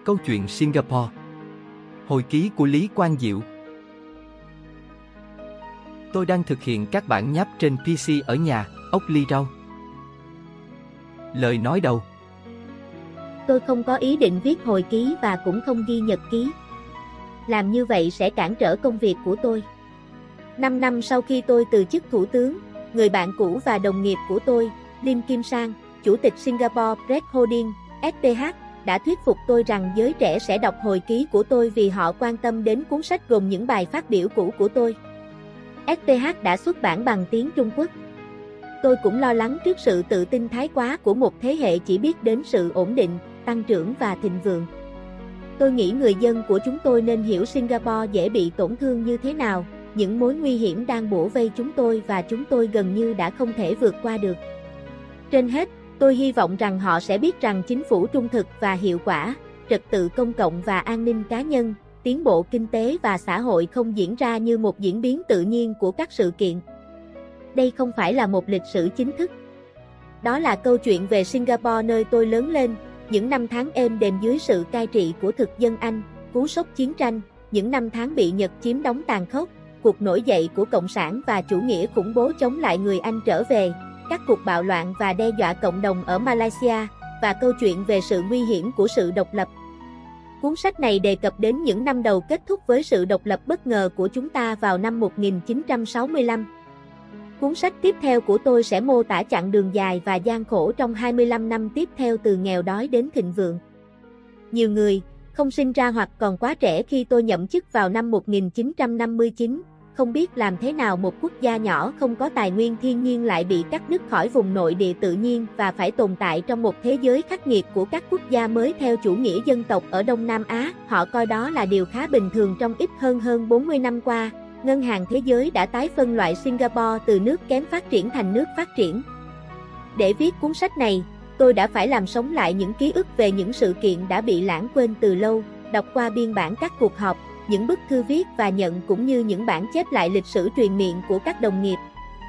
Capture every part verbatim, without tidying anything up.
Câu chuyện Singapore. Hồi ký của Lý Quang Diệu. Tôi đang thực hiện các bản nháp trên pê xê ở nhà, ốc ly rau. Lời nói đầu. Tôi không có ý định viết hồi ký và cũng không ghi nhật ký. Làm như vậy sẽ cản trở công việc của tôi. Năm năm sau khi tôi từ chức thủ tướng, người bạn cũ và đồng nghiệp của tôi, Lim Kim Sang, chủ tịch Singapore Press Holdings, ét pê hát, đã thuyết phục tôi rằng giới trẻ sẽ đọc hồi ký của tôi vì họ quan tâm đến cuốn sách gồm những bài phát biểu cũ của tôi. ét pê hát đã xuất bản bằng tiếng Trung Quốc. Tôi cũng lo lắng trước sự tự tin thái quá của một thế hệ chỉ biết đến sự ổn định, tăng trưởng và thịnh vượng. Tôi nghĩ người dân của chúng tôi nên hiểu Singapore dễ bị tổn thương như thế nào, những mối nguy hiểm đang bủa vây chúng tôi và chúng tôi gần như đã không thể vượt qua được. Trên hết, tôi hy vọng rằng họ sẽ biết rằng chính phủ trung thực và hiệu quả, trật tự công cộng và an ninh cá nhân, tiến bộ kinh tế và xã hội không diễn ra như một diễn biến tự nhiên của các sự kiện. Đây không phải là một lịch sử chính thức. Đó là câu chuyện về Singapore nơi tôi lớn lên, những năm tháng êm đềm dưới sự cai trị của thực dân Anh, cú sốc chiến tranh, những năm tháng bị Nhật chiếm đóng tàn khốc, cuộc nổi dậy của Cộng sản và chủ nghĩa khủng bố chống lại người Anh trở về, các cuộc bạo loạn và đe dọa cộng đồng ở Malaysia, và câu chuyện về sự nguy hiểm của sự độc lập. Cuốn sách này đề cập đến những năm đầu kết thúc với sự độc lập bất ngờ của chúng ta vào năm một nghìn chín trăm sáu mươi lăm. Cuốn sách tiếp theo của tôi sẽ mô tả chặng đường dài và gian khổ trong hai mươi lăm năm tiếp theo từ nghèo đói đến thịnh vượng. Nhiều người, không sinh ra hoặc còn quá trẻ khi tôi nhậm chức vào năm một nghìn chín trăm năm mươi chín, không biết làm thế nào một quốc gia nhỏ không có tài nguyên thiên nhiên lại bị cắt đứt khỏi vùng nội địa tự nhiên và phải tồn tại trong một thế giới khắc nghiệt của các quốc gia mới theo chủ nghĩa dân tộc ở Đông Nam Á. Họ coi đó là điều khá bình thường trong ít hơn hơn bốn mươi năm qua. Ngân hàng Thế giới đã tái phân loại Singapore từ nước kém phát triển thành nước phát triển. Để viết cuốn sách này, tôi đã phải làm sống lại những ký ức về những sự kiện đã bị lãng quên từ lâu, đọc qua biên bản các cuộc họp, những bức thư viết và nhận cũng như những bản chép lại lịch sử truyền miệng của các đồng nghiệp.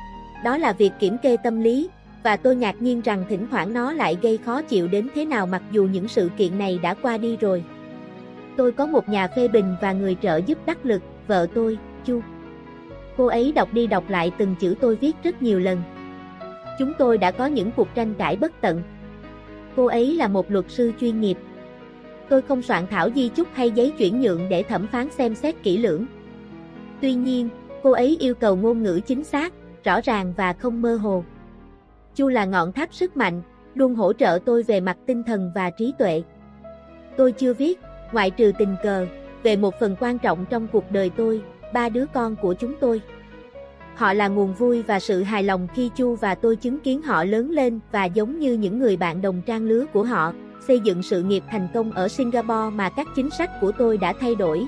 Đó là việc kiểm kê tâm lý, và tôi ngạc nhiên rằng thỉnh thoảng nó lại gây khó chịu đến thế nào mặc dù những sự kiện này đã qua đi rồi. Tôi có một nhà phê bình và người trợ giúp đắc lực, vợ tôi, Chu. Cô ấy đọc đi đọc lại từng chữ tôi viết rất nhiều lần. Chúng tôi đã có những cuộc tranh cãi bất tận. Cô ấy là một luật sư chuyên nghiệp. Tôi không soạn thảo di chúc hay giấy chuyển nhượng để thẩm phán xem xét kỹ lưỡng. Tuy nhiên, cô ấy yêu cầu ngôn ngữ chính xác, rõ ràng và không mơ hồ. Chu là ngọn tháp sức mạnh, luôn hỗ trợ tôi về mặt tinh thần và trí tuệ. Tôi chưa viết, ngoại trừ tình cờ, về một phần quan trọng trong cuộc đời tôi, ba đứa con của chúng tôi. Họ là nguồn vui và sự hài lòng khi Chu và tôi chứng kiến họ lớn lên và giống như những người bạn đồng trang lứa của họ, xây dựng sự nghiệp thành công ở Singapore mà các chính sách của tôi đã thay đổi.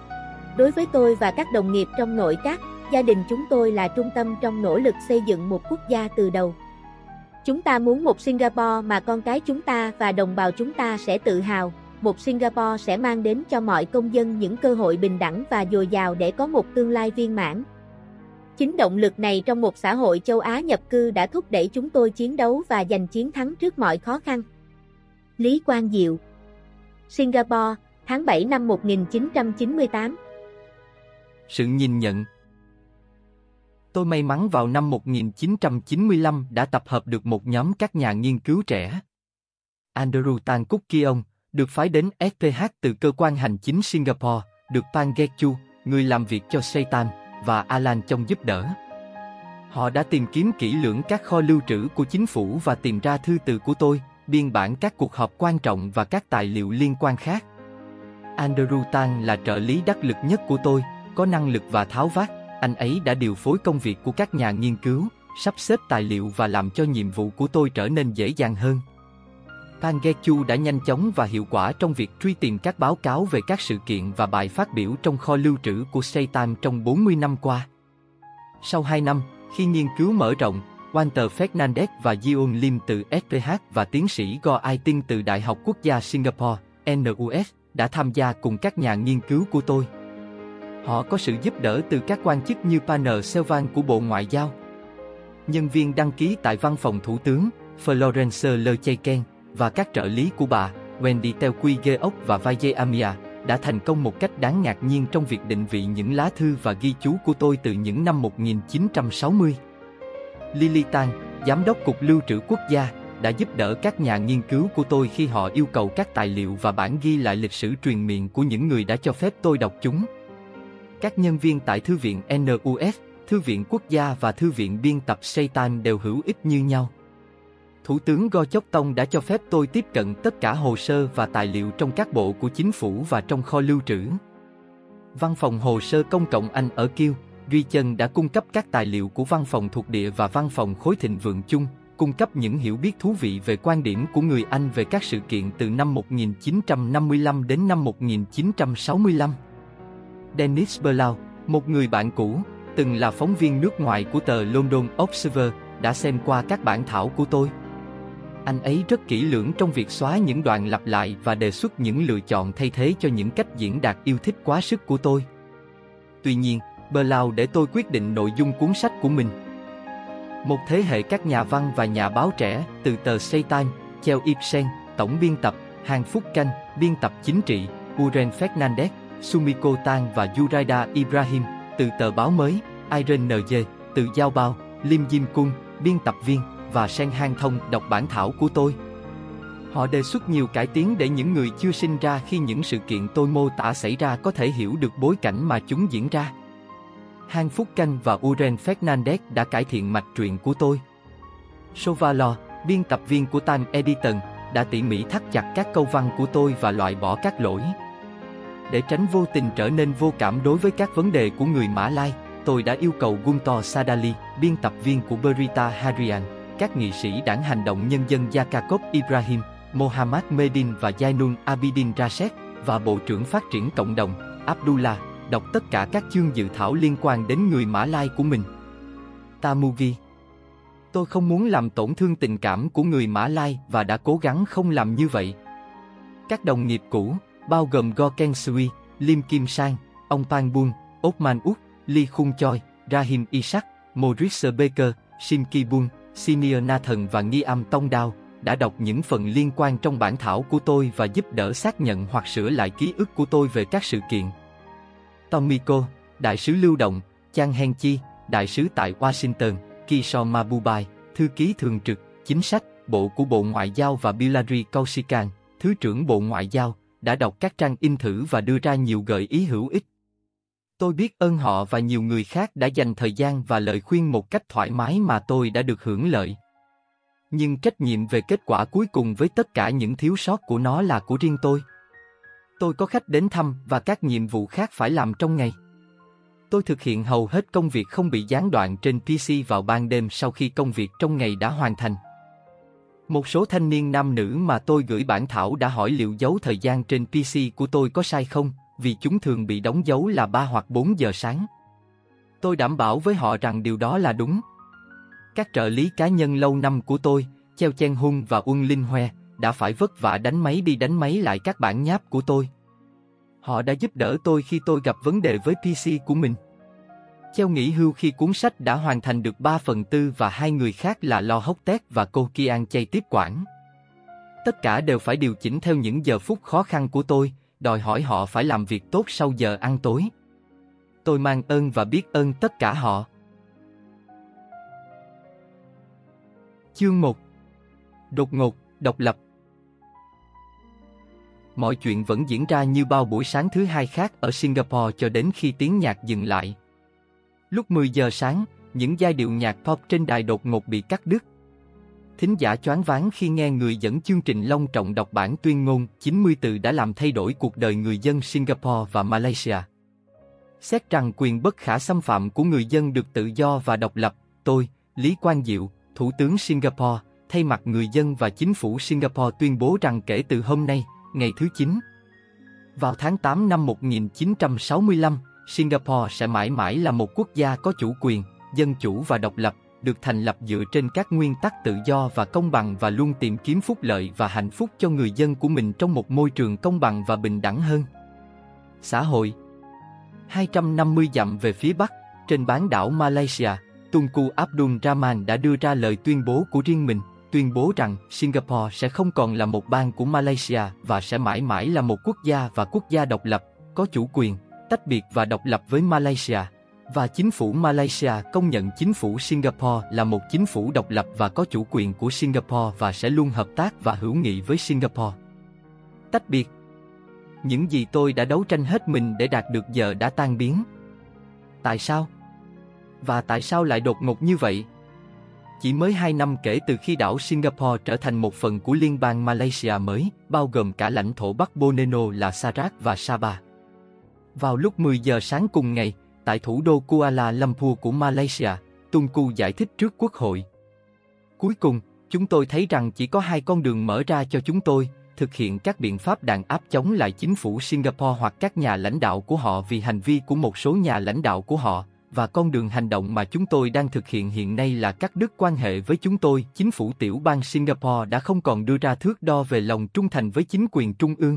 Đối với tôi và các đồng nghiệp trong nội các, gia đình chúng tôi là trung tâm trong nỗ lực xây dựng một quốc gia từ đầu. Chúng ta muốn một Singapore mà con cái chúng ta và đồng bào chúng ta sẽ tự hào, một Singapore sẽ mang đến cho mọi công dân những cơ hội bình đẳng và dồi dào để có một tương lai viên mãn. Chính động lực này trong một xã hội châu Á nhập cư đã thúc đẩy chúng tôi chiến đấu và giành chiến thắng trước mọi khó khăn. Lý Quang Diệu. Singapore, tháng bảy năm một nghìn chín trăm chín mươi tám. Sự nhìn nhận. Tôi may mắn vào năm một nghìn chín trăm chín mươi lăm đã tập hợp được một nhóm các nhà nghiên cứu trẻ. Andrew Tan Kuk Kiong được phái đến ét pê hát từ cơ quan hành chính Singapore, được Pan Geek Chu, người làm việc cho Seitan, và Alan Chong giúp đỡ. Họ đã tìm kiếm kỹ lưỡng các kho lưu trữ của chính phủ và tìm ra thư từ của tôi, biên bản các cuộc họp quan trọng và các tài liệu liên quan khác. Andrew Tan là trợ lý đắc lực nhất của tôi, có năng lực và tháo vát. Anh ấy đã điều phối công việc của các nhà nghiên cứu, sắp xếp tài liệu và làm cho nhiệm vụ của tôi trở nên dễ dàng hơn. Pan Geek Chu đã nhanh chóng và hiệu quả trong việc truy tìm các báo cáo về các sự kiện và bài phát biểu trong kho lưu trữ của Seitan trong bốn mươi năm qua. Sau hai năm, khi nghiên cứu mở rộng, Walter Fernandez và Yeon Lim từ ét pê hát và tiến sĩ Go Ai Tin từ Đại học Quốc gia Singapore, en u ét, đã tham gia cùng các nhà nghiên cứu của tôi. Họ có sự giúp đỡ từ các quan chức như Panner Selvan của Bộ Ngoại giao, nhân viên đăng ký tại Văn phòng Thủ tướng, Florence Lechequen, và các trợ lý của bà, Wendy Telquige-ốc và Valle Amia, đã thành công một cách đáng ngạc nhiên trong việc định vị những lá thư và ghi chú của tôi từ những năm một nghìn chín trăm sáu mươi. Lily Tan, Giám đốc Cục Lưu trữ Quốc gia, đã giúp đỡ các nhà nghiên cứu của tôi khi họ yêu cầu các tài liệu và bản ghi lại lịch sử truyền miệng của những người đã cho phép tôi đọc chúng. Các nhân viên tại Thư viện en u ét, Thư viện Quốc gia và Thư viện biên tập Seitan đều hữu ích như nhau. Thủ tướng Goh Chok Tong đã cho phép tôi tiếp cận tất cả hồ sơ và tài liệu trong các bộ của chính phủ và trong kho lưu trữ. Văn phòng Hồ sơ Công cộng Anh ở Kew, Duy Chân đã cung cấp các tài liệu của Văn phòng thuộc địa và Văn phòng Khối Thịnh Vượng chung, cung cấp những hiểu biết thú vị về quan điểm của người Anh về các sự kiện từ năm một nghìn chín trăm năm mươi lăm đến năm một nghìn chín trăm sáu mươi lăm. Dennis Berlau, một người bạn cũ, từng là phóng viên nước ngoài của tờ London Observer, đã xem qua các bản thảo của tôi. Anh ấy rất kỹ lưỡng trong việc xóa những đoạn lặp lại và đề xuất những lựa chọn thay thế cho những cách diễn đạt yêu thích quá sức của tôi. Tuy nhiên, Berlau để tôi quyết định nội dung cuốn sách của mình. Một thế hệ các nhà văn và nhà báo trẻ, từ tờ Seitan, Cheo Ibsen, tổng biên tập, Han Phúc Canh, biên tập chính trị, Uren Fernandez, Sumiko Tan và Yuraida Ibrahim, từ tờ báo mới, Iron en giê, từ Giao Bao, Lim Jim Kun, biên tập viên, và Sen Han Thông đọc bản thảo của tôi. Họ đề xuất nhiều cải tiến để những người chưa sinh ra khi những sự kiện tôi mô tả xảy ra có thể hiểu được bối cảnh mà chúng diễn ra. Han Phúc Canh và Uren Fernandez đã cải thiện mạch truyện của tôi. Sovalo, biên tập viên của Time Edition, đã tỉ mỉ thắt chặt các câu văn của tôi và loại bỏ các lỗi. Để tránh vô tình trở nên vô cảm đối với các vấn đề của người Mã Lai, tôi đã yêu cầu Guntor Sadali, biên tập viên của Berita Harian, các nghị sĩ đảng Hành động Nhân dân Yakakov Ibrahim, Mohammad Medin và Zainul Abidin Rashid, và Bộ trưởng Phát triển Cộng đồng, Abdullah, đọc tất cả các chương dự thảo liên quan đến người Mã Lai của mình. Tamugi. Tôi không muốn làm tổn thương tình cảm của người Mã Lai và đã cố gắng không làm như vậy. Các đồng nghiệp cũ, bao gồm Go Keng Sui, Lim Kim Sang, ông Pang Bun, Othman Uk, Lee Khun Choi, Rahim Isaac, Maurice Baker, Sim Ki Bun, Senior Nathan và Nghi Am Tông Đao, đã đọc những phần liên quan trong bản thảo của tôi và giúp đỡ xác nhận hoặc sửa lại ký ức của tôi về các sự kiện. Tomiko, đại sứ lưu động, Chang Hen Chi, đại sứ tại Washington, Kishore Mabubai, thư ký thường trực, chính sách, bộ của Bộ Ngoại giao và Bilari Kausikan, thứ trưởng Bộ Ngoại giao, đã đọc các trang in thử và đưa ra nhiều gợi ý hữu ích. Tôi biết ơn họ và nhiều người khác đã dành thời gian và lời khuyên một cách thoải mái mà tôi đã được hưởng lợi. Nhưng trách nhiệm về kết quả cuối cùng với tất cả những thiếu sót của nó là của riêng tôi. Tôi có khách đến thăm và các nhiệm vụ khác phải làm trong ngày. Tôi thực hiện hầu hết công việc không bị gián đoạn trên pê xê vào ban đêm sau khi công việc trong ngày đã hoàn thành. Một số thanh niên nam nữ mà tôi gửi bản thảo đã hỏi liệu dấu thời gian trên pê xê của tôi có sai không, vì chúng thường bị đóng dấu là ba hoặc bốn giờ sáng. Tôi đảm bảo với họ rằng điều đó là đúng. Các trợ lý cá nhân lâu năm của tôi, Cheo Chen Hun và Uông Linh Hoe, đã phải vất vả đánh máy đi đánh máy lại các bản nháp của tôi. Họ đã giúp đỡ tôi khi tôi gặp vấn đề với pê xê của mình. Cheo nghỉ hưu khi cuốn sách đã hoàn thành được ba phần tư và hai người khác là Lo Hốc Tét và Cô Kian Chay tiếp quản. Tất cả đều phải điều chỉnh theo những giờ phút khó khăn của tôi, đòi hỏi họ phải làm việc tốt sau giờ ăn tối. Tôi mang ơn và biết ơn tất cả họ. Chương một. Đột ngột, độc lập. Mọi chuyện vẫn diễn ra như bao buổi sáng thứ hai khác ở Singapore cho đến khi tiếng nhạc dừng lại. Lúc mười giờ sáng, những giai điệu nhạc pop trên đài đột ngột bị cắt đứt. Thính giả choáng váng khi nghe người dẫn chương trình long trọng đọc bản tuyên ngôn chín mươi từ đã làm thay đổi cuộc đời người dân Singapore và Malaysia. Xét rằng quyền bất khả xâm phạm của người dân được tự do và độc lập, tôi, Lý Quang Diệu, Thủ tướng Singapore, thay mặt người dân và chính phủ Singapore tuyên bố rằng kể từ hôm nay, ngày thứ chín, vào tháng tám năm một nghìn chín trăm sáu mươi lăm, Singapore sẽ mãi mãi là một quốc gia có chủ quyền, dân chủ và độc lập, được thành lập dựa trên các nguyên tắc tự do và công bằng và luôn tìm kiếm phúc lợi và hạnh phúc cho người dân của mình trong một môi trường công bằng và bình đẳng hơn. Xã hội. hai trăm năm mươi dặm về phía bắc, trên bán đảo Malaysia, Tunku Abdul Rahman đã đưa ra lời tuyên bố của riêng mình, tuyên bố rằng Singapore sẽ không còn là một bang của Malaysia và sẽ mãi mãi là một quốc gia và quốc gia độc lập, có chủ quyền, tách biệt và độc lập với Malaysia. Và chính phủ Malaysia công nhận chính phủ Singapore là một chính phủ độc lập và có chủ quyền của Singapore và sẽ luôn hợp tác và hữu nghị với Singapore. Tách biệt. Những gì tôi đã đấu tranh hết mình để đạt được giờ đã tan biến. Tại sao? Và tại sao lại đột ngột như vậy? Chỉ mới hai năm kể từ khi đảo Singapore trở thành một phần của liên bang Malaysia mới, bao gồm cả lãnh thổ Bắc Borneo là Sarawak và Sabah. Vào lúc mười giờ sáng cùng ngày, tại thủ đô Kuala Lumpur của Malaysia, Tunku giải thích trước Quốc hội. Cuối cùng, chúng tôi thấy rằng chỉ có hai con đường mở ra cho chúng tôi, thực hiện các biện pháp đàn áp chống lại chính phủ Singapore hoặc các nhà lãnh đạo của họ vì hành vi của một số nhà lãnh đạo của họ, và con đường hành động mà chúng tôi đang thực hiện hiện nay là cắt đứt quan hệ với chúng tôi. Chính phủ tiểu bang Singapore đã không còn đưa ra thước đo về lòng trung thành với chính quyền trung ương.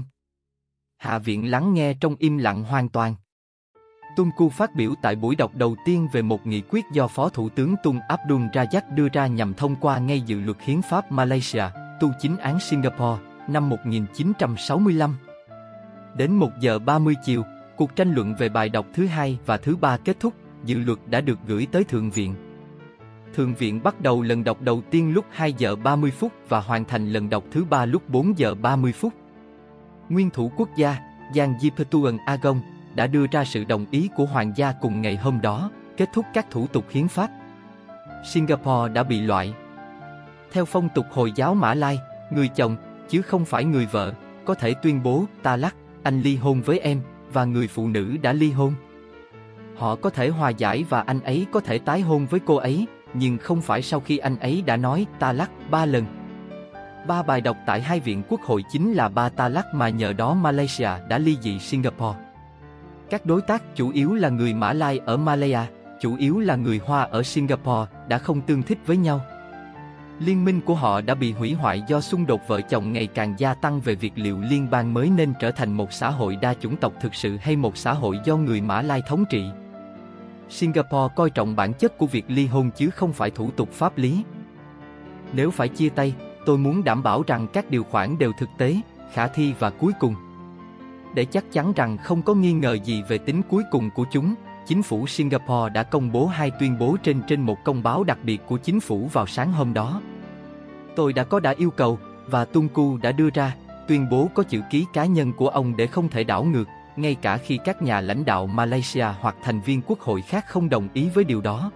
Hạ viện lắng nghe trong im lặng hoàn toàn. Tunku phát biểu tại buổi đọc đầu tiên về một nghị quyết do Phó Thủ tướng Tun Abdul Razak đưa ra nhằm thông qua ngay dự luật hiến pháp Malaysia, tu chính án Singapore, năm một nghìn chín trăm sáu mươi lăm. Đến một giờ ba mươi chiều, cuộc tranh luận về bài đọc thứ hai và thứ ba kết thúc, dự luật đã được gửi tới Thượng viện. Thượng viện bắt đầu lần đọc đầu tiên lúc hai giờ ba mươi phút và hoàn thành lần đọc thứ ba lúc bốn giờ ba mươi phút. Nguyên thủ quốc gia, Giang Dipertuan Agong, đã đưa ra sự đồng ý của hoàng gia cùng ngày hôm đó, kết thúc các thủ tục hiến pháp. Singapore đã bị loại. Theo phong tục Hồi giáo Mã Lai, người chồng, chứ không phải người vợ, có thể tuyên bố talak, anh ly hôn với em, và người phụ nữ đã ly hôn. Họ có thể hòa giải và anh ấy có thể tái hôn với cô ấy, nhưng không phải sau khi anh ấy đã nói talak ba lần. Ba bài đọc tại hai viện quốc hội chính là ba talak mà nhờ đó Malaysia đã ly dị Singapore. Các đối tác chủ yếu là người Mã Lai ở Malaya, chủ yếu là người Hoa ở Singapore, đã không tương thích với nhau. Liên minh của họ đã bị hủy hoại do xung đột vợ chồng ngày càng gia tăng về việc liệu liên bang mới nên trở thành một xã hội đa chủng tộc thực sự hay một xã hội do người Mã Lai thống trị. Singapore coi trọng bản chất của việc ly hôn chứ không phải thủ tục pháp lý. Nếu phải chia tay, tôi muốn đảm bảo rằng các điều khoản đều thực tế, khả thi và cuối cùng. Để chắc chắn rằng không có nghi ngờ gì về tính cuối cùng của chúng, chính phủ Singapore đã công bố hai tuyên bố trên trên một công báo đặc biệt của chính phủ vào sáng hôm đó. Tôi đã có đã yêu cầu, và Tunku đã đưa ra, tuyên bố có chữ ký cá nhân của ông để không thể đảo ngược, ngay cả khi các nhà lãnh đạo Malaysia hoặc thành viên quốc hội khác không đồng ý với điều đó.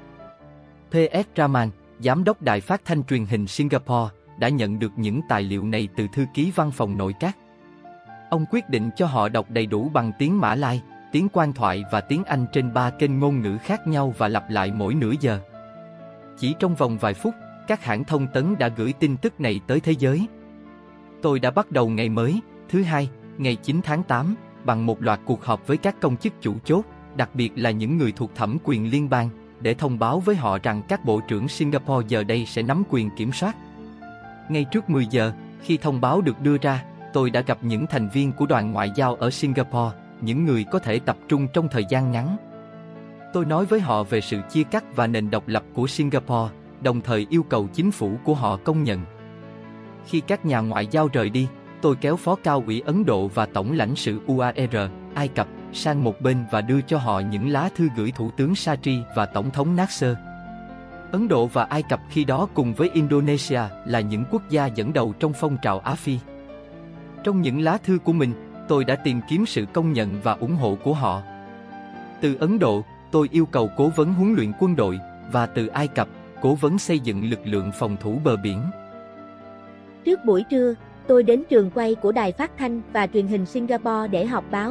pê ét Raman, giám đốc đài phát thanh truyền hình Singapore, đã nhận được những tài liệu này từ thư ký văn phòng nội các. Ông quyết định cho họ đọc đầy đủ bằng tiếng Mã Lai, tiếng Quan thoại và tiếng Anh trên ba kênh ngôn ngữ khác nhau và lặp lại mỗi nửa giờ. Chỉ trong vòng vài phút, các hãng thông tấn đã gửi tin tức này tới thế giới. Tôi đã bắt đầu ngày mới, thứ hai, ngày chín tháng tám, bằng một loạt cuộc họp với các công chức chủ chốt, đặc biệt là những người thuộc thẩm quyền liên bang, để thông báo với họ rằng các bộ trưởng Singapore giờ đây sẽ nắm quyền kiểm soát. Ngay trước mười giờ, khi thông báo được đưa ra, tôi đã gặp những thành viên của đoàn ngoại giao ở Singapore, những người có thể tập trung trong thời gian ngắn. Tôi nói với họ về sự chia cắt và nền độc lập của Singapore, đồng thời yêu cầu chính phủ của họ công nhận. Khi các nhà ngoại giao rời đi, tôi kéo Phó Cao ủy Ấn Độ và Tổng lãnh sự u a rờ, Ai Cập, sang một bên và đưa cho họ những lá thư gửi Thủ tướng Satri và Tổng thống Nasser. Ấn Độ và Ai Cập khi đó cùng với Indonesia là những quốc gia dẫn đầu trong phong trào Á Phi. Trong những lá thư của mình, tôi đã tìm kiếm sự công nhận và ủng hộ của họ. Từ Ấn Độ, tôi yêu cầu cố vấn huấn luyện quân đội, và từ Ai Cập, cố vấn xây dựng lực lượng phòng thủ bờ biển. Trước buổi trưa, tôi đến trường quay của đài phát thanh và truyền hình Singapore để họp báo.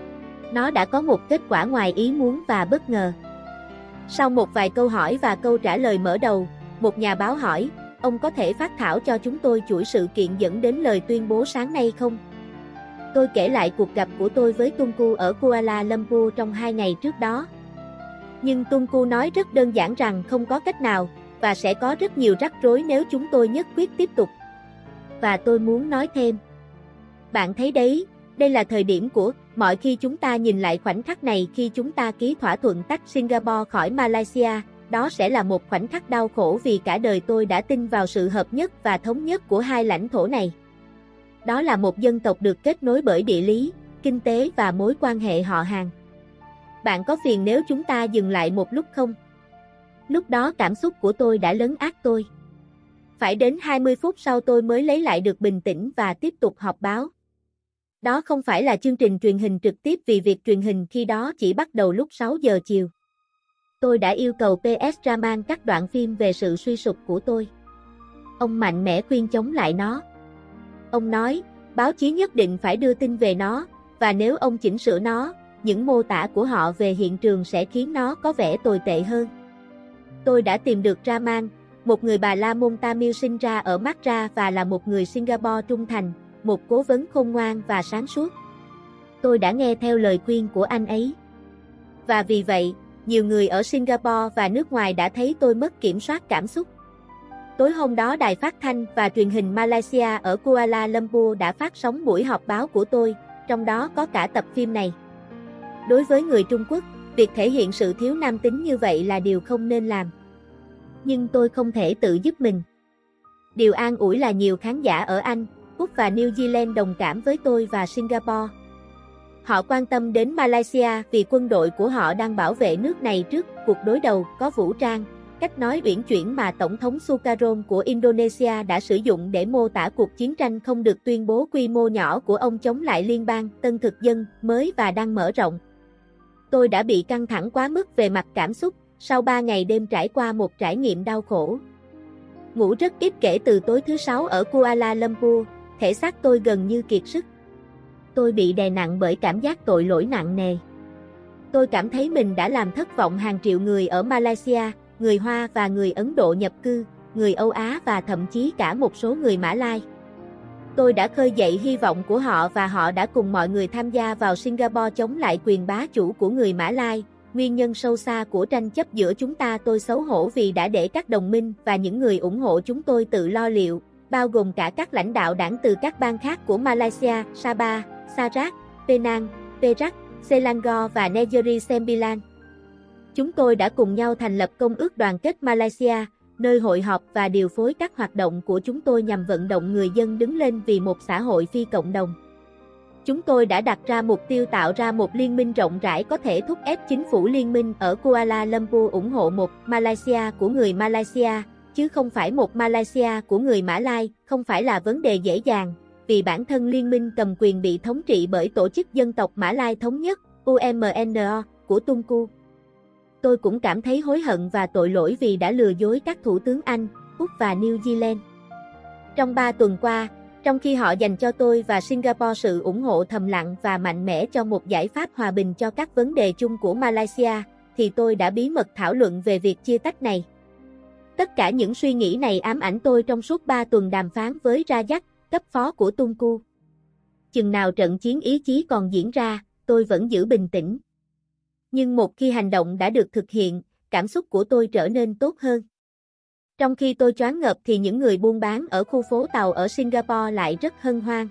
Nó đã có một kết quả ngoài ý muốn và bất ngờ. Sau một vài câu hỏi và câu trả lời mở đầu, một nhà báo hỏi, ông có thể phát thảo cho chúng tôi chuỗi sự kiện dẫn đến lời tuyên bố sáng nay không? Tôi kể lại cuộc gặp của tôi với Tunku ở Kuala Lumpur trong hai ngày trước đó. Nhưng Tunku nói rất đơn giản rằng không có cách nào, và sẽ có rất nhiều rắc rối nếu chúng tôi nhất quyết tiếp tục. Và tôi muốn nói thêm. Bạn thấy đấy, đây là thời điểm của, mọi khi chúng ta nhìn lại khoảnh khắc này khi chúng ta ký thỏa thuận tách Singapore khỏi Malaysia, đó sẽ là một khoảnh khắc đau khổ vì cả đời tôi đã tin vào sự hợp nhất và thống nhất của hai lãnh thổ này. Đó là một dân tộc được kết nối bởi địa lý, kinh tế và mối quan hệ họ hàng. Bạn có phiền nếu chúng ta dừng lại một lúc không? Lúc đó cảm xúc của tôi đã lấn át tôi. Phải đến hai mươi phút sau tôi mới lấy lại được bình tĩnh và tiếp tục họp báo. Đó không phải là chương trình truyền hình trực tiếp vì việc truyền hình khi đó chỉ bắt đầu lúc sáu giờ chiều. Tôi đã yêu cầu pê ét Raman cắt đoạn phim về sự suy sụp của tôi. Ông mạnh mẽ khuyên chống lại nó. Ông nói, báo chí nhất định phải đưa tin về nó, và nếu ông chỉnh sửa nó, những mô tả của họ về hiện trường sẽ khiến nó có vẻ tồi tệ hơn. Tôi đã tìm được Raman, một người Bà La Môn Tamil sinh ra ở Madras và là một người Singapore trung thành, một cố vấn khôn ngoan và sáng suốt. Tôi đã nghe theo lời khuyên của anh ấy. Và vì vậy, nhiều người ở Singapore và nước ngoài đã thấy tôi mất kiểm soát cảm xúc. Tối hôm đó đài phát thanh và truyền hình Malaysia ở Kuala Lumpur đã phát sóng buổi họp báo của tôi, trong đó có cả tập phim này. Đối với người Trung Quốc, việc thể hiện sự thiếu nam tính như vậy là điều không nên làm. Nhưng tôi không thể tự giúp mình. Điều an ủi là nhiều khán giả ở Anh, Úc và New Zealand đồng cảm với tôi và Singapore. Họ quan tâm đến Malaysia vì quân đội của họ đang bảo vệ nước này trước cuộc đối đầu có vũ trang, cách nói uyển chuyển mà Tổng thống Sukarno của Indonesia đã sử dụng để mô tả cuộc chiến tranh không được tuyên bố quy mô nhỏ của ông chống lại liên bang Tân Thực Dân mới và đang mở rộng. Tôi đã bị căng thẳng quá mức về mặt cảm xúc, sau ba ngày đêm trải qua một trải nghiệm đau khổ. Ngủ rất ít kể từ tối thứ sáu ở Kuala Lumpur, thể xác tôi gần như kiệt sức. Tôi bị đè nặng bởi cảm giác tội lỗi nặng nề. Tôi cảm thấy mình đã làm thất vọng hàng triệu người ở Malaysia, người Hoa và người Ấn Độ nhập cư, người Âu Á và thậm chí cả một số người Mã Lai. Tôi đã khơi dậy hy vọng của họ và họ đã cùng mọi người tham gia vào Singapore chống lại quyền bá chủ của người Mã Lai. Nguyên nhân sâu xa của tranh chấp giữa chúng ta tôi xấu hổ vì đã để các đồng minh và những người ủng hộ chúng tôi tự lo liệu, bao gồm cả các lãnh đạo đảng từ các bang khác của Malaysia, Sabah, Sarawak, Penang, Perak, Selangor và Negeri Sembilan. Chúng tôi đã cùng nhau thành lập Công ước Đoàn kết Malaysia, nơi hội họp và điều phối các hoạt động của chúng tôi nhằm vận động người dân đứng lên vì một xã hội phi cộng đồng. Chúng tôi đã đặt ra mục tiêu tạo ra một liên minh rộng rãi có thể thúc ép chính phủ liên minh ở Kuala Lumpur ủng hộ một Malaysia của người Malaysia, chứ không phải một Malaysia của người Mã Lai, không phải là vấn đề dễ dàng, vì bản thân liên minh cầm quyền bị thống trị bởi Tổ chức Dân tộc Mã Lai Thống nhất, U M N O, của Tunku. Tôi cũng cảm thấy hối hận và tội lỗi vì đã lừa dối các thủ tướng Anh, Úc và New Zealand. Trong ba tuần qua, trong khi họ dành cho tôi và Singapore sự ủng hộ thầm lặng và mạnh mẽ cho một giải pháp hòa bình cho các vấn đề chung của Malaysia, thì tôi đã bí mật thảo luận về việc chia tách này. Tất cả những suy nghĩ này ám ảnh tôi trong suốt ba tuần đàm phán với Rajat, cấp phó của Tunku. Chừng nào trận chiến ý chí còn diễn ra, tôi vẫn giữ bình tĩnh. Nhưng một khi hành động đã được thực hiện, cảm xúc của tôi trở nên tốt hơn. Trong khi tôi choáng ngợp thì những người buôn bán ở khu phố tàu ở Singapore lại rất hân hoan.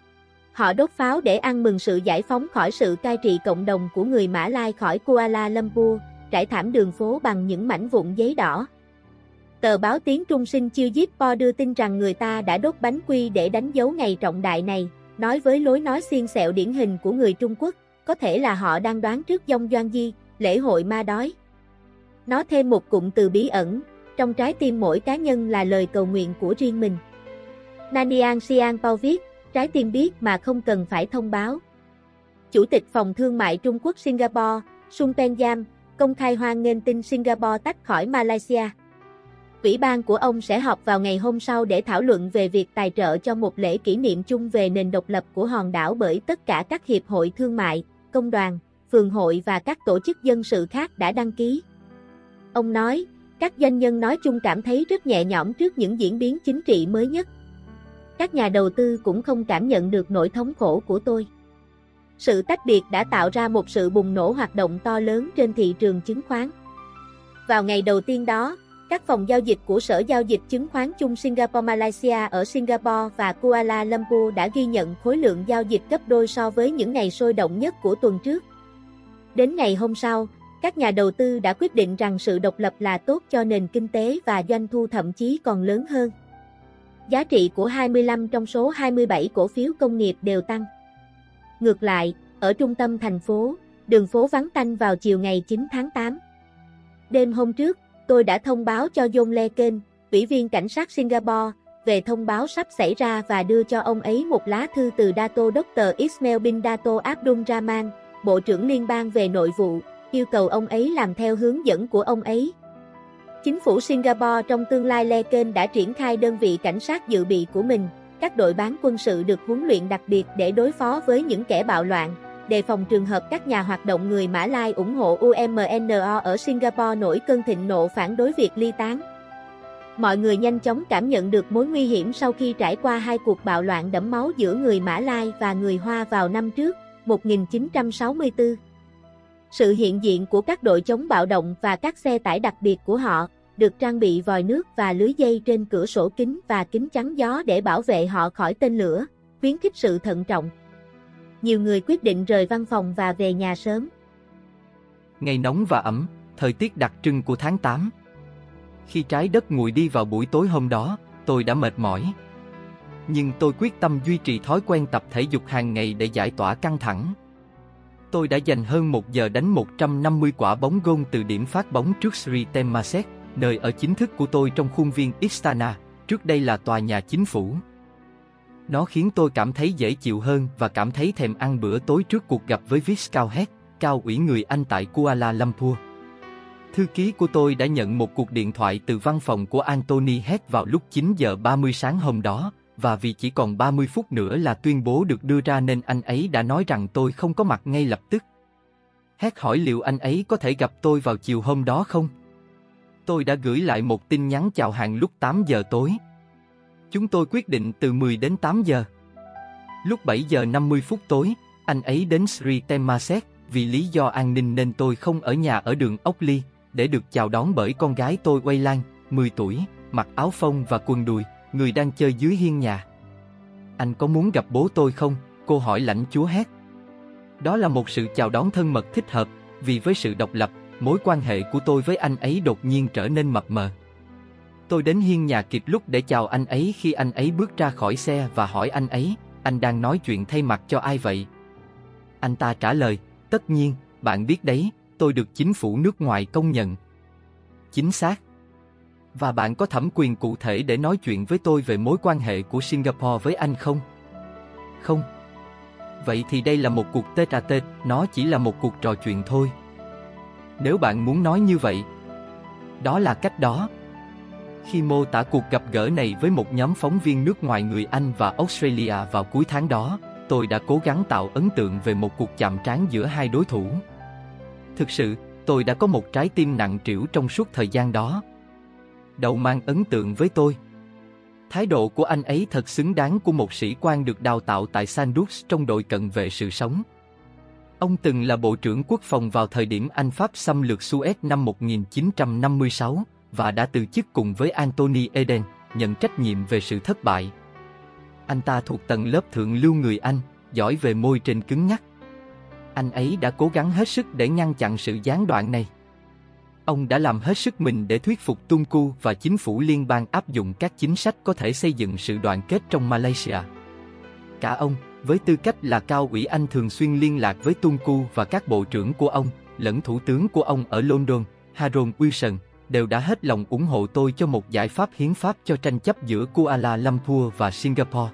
Họ đốt pháo để ăn mừng sự giải phóng khỏi sự cai trị cộng đồng của người Mã Lai khỏi Kuala Lumpur, trải thảm đường phố bằng những mảnh vụn giấy đỏ. Tờ báo tiếng Trung sinh Chiêu Diếp Po đưa tin rằng người ta đã đốt bánh quy để đánh dấu ngày trọng đại này, nói với lối nói xiên xẹo điển hình của người Trung Quốc, có thể là họ đang đoán trước Dông Doan Di, lễ hội ma đói. Nó thêm một cụm từ bí ẩn, trong trái tim mỗi cá nhân là lời cầu nguyện của riêng mình. Nanian Sian Pao viết, trái tim biết mà không cần phải thông báo. Chủ tịch Phòng Thương mại Trung Quốc Singapore, Sun Penyam, công khai hoan nghênh tin Singapore tách khỏi Malaysia. Ủy ban của ông sẽ họp vào ngày hôm sau để thảo luận về việc tài trợ cho một lễ kỷ niệm chung về nền độc lập của hòn đảo bởi tất cả các hiệp hội thương mại, công đoàn, phường hội và các tổ chức dân sự khác đã đăng ký. Ông nói, các doanh nhân nói chung cảm thấy rất nhẹ nhõm trước những diễn biến chính trị mới nhất. Các nhà đầu tư cũng không cảm nhận được nỗi thống khổ của tôi. Sự tách biệt đã tạo ra một sự bùng nổ hoạt động to lớn trên thị trường chứng khoán. Vào ngày đầu tiên đó, các phòng giao dịch của Sở Giao dịch Chứng khoán chung Singapore Malaysia ở Singapore và Kuala Lumpur đã ghi nhận khối lượng giao dịch gấp đôi so với những ngày sôi động nhất của tuần trước. Đến ngày hôm sau, Các nhà đầu tư đã quyết định rằng sự độc lập là tốt cho nền kinh tế và doanh thu thậm chí còn lớn hơn. Giá trị của hai mươi lăm trong số hai mươi bảy cổ phiếu công nghiệp đều tăng. Ngược lại, ở trung tâm thành phố, đường phố vắng tanh vào chiều ngày chín tháng tám. Đêm hôm trước, tôi đã thông báo cho John Leken, ủy viên cảnh sát Singapore, về thông báo sắp xảy ra và đưa cho ông ấy một lá thư từ Dato Doctor Ismail bin Dato Abdul Rahman, Bộ trưởng Liên bang về nội vụ, yêu cầu ông ấy làm theo hướng dẫn của ông ấy. Chính phủ Singapore trong tương lai Leken đã triển khai đơn vị cảnh sát dự bị của mình, các đội bán quân sự được huấn luyện đặc biệt để đối phó với những kẻ bạo loạn, đề phòng trường hợp các nhà hoạt động người Mã Lai ủng hộ u em en o ở Singapore nổi cơn thịnh nộ phản đối việc ly tán. Mọi người nhanh chóng cảm nhận được mối nguy hiểm sau khi trải qua hai cuộc bạo loạn đẫm máu giữa người Mã Lai và người Hoa vào năm trước, một nghìn chín trăm sáu mươi tư. Sự hiện diện của các đội chống bạo động và các xe tải đặc biệt của họ, được trang bị vòi nước và lưới dây trên cửa sổ kính và kính chắn gió để bảo vệ họ khỏi tên lửa, khuyến khích sự thận trọng. Nhiều người quyết định rời văn phòng và về nhà sớm. Ngày nóng và ẩm, thời tiết đặc trưng của tháng tám. Khi trái đất nguội đi vào buổi tối hôm đó, tôi đã mệt mỏi. Nhưng tôi quyết tâm duy trì thói quen tập thể dục hàng ngày để giải tỏa căng thẳng. Tôi đã dành hơn một giờ đánh một trăm năm mươi quả bóng gôn từ điểm phát bóng trước Sri Temasek, nơi ở chính thức của tôi trong khuôn viên Istana, trước đây là tòa nhà chính phủ. Nó khiến tôi cảm thấy dễ chịu hơn và cảm thấy thèm ăn bữa tối trước cuộc gặp với Viscal Head, cao ủy người Anh tại Kuala Lumpur. Thư ký của tôi đã nhận một cuộc điện thoại từ văn phòng của Anthony Head vào lúc chín giờ ba mươi sáng hôm đó, và vì chỉ còn ba mươi phút nữa là tuyên bố được đưa ra nên anh ấy đã nói rằng tôi không có mặt ngay lập tức. Head hỏi liệu anh ấy có thể gặp tôi vào chiều hôm đó không? Tôi đã gửi lại một tin nhắn chào hàng lúc tám giờ tối. Chúng tôi quyết định từ mười đến tám giờ. Lúc bảy giờ năm mươi phút tối, anh ấy đến Sri Temasek, vì lý do an ninh nên tôi không ở nhà ở đường Oakley, để được chào đón bởi con gái tôi Wei Lan, mười tuổi, mặc áo phông và quần đùi, người đang chơi dưới hiên nhà. Anh có muốn gặp bố tôi không? Cô hỏi lãnh chúa Head. Đó là một sự chào đón thân mật thích hợp, vì với sự độc lập, mối quan hệ của tôi với anh ấy đột nhiên trở nên mập mờ. Tôi đến hiên nhà kịp lúc để chào anh ấy khi anh ấy bước ra khỏi xe và hỏi anh ấy, anh đang nói chuyện thay mặt cho ai vậy? Anh ta trả lời, tất nhiên, bạn biết đấy, tôi được chính phủ nước ngoài công nhận. Chính xác. Và bạn có thẩm quyền cụ thể để nói chuyện với tôi về mối quan hệ của Singapore với anh không? Không. Vậy thì đây là một cuộc tête-à-tête, nó chỉ là một cuộc trò chuyện thôi. Nếu bạn muốn nói như vậy, đó là cách đó. Khi mô tả cuộc gặp gỡ này với một nhóm phóng viên nước ngoài người Anh và Australia vào cuối tháng đó, tôi đã cố gắng tạo ấn tượng về một cuộc chạm trán giữa hai đối thủ. Thực sự, tôi đã có một trái tim nặng trĩu trong suốt thời gian đó. Đầu mang ấn tượng với tôi. Thái độ của anh ấy thật xứng đáng của một sĩ quan được đào tạo tại Sandhurst trong đội cận vệ sự sống. Ông từng là Bộ trưởng Quốc phòng vào thời điểm Anh Pháp xâm lược Suez năm một nghìn chín trăm năm mươi sáu, và đã từ chức cùng với Anthony Eden, nhận trách nhiệm về sự thất bại. Anh ta thuộc tầng lớp thượng lưu người Anh, giỏi về môi trên cứng nhắc. Anh ấy đã cố gắng hết sức để ngăn chặn sự gián đoạn này. Ông đã làm hết sức mình để thuyết phục Tunku và chính phủ liên bang áp dụng các chính sách có thể xây dựng sự đoàn kết trong Malaysia. Cả ông, với tư cách là cao ủy Anh thường xuyên liên lạc với Tunku và các bộ trưởng của ông, lẫn thủ tướng của ông ở London, Harold Wilson, đều đã hết lòng ủng hộ tôi cho một giải pháp hiến pháp cho tranh chấp giữa Kuala Lumpur và Singapore.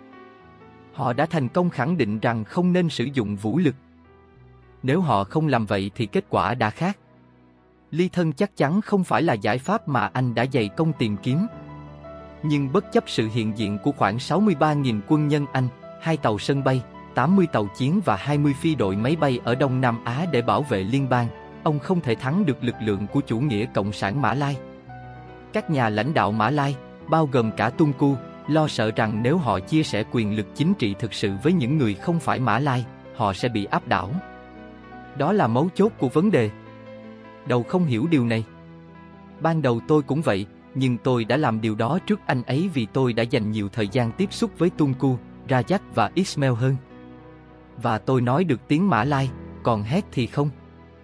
Họ đã thành công khẳng định rằng không nên sử dụng vũ lực. Nếu họ không làm vậy thì kết quả đã khác. Ly thân chắc chắn không phải là giải pháp mà Anh đã dày công tìm kiếm. Nhưng bất chấp sự hiện diện của khoảng sáu mươi ba nghìn quân nhân Anh, hai tàu sân bay, tám mươi tàu chiến và hai mươi phi đội máy bay ở Đông Nam Á để bảo vệ liên bang, ông không thể thắng được lực lượng của chủ nghĩa cộng sản Mã Lai. Các nhà lãnh đạo Mã Lai, bao gồm cả Tunku, lo sợ rằng nếu họ chia sẻ quyền lực chính trị thực sự với những người không phải Mã Lai, họ sẽ bị áp đảo. Đó là mấu chốt của vấn đề. Đầu không hiểu điều này. Ban đầu tôi cũng vậy, nhưng tôi đã làm điều đó trước anh ấy vì tôi đã dành nhiều thời gian tiếp xúc với Tunku, Rajat và Ismail hơn. Và tôi nói được tiếng Mã Lai, còn Head thì không.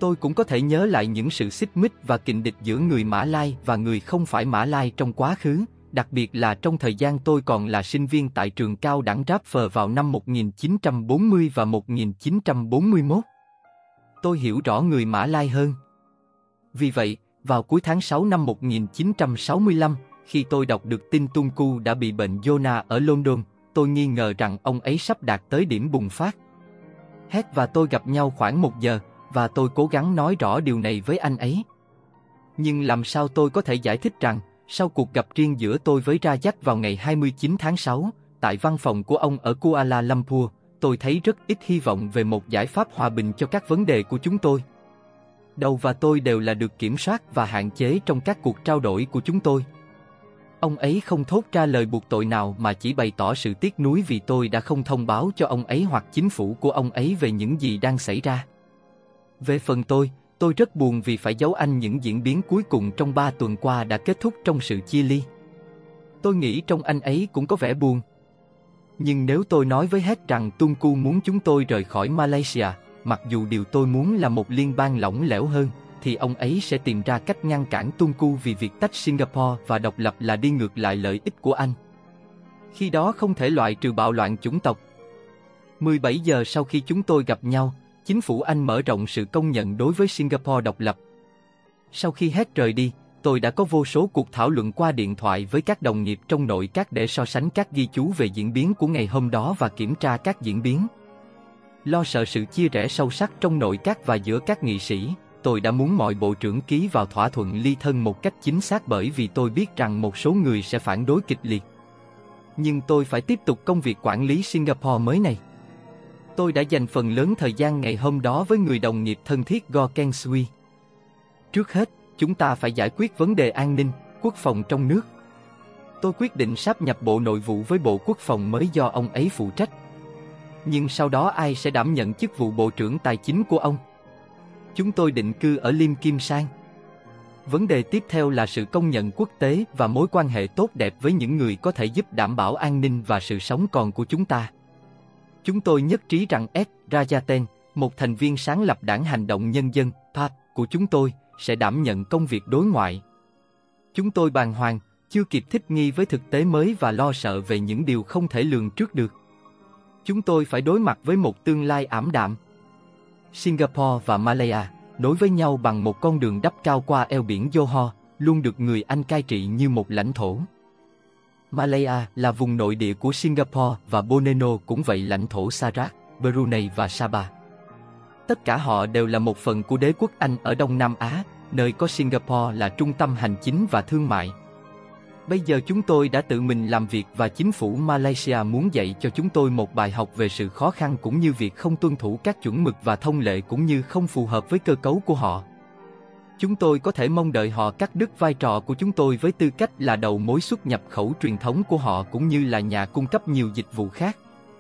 Tôi cũng có thể nhớ lại những sự xích mích và kình địch giữa người Mã Lai và người không phải Mã Lai trong quá khứ, đặc biệt là trong thời gian tôi còn là sinh viên tại trường cao đẳng Radford vào năm một nghìn chín trăm bốn mươi và một nghìn chín trăm bốn mươi mốt. Tôi hiểu rõ người Mã Lai hơn. Vì vậy, vào cuối tháng sáu năm một nghìn chín trăm sáu mươi lăm, khi tôi đọc được tin Tunku đã bị bệnh Zona ở London, tôi nghi ngờ rằng ông ấy sắp đạt tới điểm bùng phát. Heath và tôi gặp nhau khoảng một giờ, và tôi cố gắng nói rõ điều này với anh ấy. Nhưng làm sao tôi có thể giải thích rằng, sau cuộc gặp riêng giữa tôi với Rajat vào ngày hai mươi chín tháng sáu, tại văn phòng của ông ở Kuala Lumpur, tôi thấy rất ít hy vọng về một giải pháp hòa bình cho các vấn đề của chúng tôi. Đầu và tôi đều là được kiểm soát và hạn chế trong các cuộc trao đổi của chúng tôi. Ông ấy không thốt ra lời buộc tội nào mà chỉ bày tỏ sự tiếc nuối vì tôi đã không thông báo cho ông ấy hoặc chính phủ của ông ấy về những gì đang xảy ra. Về phần tôi, tôi rất buồn vì phải giấu anh những diễn biến cuối cùng trong ba tuần qua đã kết thúc trong sự chia ly. Tôi nghĩ trong anh ấy cũng có vẻ buồn. Nhưng nếu tôi nói với Heath rằng Tunku muốn chúng tôi rời khỏi Malaysia, mặc dù điều tôi muốn là một liên bang lỏng lẻo hơn, thì ông ấy sẽ tìm ra cách ngăn cản Tunku vì việc tách Singapore và độc lập là đi ngược lại lợi ích của anh. Khi đó không thể loại trừ bạo loạn chủng tộc. mười bảy giờ sau khi chúng tôi gặp nhau, chính phủ Anh mở rộng sự công nhận đối với Singapore độc lập. Sau khi Heath rời đi, tôi đã có vô số cuộc thảo luận qua điện thoại với các đồng nghiệp trong nội các để so sánh các ghi chú về diễn biến của ngày hôm đó và kiểm tra các diễn biến. Lo sợ sự chia rẽ sâu sắc trong nội các và giữa các nghị sĩ, tôi đã muốn mọi bộ trưởng ký vào thỏa thuận ly thân một cách chính xác bởi vì tôi biết rằng một số người sẽ phản đối kịch liệt. Nhưng tôi phải tiếp tục công việc quản lý Singapore mới này. Tôi đã dành phần lớn thời gian ngày hôm đó với người đồng nghiệp thân thiết Goh Keng Swee. Trước hết, chúng ta phải giải quyết vấn đề an ninh, quốc phòng trong nước. Tôi quyết định sáp nhập Bộ Nội vụ với Bộ Quốc phòng mới do ông ấy phụ trách. Nhưng sau đó ai sẽ đảm nhận chức vụ Bộ trưởng Tài chính của ông? Chúng tôi định cư ở Lim Kim Sang. Vấn đề tiếp theo là sự công nhận quốc tế và mối quan hệ tốt đẹp với những người có thể giúp đảm bảo an ninh và sự sống còn của chúng ta. Chúng tôi nhất trí rằng S. Rajaten, một thành viên sáng lập Đảng Hành động Nhân dân (pê a pê) của chúng tôi, sẽ đảm nhận công việc đối ngoại. Chúng tôi bàng hoàng, chưa kịp thích nghi với thực tế mới và lo sợ về những điều không thể lường trước được. Chúng tôi phải đối mặt với một tương lai ảm đạm. Singapore và Malaya, nối với nhau bằng một con đường đắp cao qua eo biển Johor, luôn được người Anh cai trị như một lãnh thổ. Malaya là vùng nội địa của Singapore và Borneo cũng vậy, lãnh thổ Sarawak, Brunei và Sabah. Tất cả họ đều là một phần của đế quốc Anh ở Đông Nam Á, nơi có Singapore là trung tâm hành chính và thương mại. Bây giờ chúng tôi đã tự mình làm việc và chính phủ Malaysia muốn dạy cho chúng tôi một bài học về sự khó khăn cũng như việc không tuân thủ các chuẩn mực và thông lệ cũng như không phù hợp với cơ cấu của họ. Chúng tôi có thể mong đợi họ cắt đứt vai trò của chúng tôi với tư cách là đầu mối xuất nhập khẩu truyền thống của họ cũng như là nhà cung cấp nhiều dịch vụ khác.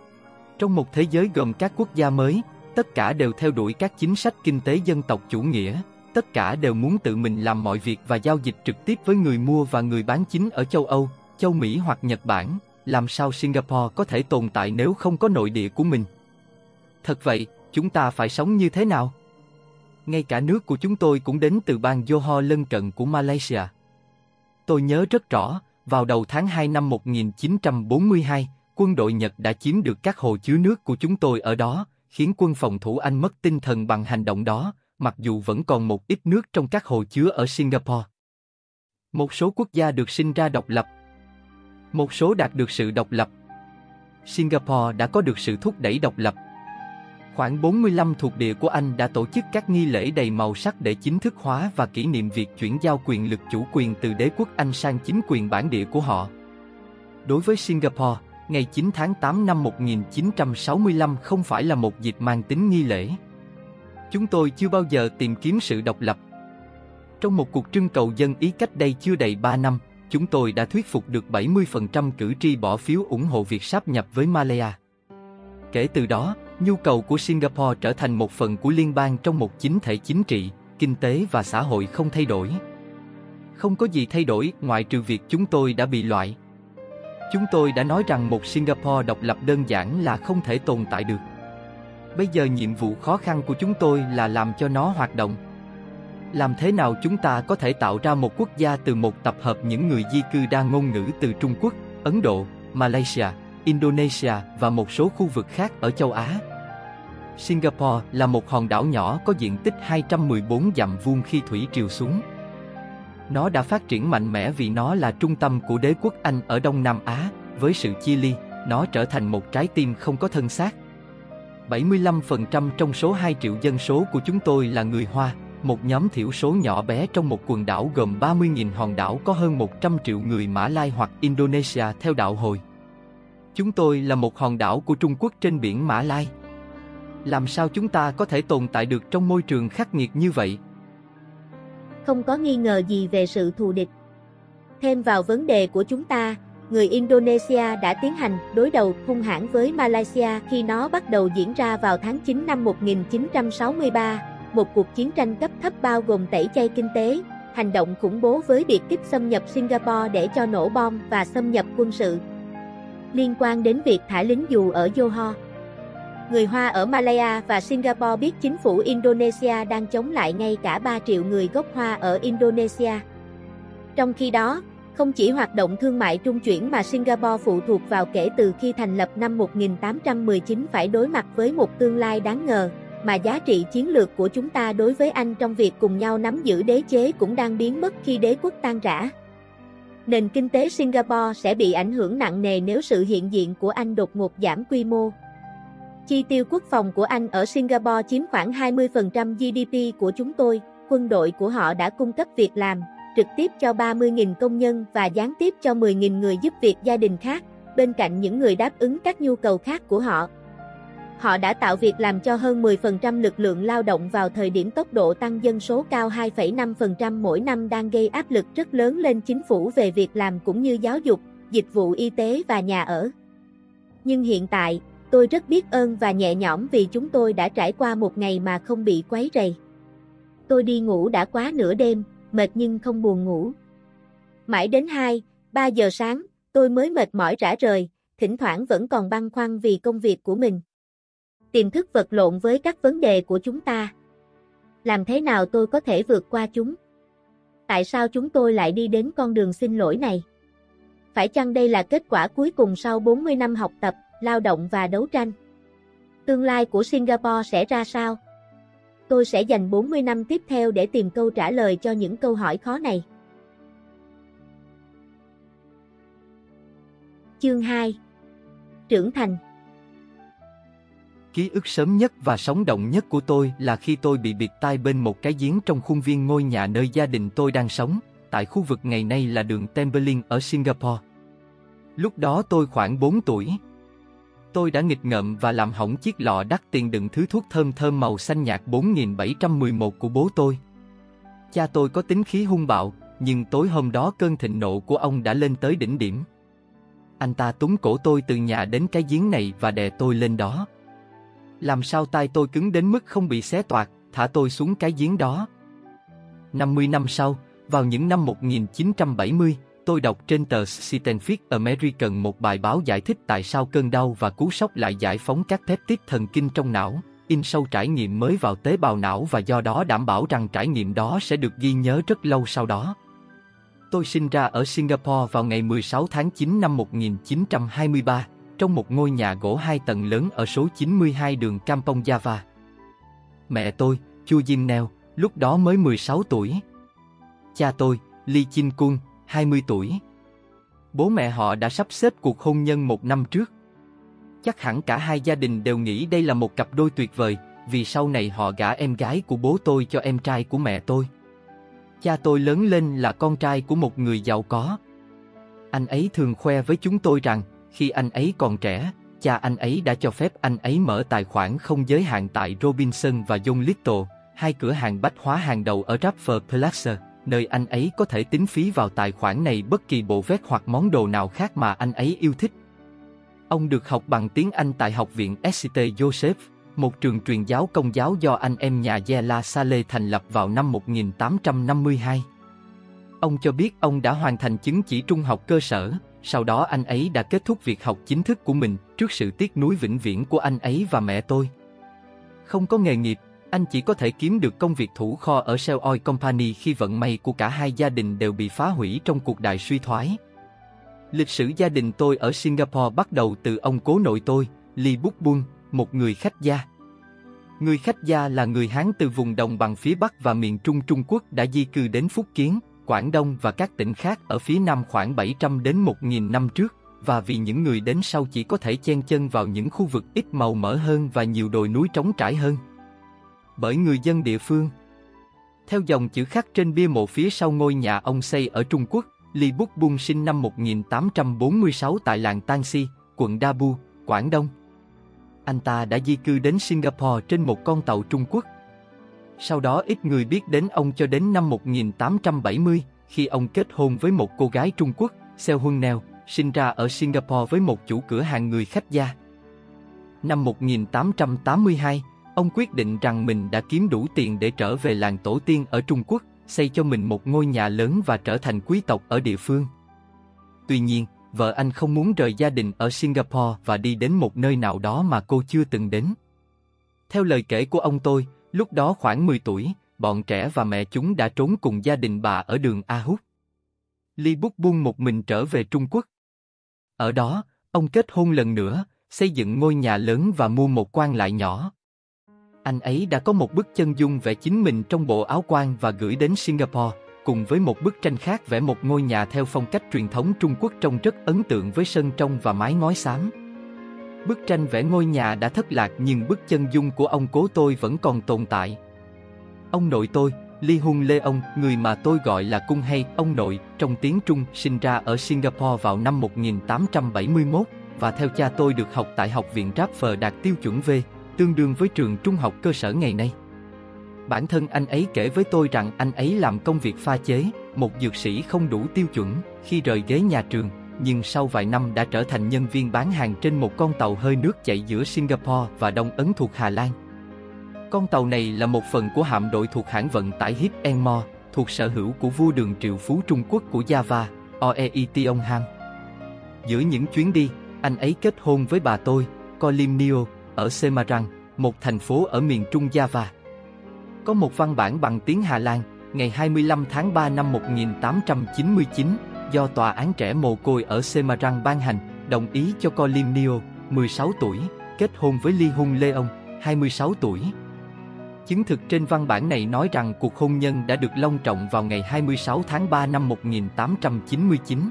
Trong một thế giới gồm các quốc gia mới, tất cả đều theo đuổi các chính sách kinh tế dân tộc chủ nghĩa, tất cả đều muốn tự mình làm mọi việc và giao dịch trực tiếp với người mua và người bán chính ở châu Âu, châu Mỹ hoặc Nhật Bản. Làm sao Singapore có thể tồn tại nếu không có nội địa của mình? Thật vậy, chúng ta phải sống như thế nào? Ngay cả nước của chúng tôi cũng đến từ bang Johor lân cận của Malaysia. Tôi nhớ rất rõ, vào đầu tháng hai năm một nghìn chín trăm bốn mươi hai, quân đội Nhật đã chiếm được các hồ chứa nước của chúng tôi ở đó, khiến quân phòng thủ Anh mất tinh thần bằng hành động đó, mặc dù vẫn còn một ít nước trong các hồ chứa ở Singapore. Một số quốc gia được sinh ra độc lập. Một số đạt được sự độc lập. Singapore đã có được sự thúc đẩy độc lập. Khoảng bốn mươi lăm thuộc địa của Anh đã tổ chức các nghi lễ đầy màu sắc để chính thức hóa và kỷ niệm việc chuyển giao quyền lực chủ quyền từ đế quốc Anh sang chính quyền bản địa của họ. Đối với Singapore, ngày chín tháng tám năm một nghìn chín trăm sáu mươi lăm không phải là một dịp mang tính nghi lễ. Chúng tôi chưa bao giờ tìm kiếm sự độc lập. Trong một cuộc trưng cầu dân Ý cách đây chưa đầy ba năm, chúng tôi đã thuyết phục được bảy mươi phần trăm cử tri bỏ phiếu ủng hộ việc sáp nhập với Malaya. Kể từ đó, nhu cầu của Singapore trở thành một phần của liên bang trong một chính thể chính trị, kinh tế và xã hội không thay đổi. Không có gì thay đổi ngoại trừ việc chúng tôi đã bị loại. Chúng tôi đã nói rằng một Singapore độc lập đơn giản là không thể tồn tại được. Bây giờ nhiệm vụ khó khăn của chúng tôi là làm cho nó hoạt động. Làm thế nào chúng ta có thể tạo ra một quốc gia từ một tập hợp những người di cư đa ngôn ngữ từ Trung Quốc, Ấn Độ, Malaysia, Indonesia và một số khu vực khác ở châu Á. Singapore là một hòn đảo nhỏ có diện tích hai trăm mười bốn dặm vuông khi thủy triều xuống. Nó đã phát triển mạnh mẽ vì nó là trung tâm của đế quốc Anh ở Đông Nam Á, với sự chia ly, nó trở thành một trái tim không có thân xác. bảy mươi lăm phần trăm trong số hai triệu dân số của chúng tôi là người Hoa, một nhóm thiểu số nhỏ bé trong một quần đảo gồm ba mươi nghìn hòn đảo có hơn một trăm triệu người Mã Lai hoặc Indonesia theo đạo Hồi. Chúng tôi là một hòn đảo của Trung Quốc trên biển Mã Lai. Làm sao chúng ta có thể tồn tại được trong môi trường khắc nghiệt như vậy? Không có nghi ngờ gì về sự thù địch. Thêm vào vấn đề của chúng ta, người Indonesia đã tiến hành đối đầu hung hãn với Malaysia khi nó bắt đầu diễn ra vào tháng chín năm một nghìn chín trăm sáu mươi ba, một cuộc chiến tranh cấp thấp bao gồm tẩy chay kinh tế, hành động khủng bố với biệt kích xâm nhập Singapore để cho nổ bom và xâm nhập quân sự. Liên quan đến việc thả lính dù ở Johor, người Hoa ở Malaya và Singapore biết chính phủ Indonesia đang chống lại ngay cả ba triệu người gốc Hoa ở Indonesia. Trong khi đó, không chỉ hoạt động thương mại trung chuyển mà Singapore phụ thuộc vào kể từ khi thành lập năm một nghìn tám trăm mười chín phải đối mặt với một tương lai đáng ngờ, mà giá trị chiến lược của chúng ta đối với Anh trong việc cùng nhau nắm giữ đế chế cũng đang biến mất khi đế quốc tan rã. Nền kinh tế Singapore sẽ bị ảnh hưởng nặng nề nếu sự hiện diện của Anh đột ngột giảm quy mô. Chi tiêu quốc phòng của Anh ở Singapore chiếm khoảng hai mươi phần trăm giê đê pê của chúng tôi, quân đội của họ đã cung cấp việc làm trực tiếp cho ba mươi nghìn công nhân và gián tiếp cho mười nghìn người giúp việc gia đình khác, bên cạnh những người đáp ứng các nhu cầu khác của họ. Họ đã tạo việc làm cho hơn mười phần trăm lực lượng lao động vào thời điểm tốc độ tăng dân số cao hai phẩy năm phần trăm mỗi năm đang gây áp lực rất lớn lên chính phủ về việc làm cũng như giáo dục, dịch vụ y tế và nhà ở. Nhưng hiện tại, tôi rất biết ơn và nhẹ nhõm vì chúng tôi đã trải qua một ngày mà không bị quấy rầy. Tôi đi ngủ đã quá nửa đêm, mệt nhưng không buồn ngủ. Mãi đến hai, ba giờ sáng, tôi mới mệt mỏi rã rời, thỉnh thoảng vẫn còn băn khoăn vì công việc của mình. Tiềm thức vật lộn với các vấn đề của chúng ta. Làm thế nào tôi có thể vượt qua chúng? Tại sao chúng tôi lại đi đến con đường xin lỗi này? Phải chăng đây là kết quả cuối cùng sau bốn mươi năm học tập, lao động và đấu tranh? Tương lai của Singapore sẽ ra sao? Tôi sẽ dành bốn mươi năm tiếp theo để tìm câu trả lời cho những câu hỏi khó này. Chương hai. Trưởng thành. Ký ức sớm nhất và sống động nhất của tôi là khi tôi bị biệt tai bên một cái giếng trong khuôn viên ngôi nhà nơi gia đình tôi đang sống, tại khu vực ngày nay là đường Tembeling ở Singapore. Lúc đó tôi khoảng bốn tuổi. Tôi đã nghịch ngợm và làm hỏng chiếc lọ đắt tiền đựng thứ thuốc thơm thơm màu xanh nhạt bốn nghìn bảy trăm mười một của bố tôi. Cha tôi có tính khí hung bạo, nhưng tối hôm đó cơn thịnh nộ của ông đã lên tới đỉnh điểm. Anh ta túm cổ tôi từ nhà đến cái giếng này và đè tôi lên đó. Làm sao tay tôi cứng đến mức không bị xé toạc, thả tôi xuống cái giếng đó. năm mươi năm sau, vào những năm một nghìn chín trăm bảy mươi, tôi đọc trên tờ Scientific American một bài báo giải thích tại sao cơn đau và cú sốc lại giải phóng các peptide thần kinh trong não, in sâu trải nghiệm mới vào tế bào não và do đó đảm bảo rằng trải nghiệm đó sẽ được ghi nhớ rất lâu sau đó. Tôi sinh ra ở Singapore vào ngày mười sáu tháng chín năm một nghìn chín trăm hai mươi ba, trong một ngôi nhà gỗ hai tầng lớn ở số chín mươi hai đường Kampong Java. Mẹ tôi, Chu Jim Neo, lúc đó mới mười sáu tuổi. Cha tôi, Lee Chin Kun, hai mươi tuổi. Bố mẹ họ đã sắp xếp cuộc hôn nhân một năm trước. Chắc hẳn cả hai gia đình đều nghĩ đây là một cặp đôi tuyệt vời, vì sau này họ gả em gái của bố tôi cho em trai của mẹ tôi. Cha tôi lớn lên là con trai của một người giàu có. Anh ấy thường khoe với chúng tôi rằng, khi anh ấy còn trẻ, cha anh ấy đã cho phép anh ấy mở tài khoản không giới hạn tại Robinson và John Little, hai cửa hàng bách hóa hàng đầu ở Raffer Plaza, nơi anh ấy có thể tính phí vào tài khoản này bất kỳ bộ vest hoặc món đồ nào khác mà anh ấy yêu thích. Ông được học bằng tiếng Anh tại Học viện Saint Joseph, một trường truyền giáo công giáo do anh em nhà De La Salle thành lập vào năm một nghìn tám trăm năm mươi hai. Ông cho biết ông đã hoàn thành chứng chỉ trung học cơ sở, sau đó anh ấy đã kết thúc việc học chính thức của mình trước sự tiếc nuối vĩnh viễn của anh ấy và mẹ tôi. Không có nghề nghiệp, anh chỉ có thể kiếm được công việc thủ kho ở Shell Oil Company khi vận may của cả hai gia đình đều bị phá hủy trong cuộc đại suy thoái. Lịch sử gia đình tôi ở Singapore bắt đầu từ ông cố nội tôi, Lee Book Bun, một người khách gia. Người khách gia là người Hán từ vùng đồng bằng phía Bắc và miền Trung Trung Quốc đã di cư đến Phúc Kiến, Quảng Đông và các tỉnh khác ở phía Nam khoảng bảy trăm đến một nghìn năm trước, và vì những người đến sau chỉ có thể chen chân vào những khu vực ít màu mỡ hơn và nhiều đồi núi trống trải hơn. Bởi người dân địa phương. Theo dòng chữ khắc trên bia mộ phía sau ngôi nhà ông xây ở Trung Quốc, Lee Book Bun sinh năm một nghìn tám trăm bốn mươi sáu tại làng Tan Si, quận Dabu, Quảng Đông. Anh ta đã di cư đến Singapore trên một con tàu Trung Quốc. Sau đó ít người biết đến ông cho đến năm một nghìn tám trăm bảy mươi, khi ông kết hôn với một cô gái Trung Quốc, Seo Hun Neo, sinh ra ở Singapore với một chủ cửa hàng người khách gia. Năm một nghìn tám trăm tám mươi hai, ông quyết định rằng mình đã kiếm đủ tiền để trở về làng tổ tiên ở Trung Quốc, xây cho mình một ngôi nhà lớn và trở thành quý tộc ở địa phương. Tuy nhiên, vợ anh không muốn rời gia đình ở Singapore và đi đến một nơi nào đó mà cô chưa từng đến. Theo lời kể của ông tôi, lúc đó khoảng mười tuổi, bọn trẻ và mẹ chúng đã trốn cùng gia đình bà ở đường A Hút. Lee Book Bun một mình trở về Trung Quốc. Ở đó, ông kết hôn lần nữa, xây dựng ngôi nhà lớn và mua một quan lại nhỏ. Anh ấy đã có một bức chân dung vẽ chính mình trong bộ áo quan và gửi đến Singapore, cùng với một bức tranh khác vẽ một ngôi nhà theo phong cách truyền thống Trung Quốc trông rất ấn tượng với sân trong và mái ngói xám. Bức tranh vẽ ngôi nhà đã thất lạc nhưng bức chân dung của ông cố tôi vẫn còn tồn tại. Ông nội tôi, Lee Hun Leong, người mà tôi gọi là Cung hay ông nội trong tiếng Trung, sinh ra ở Singapore vào năm một nghìn tám trăm bảy mươi mốt và theo cha tôi được học tại Học viện Radford đạt tiêu chuẩn V, tương đương với trường trung học cơ sở ngày nay. Bản thân anh ấy kể với tôi rằng anh ấy làm công việc pha chế, một dược sĩ không đủ tiêu chuẩn khi rời ghế nhà trường, nhưng sau vài năm đã trở thành nhân viên bán hàng trên một con tàu hơi nước chạy giữa Singapore và Đông Ấn thuộc Hà Lan. Con tàu này là một phần của hạm đội thuộc hãng vận tải Hip and More, thuộc sở hữu của vua Đường Triệu Phú Trung Quốc của Java, Oetion Ham. Giữa những chuyến đi, anh ấy kết hôn với bà tôi, Colim Neo, ở Semarang, một thành phố ở miền trung Java. Có một văn bản bằng tiếng Hà Lan, ngày hai mươi lăm tháng ba năm một nghìn tám trăm chín mươi chín, do Tòa án trẻ mồ côi ở Semarang ban hành, đồng ý cho Colim Neo, mười sáu tuổi, kết hôn với Lee Hun Leong, hai mươi sáu tuổi. Chứng thực trên văn bản này nói rằng cuộc hôn nhân đã được long trọng vào ngày hai mươi sáu tháng ba năm một nghìn tám trăm chín mươi chín.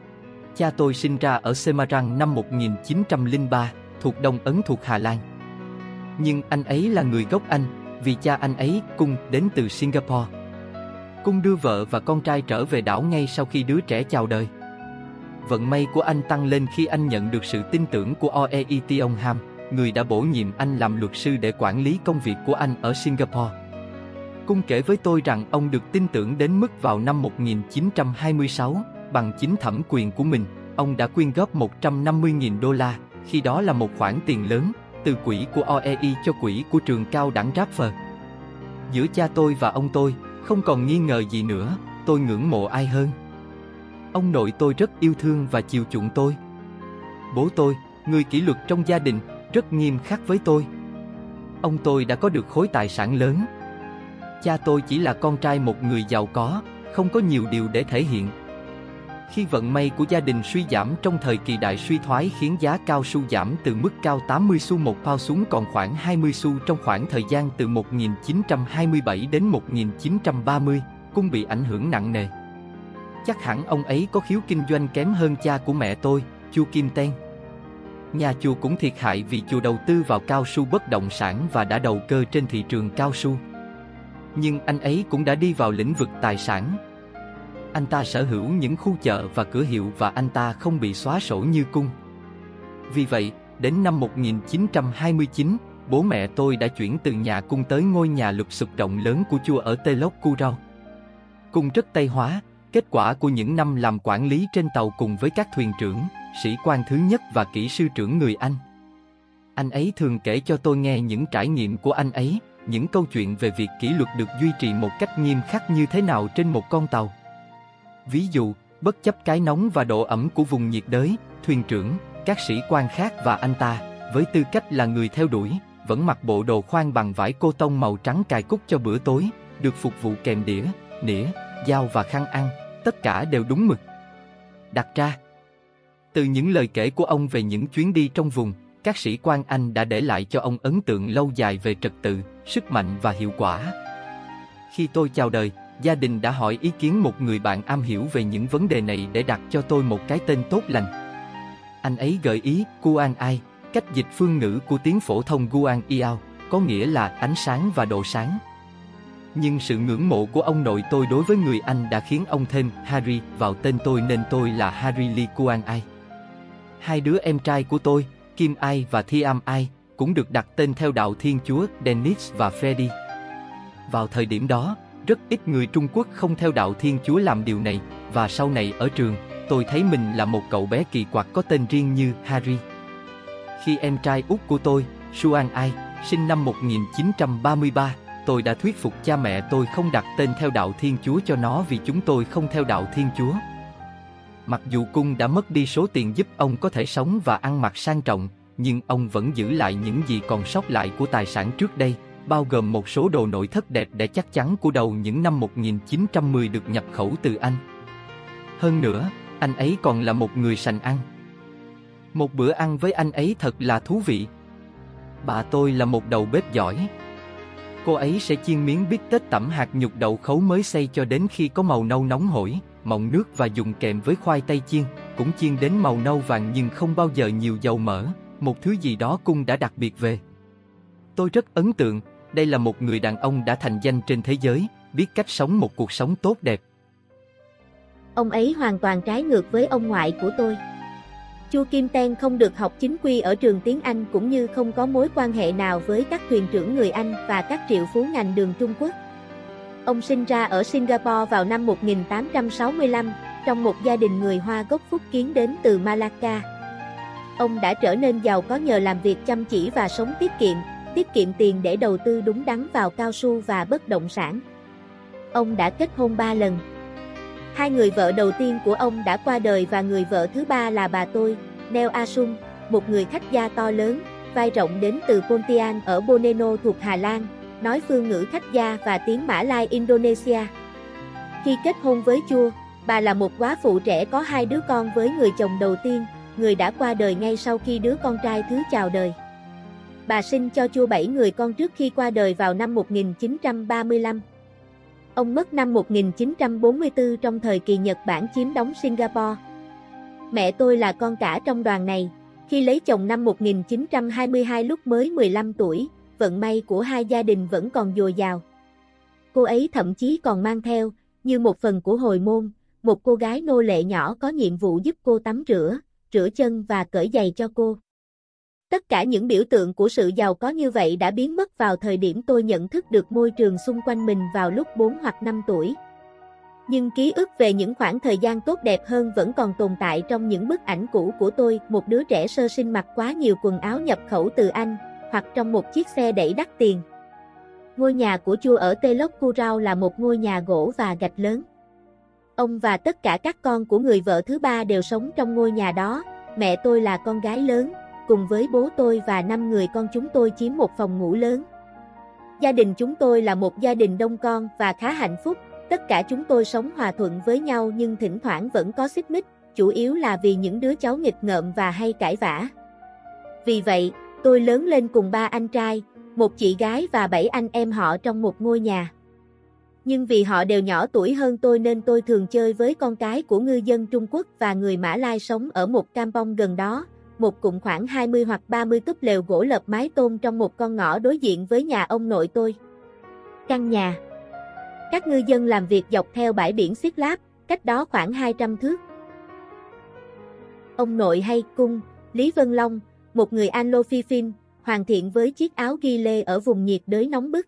Cha tôi sinh ra ở Semarang năm một nghìn chín trăm lẻ ba, thuộc Đông Ấn thuộc Hà Lan. Nhưng anh ấy là người gốc Anh, vì cha anh ấy, Cung, đến từ Singapore. Cung đưa vợ và con trai trở về đảo ngay sau khi đứa trẻ chào đời. Vận may của anh tăng lên khi anh nhận được sự tin tưởng của Oetion Ham, người đã bổ nhiệm anh làm luật sư để quản lý công việc của anh ở Singapore. Cung kể với tôi rằng ông được tin tưởng đến mức vào năm một nghìn chín trăm hai mươi sáu, bằng chính thẩm quyền của mình, ông đã quyên góp một trăm năm mươi nghìn đô la, khi đó là một khoản tiền lớn, từ quỹ của o e i cho quỹ của trường cao đẳng Radford. Giữa cha tôi và ông tôi, không còn nghi ngờ gì nữa, tôi ngưỡng mộ ai hơn. Ông nội tôi rất yêu thương và chiều chuộng tôi. Bố tôi, người kỷ luật trong gia đình, rất nghiêm khắc với tôi. Ông tôi đã có được khối tài sản lớn. Cha tôi chỉ là con trai một người giàu có, không có nhiều điều để thể hiện. Khi vận may của gia đình suy giảm trong thời kỳ đại suy thoái khiến giá cao su giảm từ mức cao tám mươi xu một pound xuống còn khoảng hai mươi xu trong khoảng thời gian từ một nghìn chín trăm hai mươi bảy đến một nghìn chín trăm ba mươi, Cung bị ảnh hưởng nặng nề. Chắc hẳn ông ấy có khiếu kinh doanh kém hơn cha của mẹ tôi, Chu Kim Ten. Nhà chùa cũng thiệt hại vì chùa đầu tư vào cao su bất động sản và đã đầu cơ trên thị trường cao su. Nhưng anh ấy cũng đã đi vào lĩnh vực tài sản. Anh ta sở hữu những khu chợ và cửa hiệu và anh ta không bị xóa sổ như Cung. Vì vậy, đến năm một nghìn chín trăm hai mươi chín, bố mẹ tôi đã chuyển từ nhà Cung tới ngôi nhà lụp xụp rộng lớn của chùa ở Telok Kurau. Cung rất Tây hóa, kết quả của những năm làm quản lý trên tàu cùng với các thuyền trưởng, sĩ quan thứ nhất và kỹ sư trưởng người Anh. Anh ấy thường kể cho tôi nghe những trải nghiệm của anh ấy, những câu chuyện về việc kỷ luật được duy trì một cách nghiêm khắc như thế nào trên một con tàu. Ví dụ, bất chấp cái nóng và độ ẩm của vùng nhiệt đới, thuyền trưởng, các sĩ quan khác và anh ta, với tư cách là người theo đuổi, vẫn mặc bộ đồ khoan bằng vải cô tông màu trắng cài cúc cho bữa tối, được phục vụ kèm đĩa, nĩa, dao và khăn ăn, tất cả đều đúng mực đặt ra. Từ những lời kể của ông về những chuyến đi trong vùng, các sĩ quan Anh đã để lại cho ông ấn tượng lâu dài về trật tự, sức mạnh và hiệu quả. Khi tôi chào đời, gia đình đã hỏi ý kiến một người bạn am hiểu về những vấn đề này để đặt cho tôi một cái tên tốt lành. Anh ấy gợi ý Guan Ai, cách dịch phương ngữ của tiếng phổ thông Guan Iao, có nghĩa là ánh sáng và độ sáng. Nhưng sự ngưỡng mộ của ông nội tôi đối với người Anh đã khiến ông thêm Harry vào tên tôi nên tôi là Harry Lee Guan Ai. Hai đứa em trai của tôi, Kim Ai và Thiam Ai, cũng được đặt tên theo đạo Thiên Chúa Dennis và Freddy. Vào thời điểm đó, rất ít người Trung Quốc không theo đạo Thiên Chúa làm điều này, và sau này ở trường, tôi thấy mình là một cậu bé kỳ quặc có tên riêng như Harry. Khi em trai út của tôi, Xuan Ai, sinh năm một nghìn chín trăm ba mươi ba, tôi đã thuyết phục cha mẹ tôi không đặt tên theo đạo Thiên Chúa cho nó vì chúng tôi không theo đạo Thiên Chúa. Mặc dù cung đã mất đi số tiền giúp ông có thể sống và ăn mặc sang trọng, nhưng ông vẫn giữ lại những gì còn sót lại của tài sản trước đây, bao gồm một số đồ nội thất đẹp đẽ chắc chắn của đầu những năm một nghìn chín trăm mười được nhập khẩu từ Anh. Hơn nữa, anh ấy còn là một người sành ăn. Một bữa ăn với anh ấy thật là thú vị. Bà tôi là một đầu bếp giỏi. Cô ấy sẽ chiên miếng bít tết tẩm hạt nhục đậu khấu mới xay cho đến khi có màu nâu nóng hổi, mọng nước và dùng kèm với khoai tây chiên, cũng chiên đến màu nâu vàng nhưng không bao giờ nhiều dầu mỡ, một thứ gì đó cung đã đặc biệt về. Tôi rất ấn tượng, đây là một người đàn ông đã thành danh trên thế giới, biết cách sống một cuộc sống tốt đẹp. Ông ấy hoàn toàn trái ngược với ông ngoại của tôi. Chu Kim Ten không được học chính quy ở trường tiếng Anh cũng như không có mối quan hệ nào với các thuyền trưởng người Anh và các triệu phú ngành đường Trung Quốc. Ông sinh ra ở Singapore vào năm một nghìn tám trăm sáu mươi lăm, trong một gia đình người Hoa gốc Phúc Kiến đến từ Malacca. Ông đã trở nên giàu có nhờ làm việc chăm chỉ và sống tiết kiệm, tiết kiệm tiền để đầu tư đúng đắn vào cao su và bất động sản. Ông đã kết hôn ba lần. Hai người vợ đầu tiên của ông đã qua đời và người vợ thứ ba là bà tôi, Neo A Sung, một người khách gia to lớn, vai rộng đến từ Pontian ở Boneno thuộc Hà Lan, nói phương ngữ khách gia và tiếng Mã Lai Indonesia. Khi kết hôn với Chua, bà là một góa phụ trẻ có hai đứa con với người chồng đầu tiên, người đã qua đời ngay sau khi đứa con trai thứ chào đời. Bà sinh cho Chua bảy người con trước khi qua đời vào năm một nghìn chín trăm ba mươi lăm. Ông mất năm một nghìn chín trăm bốn mươi tư trong thời kỳ Nhật Bản chiếm đóng Singapore. Mẹ tôi là con cả trong đoàn này, khi lấy chồng năm một nghìn chín trăm hai mươi hai lúc mới mười lăm tuổi, vận may của hai gia đình vẫn còn dồi dào. Cô ấy thậm chí còn mang theo, như một phần của hồi môn, một cô gái nô lệ nhỏ có nhiệm vụ giúp cô tắm rửa, rửa chân và cởi giày cho cô. Tất cả những biểu tượng của sự giàu có như vậy đã biến mất vào thời điểm tôi nhận thức được môi trường xung quanh mình vào lúc bốn hoặc năm tuổi. Nhưng ký ức về những khoảng thời gian tốt đẹp hơn vẫn còn tồn tại trong những bức ảnh cũ của tôi, một đứa trẻ sơ sinh mặc quá nhiều quần áo nhập khẩu từ Anh, hoặc trong một chiếc xe đẩy đắt tiền. Ngôi nhà của Chua ở Telok Kurau là một ngôi nhà gỗ và gạch lớn. Ông và tất cả các con của người vợ thứ ba đều sống trong ngôi nhà đó, mẹ tôi là con gái lớn, cùng với bố tôi và năm người con chúng tôi chiếm một phòng ngủ lớn. Gia đình chúng tôi là một gia đình đông con và khá hạnh phúc, tất cả chúng tôi sống hòa thuận với nhau nhưng thỉnh thoảng vẫn có xích mích, chủ yếu là vì những đứa cháu nghịch ngợm và hay cãi vã. Vì vậy, tôi lớn lên cùng ba anh trai, một chị gái và bảy anh em họ trong một ngôi nhà. Nhưng vì họ đều nhỏ tuổi hơn tôi nên tôi thường chơi với con cái của ngư dân Trung Quốc và người Mã Lai sống ở một campong gần đó, một cụm khoảng hai mươi hoặc ba mươi túp lều gỗ lợp mái tôn trong một con ngõ đối diện với nhà ông nội tôi. Căn nhà. Các ngư dân làm việc dọc theo bãi biển Siết Láp, cách đó khoảng hai trăm thước. Ông nội hay Cung, Lý Vân Long, một người Anglo-Philippines, hoàn thiện với chiếc áo ghi lê ở vùng nhiệt đới nóng bức.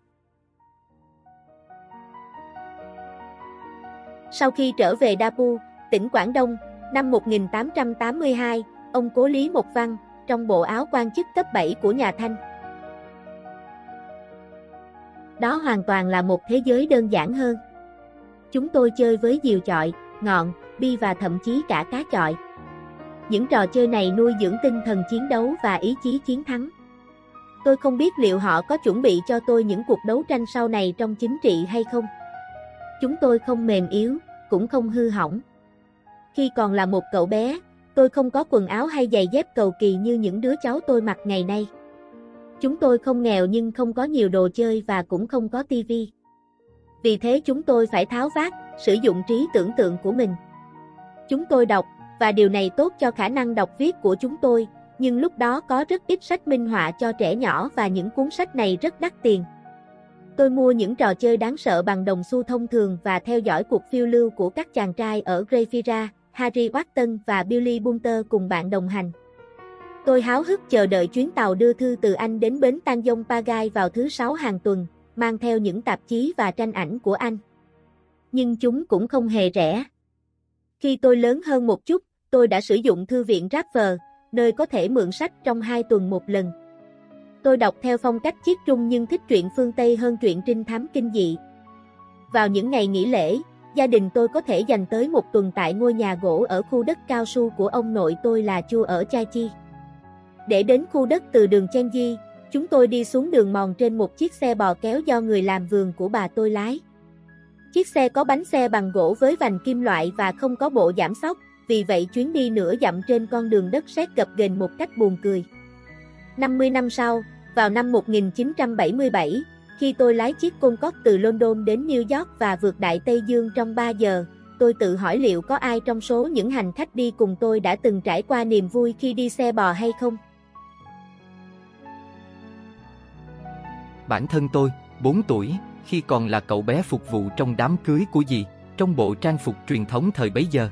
Sau khi trở về Dapu, tỉnh Quảng Đông, năm một nghìn tám trăm tám mươi hai, ông Cố Lý Mộc Văn, trong bộ áo quan chức cấp bảy của nhà Thanh. Đó hoàn toàn là một thế giới đơn giản hơn. Chúng tôi chơi với diều chọi, ngọn, bi và thậm chí cả cá chọi. Những trò chơi này nuôi dưỡng tinh thần chiến đấu và ý chí chiến thắng. Tôi không biết liệu họ có chuẩn bị cho tôi những cuộc đấu tranh sau này trong chính trị hay không. Chúng tôi không mềm yếu, cũng không hư hỏng. Khi còn là một cậu bé, tôi không có quần áo hay giày dép cầu kỳ như những đứa cháu tôi mặc ngày nay. Chúng tôi không nghèo nhưng không có nhiều đồ chơi và cũng không có tivi. Vì thế chúng tôi phải tháo vát, sử dụng trí tưởng tượng của mình. Chúng tôi đọc, và điều này tốt cho khả năng đọc viết của chúng tôi, nhưng lúc đó có rất ít sách minh họa cho trẻ nhỏ và những cuốn sách này rất đắt tiền. Tôi mua những trò chơi đáng sợ bằng đồng xu thông thường và theo dõi cuộc phiêu lưu của các chàng trai ở Greyfriars, Harry Wharton và Billy Bunter cùng bạn đồng hành. Tôi háo hức chờ đợi chuyến tàu đưa thư từ Anh đến bến Tanjong Pagai vào thứ Sáu hàng tuần, mang theo những tạp chí và tranh ảnh của anh. Nhưng chúng cũng không hề rẻ. Khi tôi lớn hơn một chút, tôi đã sử dụng thư viện Rapper, nơi có thể mượn sách trong hai tuần một lần. Tôi đọc theo phong cách chiết trung nhưng thích truyện phương Tây hơn truyện trinh thám kinh dị. Vào những ngày nghỉ lễ, gia đình tôi có thể dành tới một tuần tại ngôi nhà gỗ ở khu đất cao su của ông nội tôi là Chu ở Chai Chi. Để đến khu đất từ đường Chenji, chúng tôi đi xuống đường mòn trên một chiếc xe bò kéo do người làm vườn của bà tôi lái. Chiếc xe có bánh xe bằng gỗ với vành kim loại và không có bộ giảm xóc, vì vậy chuyến đi nửa dặm trên con đường đất sét gập ghềnh một cách buồn cười. năm mươi năm sau, vào năm một nghìn chín trăm bảy mươi bảy, khi tôi lái chiếc Concorde từ London đến New York và vượt Đại Tây Dương trong ba giờ, tôi tự hỏi liệu có ai trong số những hành khách đi cùng tôi đã từng trải qua niềm vui khi đi xe bò hay không. Bản thân tôi, bốn tuổi, khi còn là cậu bé phục vụ trong đám cưới của dì, trong bộ trang phục truyền thống thời bấy giờ.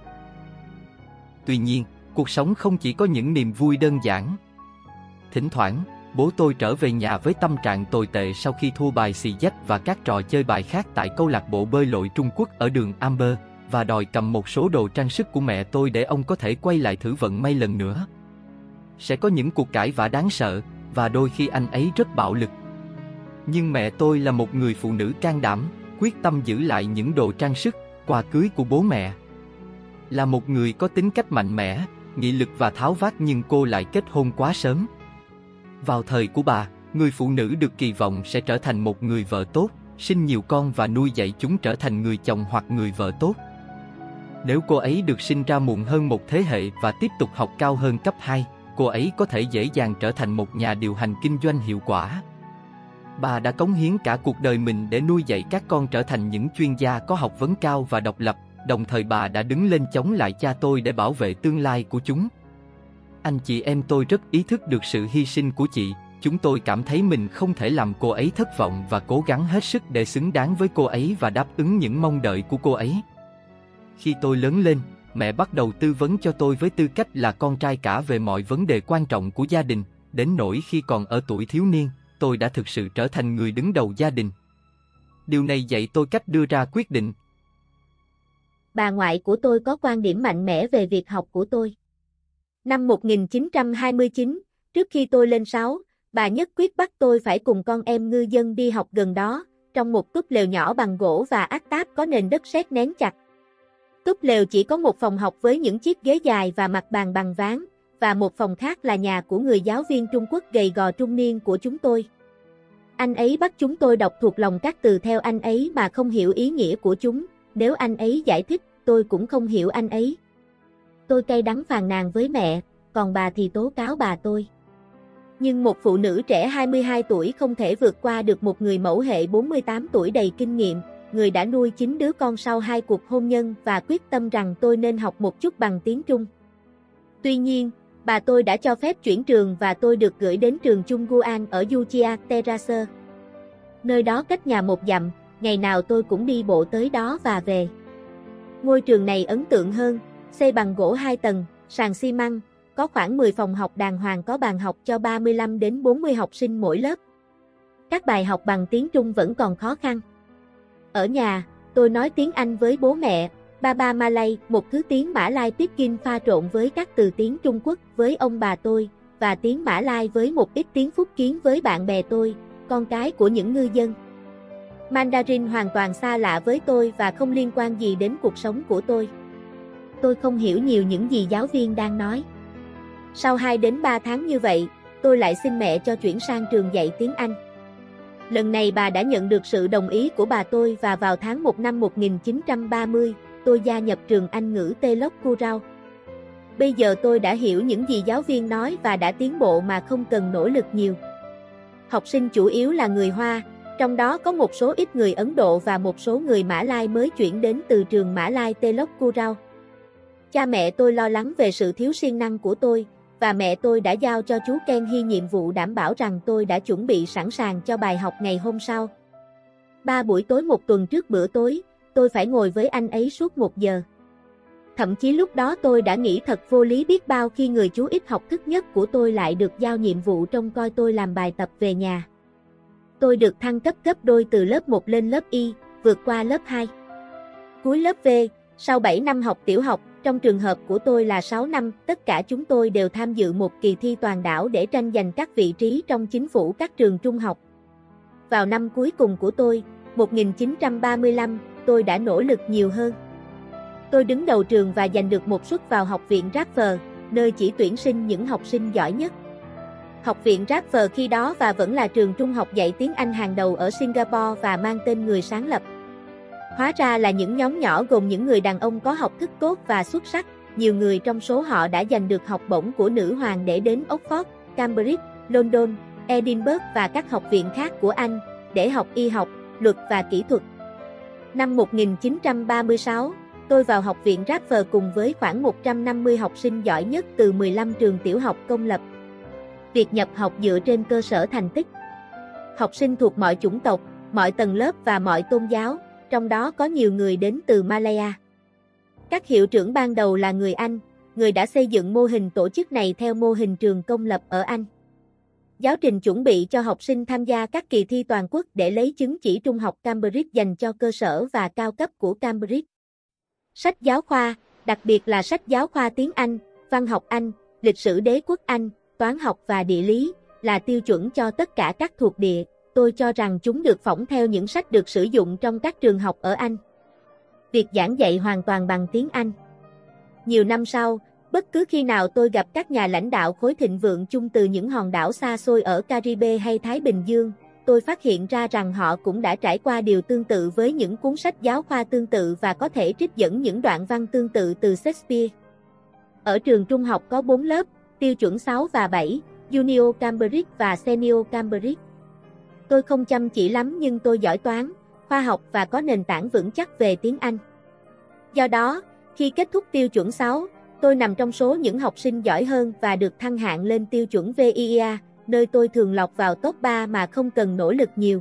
Tuy nhiên, cuộc sống không chỉ có những niềm vui đơn giản. Thỉnh thoảng, bố tôi trở về nhà với tâm trạng tồi tệ sau khi thua bài xì dách và các trò chơi bài khác tại câu lạc bộ bơi lội Trung Quốc ở đường Amber, và đòi cầm một số đồ trang sức của mẹ tôi để ông có thể quay lại thử vận may lần nữa. Sẽ có những cuộc cãi vã đáng sợ, và đôi khi anh ấy rất bạo lực. Nhưng mẹ tôi là một người phụ nữ can đảm, quyết tâm giữ lại những đồ trang sức, quà cưới của bố mẹ. Là một người có tính cách mạnh mẽ, nghị lực và tháo vát nhưng cô lại kết hôn quá sớm. Vào thời của bà, người phụ nữ được kỳ vọng sẽ trở thành một người vợ tốt, sinh nhiều con và nuôi dạy chúng trở thành người chồng hoặc người vợ tốt. Nếu cô ấy được sinh ra muộn hơn một thế hệ và tiếp tục học cao hơn cấp hai, cô ấy có thể dễ dàng trở thành một nhà điều hành kinh doanh hiệu quả. Bà đã cống hiến cả cuộc đời mình để nuôi dạy các con trở thành những chuyên gia có học vấn cao và độc lập, đồng thời bà đã đứng lên chống lại cha tôi để bảo vệ tương lai của chúng. Anh chị em tôi rất ý thức được sự hy sinh của chị, chúng tôi cảm thấy mình không thể làm cô ấy thất vọng và cố gắng hết sức để xứng đáng với cô ấy và đáp ứng những mong đợi của cô ấy. Khi tôi lớn lên, mẹ bắt đầu tư vấn cho tôi với tư cách là con trai cả về mọi vấn đề quan trọng của gia đình, đến nỗi khi còn ở tuổi thiếu niên, tôi đã thực sự trở thành người đứng đầu gia đình. Điều này dạy tôi cách đưa ra quyết định. Bà ngoại của tôi có quan điểm mạnh mẽ về việc học của tôi. Năm một nghìn chín trăm hai mươi chín, trước khi tôi lên sáu, bà nhất quyết bắt tôi phải cùng con em ngư dân đi học gần đó, trong một túp lều nhỏ bằng gỗ và át táp có nền đất sét nén chặt. Túp lều chỉ có một phòng học với những chiếc ghế dài và mặt bàn bằng ván, và một phòng khác là nhà của người giáo viên Trung Quốc gầy gò trung niên của chúng tôi. Anh ấy bắt chúng tôi đọc thuộc lòng các từ theo anh ấy mà không hiểu ý nghĩa của chúng, nếu anh ấy giải thích, tôi cũng không hiểu anh ấy. Tôi cay đắng phàn nàn với mẹ, còn bà thì tố cáo bà tôi. Nhưng một phụ nữ trẻ hai mươi hai tuổi không thể vượt qua được một người mẫu hệ bốn mươi tám tuổi đầy kinh nghiệm, người đã nuôi chín đứa con sau hai cuộc hôn nhân và quyết tâm rằng tôi nên học một chút bằng tiếng Trung. Tuy nhiên, bà tôi đã cho phép chuyển trường và tôi được gửi đến trường Chung Guan ở Yuchia Terrace. Nơi đó cách nhà một dặm, ngày nào tôi cũng đi bộ tới đó và về. Ngôi trường này ấn tượng hơn, xây bằng gỗ hai tầng, sàn xi măng, có khoảng mười phòng học đàng hoàng có bàn học cho ba mươi lăm đến bốn mươi học sinh mỗi lớp. Các bài học bằng tiếng Trung vẫn còn khó khăn. Ở nhà, tôi nói tiếng Anh với bố mẹ, Baba Malay, một thứ tiếng Mã Lai Pidgin pha trộn với các từ tiếng Trung Quốc với ông bà tôi, và tiếng Mã Lai với một ít tiếng Phúc Kiến với bạn bè tôi, con cái của những ngư dân. Mandarin hoàn toàn xa lạ với tôi và không liên quan gì đến cuộc sống của tôi. Tôi không hiểu nhiều những gì giáo viên đang nói. Sau hai đến ba tháng như vậy, tôi lại xin mẹ cho chuyển sang trường dạy tiếng Anh. Lần này bà đã nhận được sự đồng ý của bà tôi và vào tháng một năm một nghìn chín trăm ba mươi, tôi gia nhập trường Anh ngữ Telok Kurau. Bây giờ tôi đã hiểu những gì giáo viên nói và đã tiến bộ mà không cần nỗ lực nhiều. Học sinh chủ yếu là người Hoa, trong đó có một số ít người Ấn Độ và một số người Mã Lai mới chuyển đến từ trường Mã Lai Telok Kurau. Cha mẹ tôi lo lắng về sự thiếu siêng năng của tôi, và mẹ tôi đã giao cho chú Ken Hy nhiệm vụ đảm bảo rằng tôi đã chuẩn bị sẵn sàng cho bài học ngày hôm sau. Ba buổi tối một tuần trước bữa tối, tôi phải ngồi với anh ấy suốt một giờ. Thậm chí lúc đó tôi đã nghĩ thật vô lý biết bao khi người chú ít học thức nhất của tôi lại được giao nhiệm vụ trông coi tôi làm bài tập về nhà. Tôi được thăng cấp gấp đôi từ lớp một lên lớp Y, vượt qua lớp hai. Cuối lớp V, sau bảy năm học tiểu học, trong trường hợp của tôi là sáu năm, tất cả chúng tôi đều tham dự một kỳ thi toàn đảo để tranh giành các vị trí trong chính phủ các trường trung học. Vào năm cuối cùng của tôi, một nghìn chín trăm ba mươi lăm, tôi đã nỗ lực nhiều hơn. Tôi đứng đầu trường và giành được một suất vào Học viện Radford, nơi chỉ tuyển sinh những học sinh giỏi nhất. Học viện Radford khi đó và vẫn là trường trung học dạy tiếng Anh hàng đầu ở Singapore và mang tên người sáng lập. Hóa ra là những nhóm nhỏ gồm những người đàn ông có học thức tốt và xuất sắc, nhiều người trong số họ đã giành được học bổng của nữ hoàng để đến Oxford, Cambridge, London, Edinburgh và các học viện khác của Anh, để học y học, luật và kỹ thuật. Năm một nghìn chín trăm ba mươi sáu, tôi vào Học viện Radford cùng với khoảng một trăm năm mươi học sinh giỏi nhất từ mười lăm trường tiểu học công lập. Việc nhập học dựa trên cơ sở thành tích. Học sinh thuộc mọi chủng tộc, mọi tầng lớp và mọi tôn giáo, trong đó có nhiều người đến từ Malaya. Các hiệu trưởng ban đầu là người Anh, người đã xây dựng mô hình tổ chức này theo mô hình trường công lập ở Anh. Giáo trình chuẩn bị cho học sinh tham gia các kỳ thi toàn quốc để lấy chứng chỉ trung học Cambridge dành cho cơ sở và cao cấp của Cambridge. Sách giáo khoa, đặc biệt là sách giáo khoa tiếng Anh, văn học Anh, lịch sử đế quốc Anh, toán học và địa lý, là tiêu chuẩn cho tất cả các thuộc địa. Tôi cho rằng chúng được phỏng theo những sách được sử dụng trong các trường học ở Anh. Việc giảng dạy hoàn toàn bằng tiếng Anh. Nhiều năm sau, bất cứ khi nào tôi gặp các nhà lãnh đạo khối thịnh vượng chung từ những hòn đảo xa xôi ở Caribe hay Thái Bình Dương, tôi phát hiện ra rằng họ cũng đã trải qua điều tương tự với những cuốn sách giáo khoa tương tự và có thể trích dẫn những đoạn văn tương tự từ Shakespeare. Ở trường trung học có bốn lớp, tiêu chuẩn sáu và bảy, Junior Cambridge và Senior Cambridge. Tôi không chăm chỉ lắm nhưng tôi giỏi toán, khoa học và có nền tảng vững chắc về tiếng Anh. Do đó, khi kết thúc tiêu chuẩn sáu, tôi nằm trong số những học sinh giỏi hơn và được thăng hạng lên tiêu chuẩn vê i a, nơi tôi thường lọt vào top ba mà không cần nỗ lực nhiều.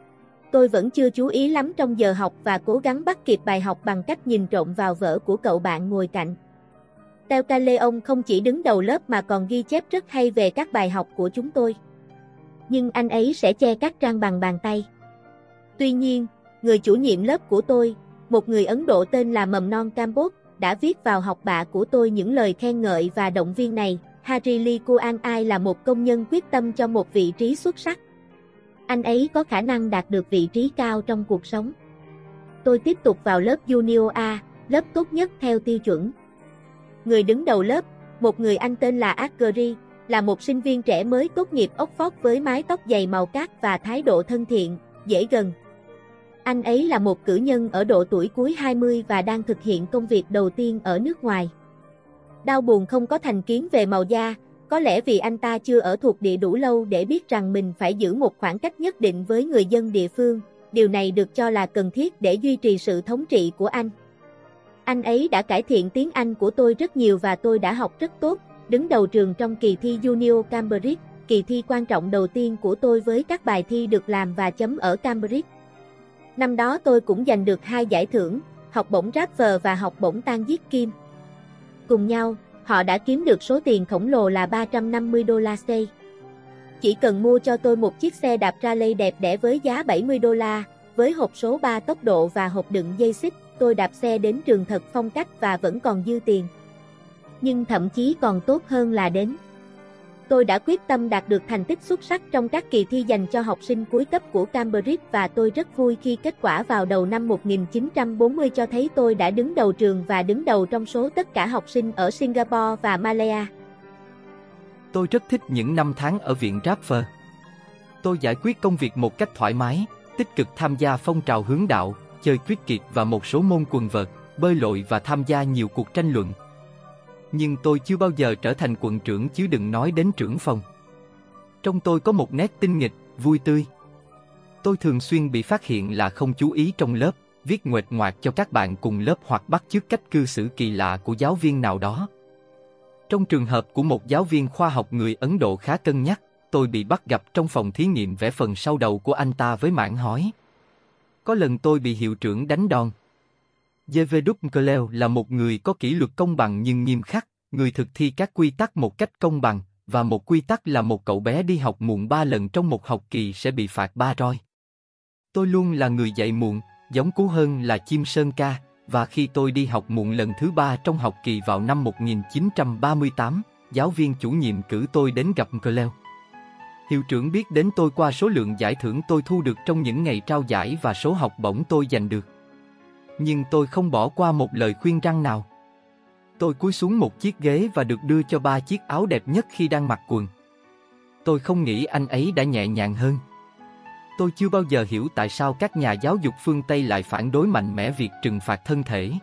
Tôi vẫn chưa chú ý lắm trong giờ học và cố gắng bắt kịp bài học bằng cách nhìn trộm vào vở của cậu bạn ngồi cạnh. Teo Ca Leon không chỉ đứng đầu lớp mà còn ghi chép rất hay về các bài học của chúng tôi. Nhưng anh ấy sẽ che các trang bằng bàn tay. Tuy nhiên, người chủ nhiệm lớp của tôi, một người Ấn Độ tên là Mầm non Campuchia, đã viết vào học bạ của tôi những lời khen ngợi và động viên này. Harry Lee Kuan Ai là một công nhân quyết tâm cho một vị trí xuất sắc. Anh ấy có khả năng đạt được vị trí cao trong cuộc sống. Tôi tiếp tục vào lớp Junior A, lớp tốt nhất theo tiêu chuẩn. Người đứng đầu lớp, một người Anh tên là Akeri, là một sinh viên trẻ mới tốt nghiệp Oxford với mái tóc dày màu cát và thái độ thân thiện, dễ gần. Anh ấy là một cử nhân ở độ tuổi cuối hai mươi và đang thực hiện công việc đầu tiên ở nước ngoài. Đau buồn không có thành kiến về màu da, có lẽ vì anh ta chưa ở thuộc địa đủ lâu để biết rằng mình phải giữ một khoảng cách nhất định với người dân địa phương, điều này được cho là cần thiết để duy trì sự thống trị của Anh. Anh ấy đã cải thiện tiếng Anh của tôi rất nhiều và tôi đã học rất tốt, đứng đầu trường trong kỳ thi Junior Cambridge, kỳ thi quan trọng đầu tiên của tôi với các bài thi được làm và chấm ở Cambridge. Năm đó tôi cũng giành được hai giải thưởng, học bổng Radford và học bổng Tan Giết Kim. Cùng nhau, họ đã kiếm được số tiền khổng lồ là ba trăm năm mươi đô la xây. Chỉ cần mua cho tôi một chiếc xe đạp rally đẹp đẽ với giá bảy mươi đô la, với hộp số ba tốc độ và hộp đựng dây xích, tôi đạp xe đến trường thật phong cách và vẫn còn dư tiền. Nhưng thậm chí còn tốt hơn là đến. Tôi đã quyết tâm đạt được thành tích xuất sắc trong các kỳ thi dành cho học sinh cuối cấp của Cambridge và tôi rất vui khi kết quả vào đầu năm một nghìn chín trăm bốn mươi cho thấy tôi đã đứng đầu trường và đứng đầu trong số tất cả học sinh ở Singapore và Malaya. Tôi rất thích những năm tháng ở viện Radford. Tôi giải quyết công việc một cách thoải mái, tích cực tham gia phong trào hướng đạo, chơi cricket và một số môn quần vợt, bơi lội và tham gia nhiều cuộc tranh luận. Nhưng tôi chưa bao giờ trở thành quận trưởng, chứ đừng nói đến trưởng phòng. Trong tôi có một nét tinh nghịch, vui tươi. Tôi thường xuyên bị phát hiện là không chú ý trong lớp, viết nguệch ngoạc cho các bạn cùng lớp hoặc bắt chước cách cư xử kỳ lạ của giáo viên nào đó. Trong trường hợp của một giáo viên khoa học người Ấn Độ khá cân nhắc, tôi bị bắt gặp trong phòng thí nghiệm vẽ phần sau đầu của anh ta với mảng hói. Có lần tôi bị hiệu trưởng đánh đòn. Jevduklev là một người có kỷ luật công bằng nhưng nghiêm khắc, người thực thi các quy tắc một cách công bằng, và một quy tắc là một cậu bé đi học muộn ba lần trong một học kỳ sẽ bị phạt ba roi. Tôi luôn là người dậy muộn, giống cú hơn là chim sơn ca, và khi tôi đi học muộn lần thứ ba trong học kỳ vào năm một nghìn chín trăm ba mươi tám, giáo viên chủ nhiệm cử tôi đến gặp Clev. Hiệu trưởng biết đến tôi qua số lượng giải thưởng tôi thu được trong những ngày trao giải và số học bổng tôi giành được. Nhưng tôi không bỏ qua một lời khuyên răn nào. Tôi cúi xuống một chiếc ghế và được đưa cho ba chiếc áo đẹp nhất khi đang mặc quần. Tôi không nghĩ anh ấy đã nhẹ nhàng hơn. Tôi chưa bao giờ hiểu tại sao các nhà giáo dục phương Tây lại phản đối mạnh mẽ việc trừng phạt thân thể.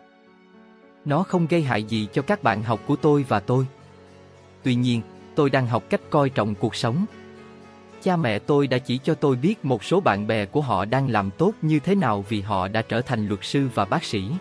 Nó không gây hại gì cho các bạn học của tôi và tôi. Tuy nhiên, tôi đang học cách coi trọng cuộc sống. Cha mẹ tôi đã chỉ cho tôi biết một số bạn bè của họ đang làm tốt như thế nào vì họ đã trở thành luật sư và bác sĩ.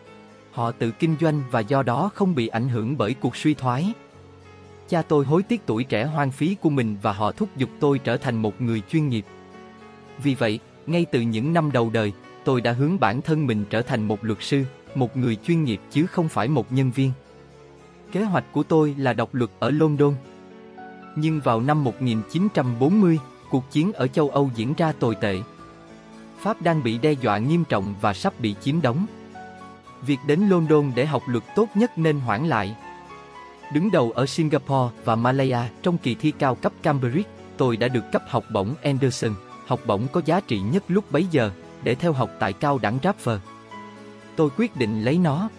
Họ tự kinh doanh và do đó không bị ảnh hưởng bởi cuộc suy thoái. Cha tôi hối tiếc tuổi trẻ hoang phí của mình và họ thúc giục tôi trở thành một người chuyên nghiệp. Vì vậy, ngay từ những năm đầu đời, tôi đã hướng bản thân mình trở thành một luật sư, một người chuyên nghiệp chứ không phải một nhân viên. Kế hoạch của tôi là đọc luật ở London. Nhưng vào năm một nghìn chín trăm bốn mươi, cuộc chiến ở châu Âu diễn ra tồi tệ. Pháp đang bị đe dọa nghiêm trọng và sắp bị chiếm đóng. Việc đến London để học luật tốt nhất nên hoãn lại. Đứng đầu ở Singapore và Malaya trong kỳ thi cao cấp Cambridge, tôi đã được cấp học bổng Anderson, học bổng có giá trị nhất lúc bấy giờ, để theo học tại cao đẳng Radford. Tôi quyết định lấy nó.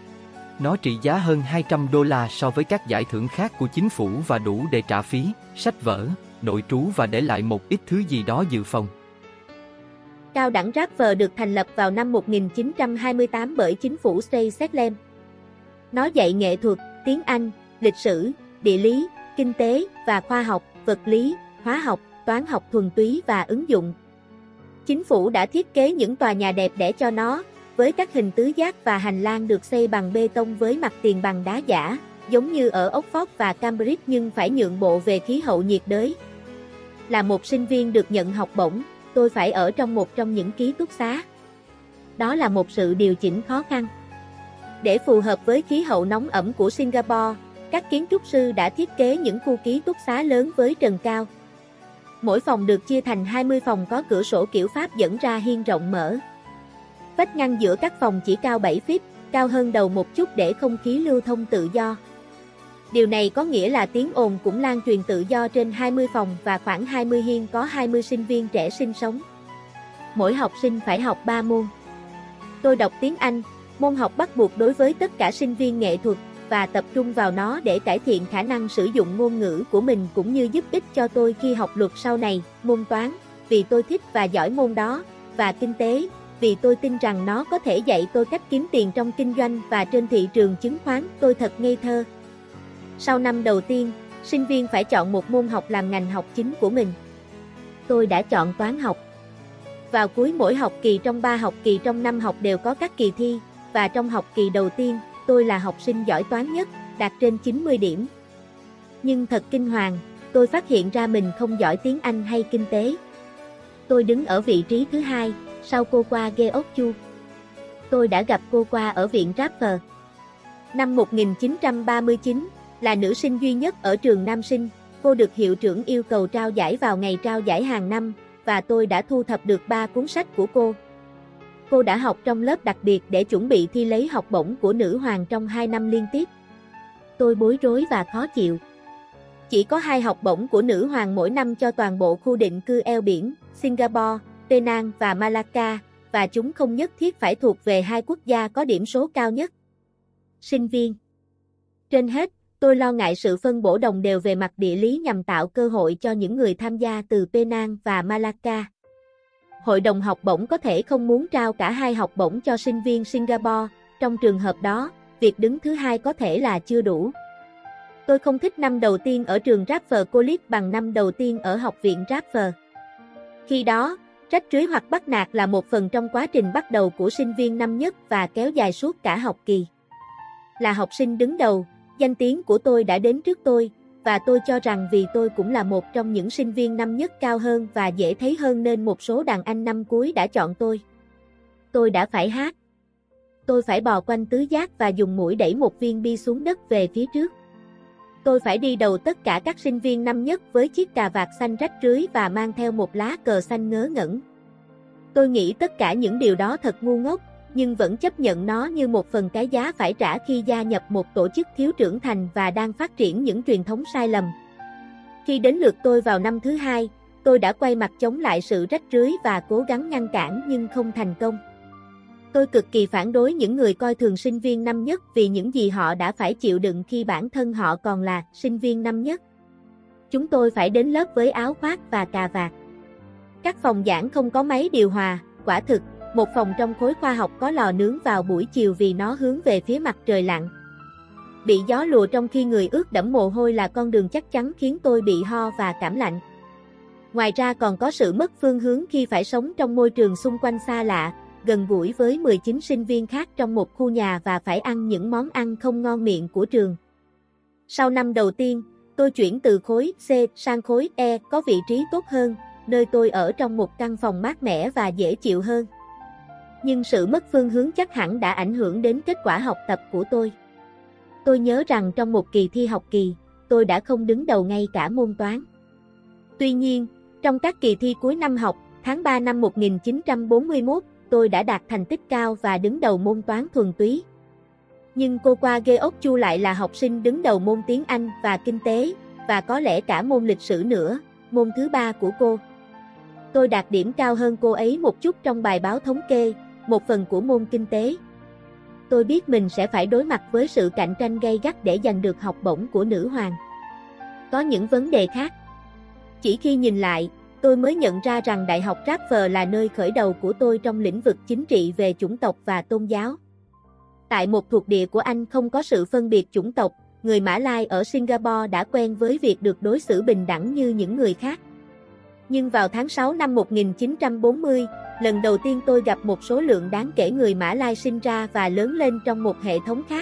Nó trị giá hơn hai trăm đô la so với các giải thưởng khác của chính phủ và đủ để trả phí, sách vở, nội trú và để lại một ít thứ gì đó dự phòng. Cao đẳng Radford được thành lập vào năm một nghìn chín trăm hai mươi tám bởi chính phủ Stay Salem. Nó dạy nghệ thuật, tiếng Anh, lịch sử, địa lý, kinh tế và khoa học, vật lý, hóa học, toán học thuần túy và ứng dụng. Chính phủ đã thiết kế những tòa nhà đẹp đẽ cho nó, với các hình tứ giác và hành lang được xây bằng bê tông với mặt tiền bằng đá giả, giống như ở Oxford và Cambridge nhưng phải nhượng bộ về khí hậu nhiệt đới. Là một sinh viên được nhận học bổng, tôi phải ở trong một trong những ký túc xá. Đó là một sự điều chỉnh khó khăn. Để phù hợp với khí hậu nóng ẩm của Singapore, các kiến trúc sư đã thiết kế những khu ký túc xá lớn với trần cao. Mỗi phòng được chia thành hai mươi phòng có cửa sổ kiểu Pháp dẫn ra hiên rộng mở. Vách ngăn giữa các phòng chỉ cao bảy feet, cao hơn đầu một chút để không khí lưu thông tự do. Điều này có nghĩa là tiếng ồn cũng lan truyền tự do trên hai mươi phòng và khoảng hai mươi hiên có hai mươi sinh viên trẻ sinh sống. Mỗi học sinh phải học ba môn. Tôi đọc tiếng Anh, môn học bắt buộc đối với tất cả sinh viên nghệ thuật, và tập trung vào nó để cải thiện khả năng sử dụng ngôn ngữ của mình cũng như giúp ích cho tôi khi học luật sau này, môn toán, vì tôi thích và giỏi môn đó, và kinh tế, vì tôi tin rằng nó có thể dạy tôi cách kiếm tiền trong kinh doanh và trên thị trường chứng khoán. Tôi thật ngây thơ. Sau năm đầu tiên, sinh viên phải chọn một môn học làm ngành học chính của mình. Tôi đã chọn toán học. Vào cuối mỗi học kỳ trong ba học kỳ trong năm học đều có các kỳ thi, và trong học kỳ đầu tiên, tôi là học sinh giỏi toán nhất, đạt trên chín mươi điểm. Nhưng thật kinh hoàng, tôi phát hiện ra mình không giỏi tiếng Anh hay kinh tế. Tôi đứng ở vị trí thứ hai, sau cô qua Georg Chu. Tôi đã gặp cô qua ở viện Radford. Năm một nghìn chín trăm ba mươi chín, là nữ sinh duy nhất ở trường nam sinh, cô được hiệu trưởng yêu cầu trao giải vào ngày trao giải hàng năm, và tôi đã thu thập được ba cuốn sách của cô. Cô đã học trong lớp đặc biệt để chuẩn bị thi lấy học bổng của nữ hoàng trong hai năm liên tiếp. Tôi bối rối và khó chịu. Chỉ có hai học bổng của nữ hoàng mỗi năm cho toàn bộ khu định cư eo biển, Singapore, Penang và Malacca, và chúng không nhất thiết phải thuộc về hai quốc gia có điểm số cao nhất. Sinh viên. Trên hết, Tôi lo ngại sự phân bổ đồng đều về mặt địa lý nhằm tạo cơ hội cho những người tham gia từ Penang và Malacca. Hội đồng học bổng có thể không muốn trao cả hai học bổng cho sinh viên Singapore, trong trường hợp đó, việc đứng thứ hai có thể là chưa đủ. Tôi không thích năm đầu tiên ở trường Radford College bằng năm đầu tiên ở Học viện Radford. Khi đó, trách rưới hoặc bắt nạt là một phần trong quá trình bắt đầu của sinh viên năm nhất và kéo dài suốt cả học kỳ. Là học sinh đứng đầu, danh tiếng của tôi đã đến trước tôi, và tôi cho rằng vì tôi cũng là một trong những sinh viên năm nhất cao hơn và dễ thấy hơn nên một số đàn anh năm cuối đã chọn tôi. Tôi đã phải hát. Tôi phải bò quanh tứ giác và dùng mũi đẩy một viên bi xuống đất về phía trước. Tôi phải đi đầu tất cả các sinh viên năm nhất với chiếc cà vạt xanh rách rưới và mang theo một lá cờ xanh ngớ ngẩn. Tôi nghĩ tất cả những điều đó thật ngu ngốc, nhưng vẫn chấp nhận nó như một phần cái giá phải trả khi gia nhập một tổ chức thiếu trưởng thành và đang phát triển những truyền thống sai lầm. Khi đến lượt tôi vào năm thứ hai, tôi đã quay mặt chống lại sự rách rưới và cố gắng ngăn cản nhưng không thành công. Tôi cực kỳ phản đối những người coi thường sinh viên năm nhất vì những gì họ đã phải chịu đựng khi bản thân họ còn là sinh viên năm nhất. Chúng tôi phải đến lớp với áo khoác và cà vạt. Các phòng giảng không có máy điều hòa, quả thực, một phòng trong khối khoa học có lò nướng vào buổi chiều vì nó hướng về phía mặt trời lặn. Bị gió lùa trong khi người ướt đẫm mồ hôi là con đường chắc chắn khiến tôi bị ho và cảm lạnh. Ngoài ra còn có sự mất phương hướng khi phải sống trong môi trường xung quanh xa lạ, gần gũi với mười chín sinh viên khác trong một khu nhà và phải ăn những món ăn không ngon miệng của trường. Sau năm đầu tiên, tôi chuyển từ khối C sang khối E có vị trí tốt hơn, nơi tôi ở trong một căn phòng mát mẻ và dễ chịu hơn. Nhưng sự mất phương hướng chắc hẳn đã ảnh hưởng đến kết quả học tập của tôi. Tôi nhớ rằng trong một kỳ thi học kỳ, tôi đã không đứng đầu ngay cả môn toán. Tuy nhiên, trong các kỳ thi cuối năm học, tháng ba năm một nghìn chín trăm bốn mươi mốt, tôi đã đạt thành tích cao và đứng đầu môn toán thuần túy. Nhưng cô qua Geok Chu lại là học sinh đứng đầu môn tiếng Anh và kinh tế, và có lẽ cả môn lịch sử nữa, môn thứ ba của cô. Tôi đạt điểm cao hơn cô ấy một chút trong bài báo thống kê, một phần của môn kinh tế. Tôi biết mình sẽ phải đối mặt với sự cạnh tranh gay gắt để giành được học bổng của nữ hoàng. Có những vấn đề khác. Chỉ khi nhìn lại, tôi mới nhận ra rằng Đại học Radford là nơi khởi đầu của tôi trong lĩnh vực chính trị về chủng tộc và tôn giáo. Tại một thuộc địa của Anh không có sự phân biệt chủng tộc, người Mã Lai ở Singapore đã quen với việc được đối xử bình đẳng như những người khác. Nhưng vào tháng sáu năm một nghìn chín trăm bốn mươi, lần đầu tiên tôi gặp một số lượng đáng kể người Mã Lai sinh ra và lớn lên trong một hệ thống khác.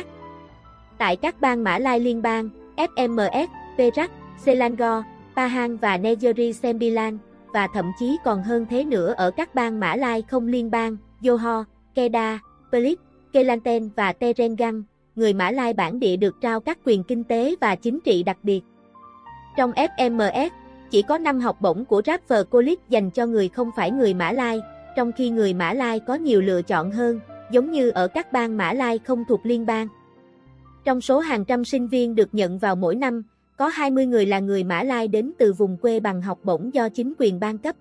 Tại các bang Mã Lai liên bang, ép em ét, Perak, Selangor, Pahang và Negeri Sembilan, và thậm chí còn hơn thế nữa ở các bang Mã Lai không liên bang, Johor, Kedah, Perlis, Kelantan và Terengganu, người Mã Lai bản địa được trao các quyền kinh tế và chính trị đặc biệt. Trong ép em ét, chỉ có năm học bổng của Radford College dành cho người không phải người Mã Lai, trong khi người Mã Lai có nhiều lựa chọn hơn, giống như ở các bang Mã Lai không thuộc liên bang. Trong số hàng trăm sinh viên được nhận vào mỗi năm, có hai mươi người là người Mã Lai đến từ vùng quê bằng học bổng do chính quyền ban cấp.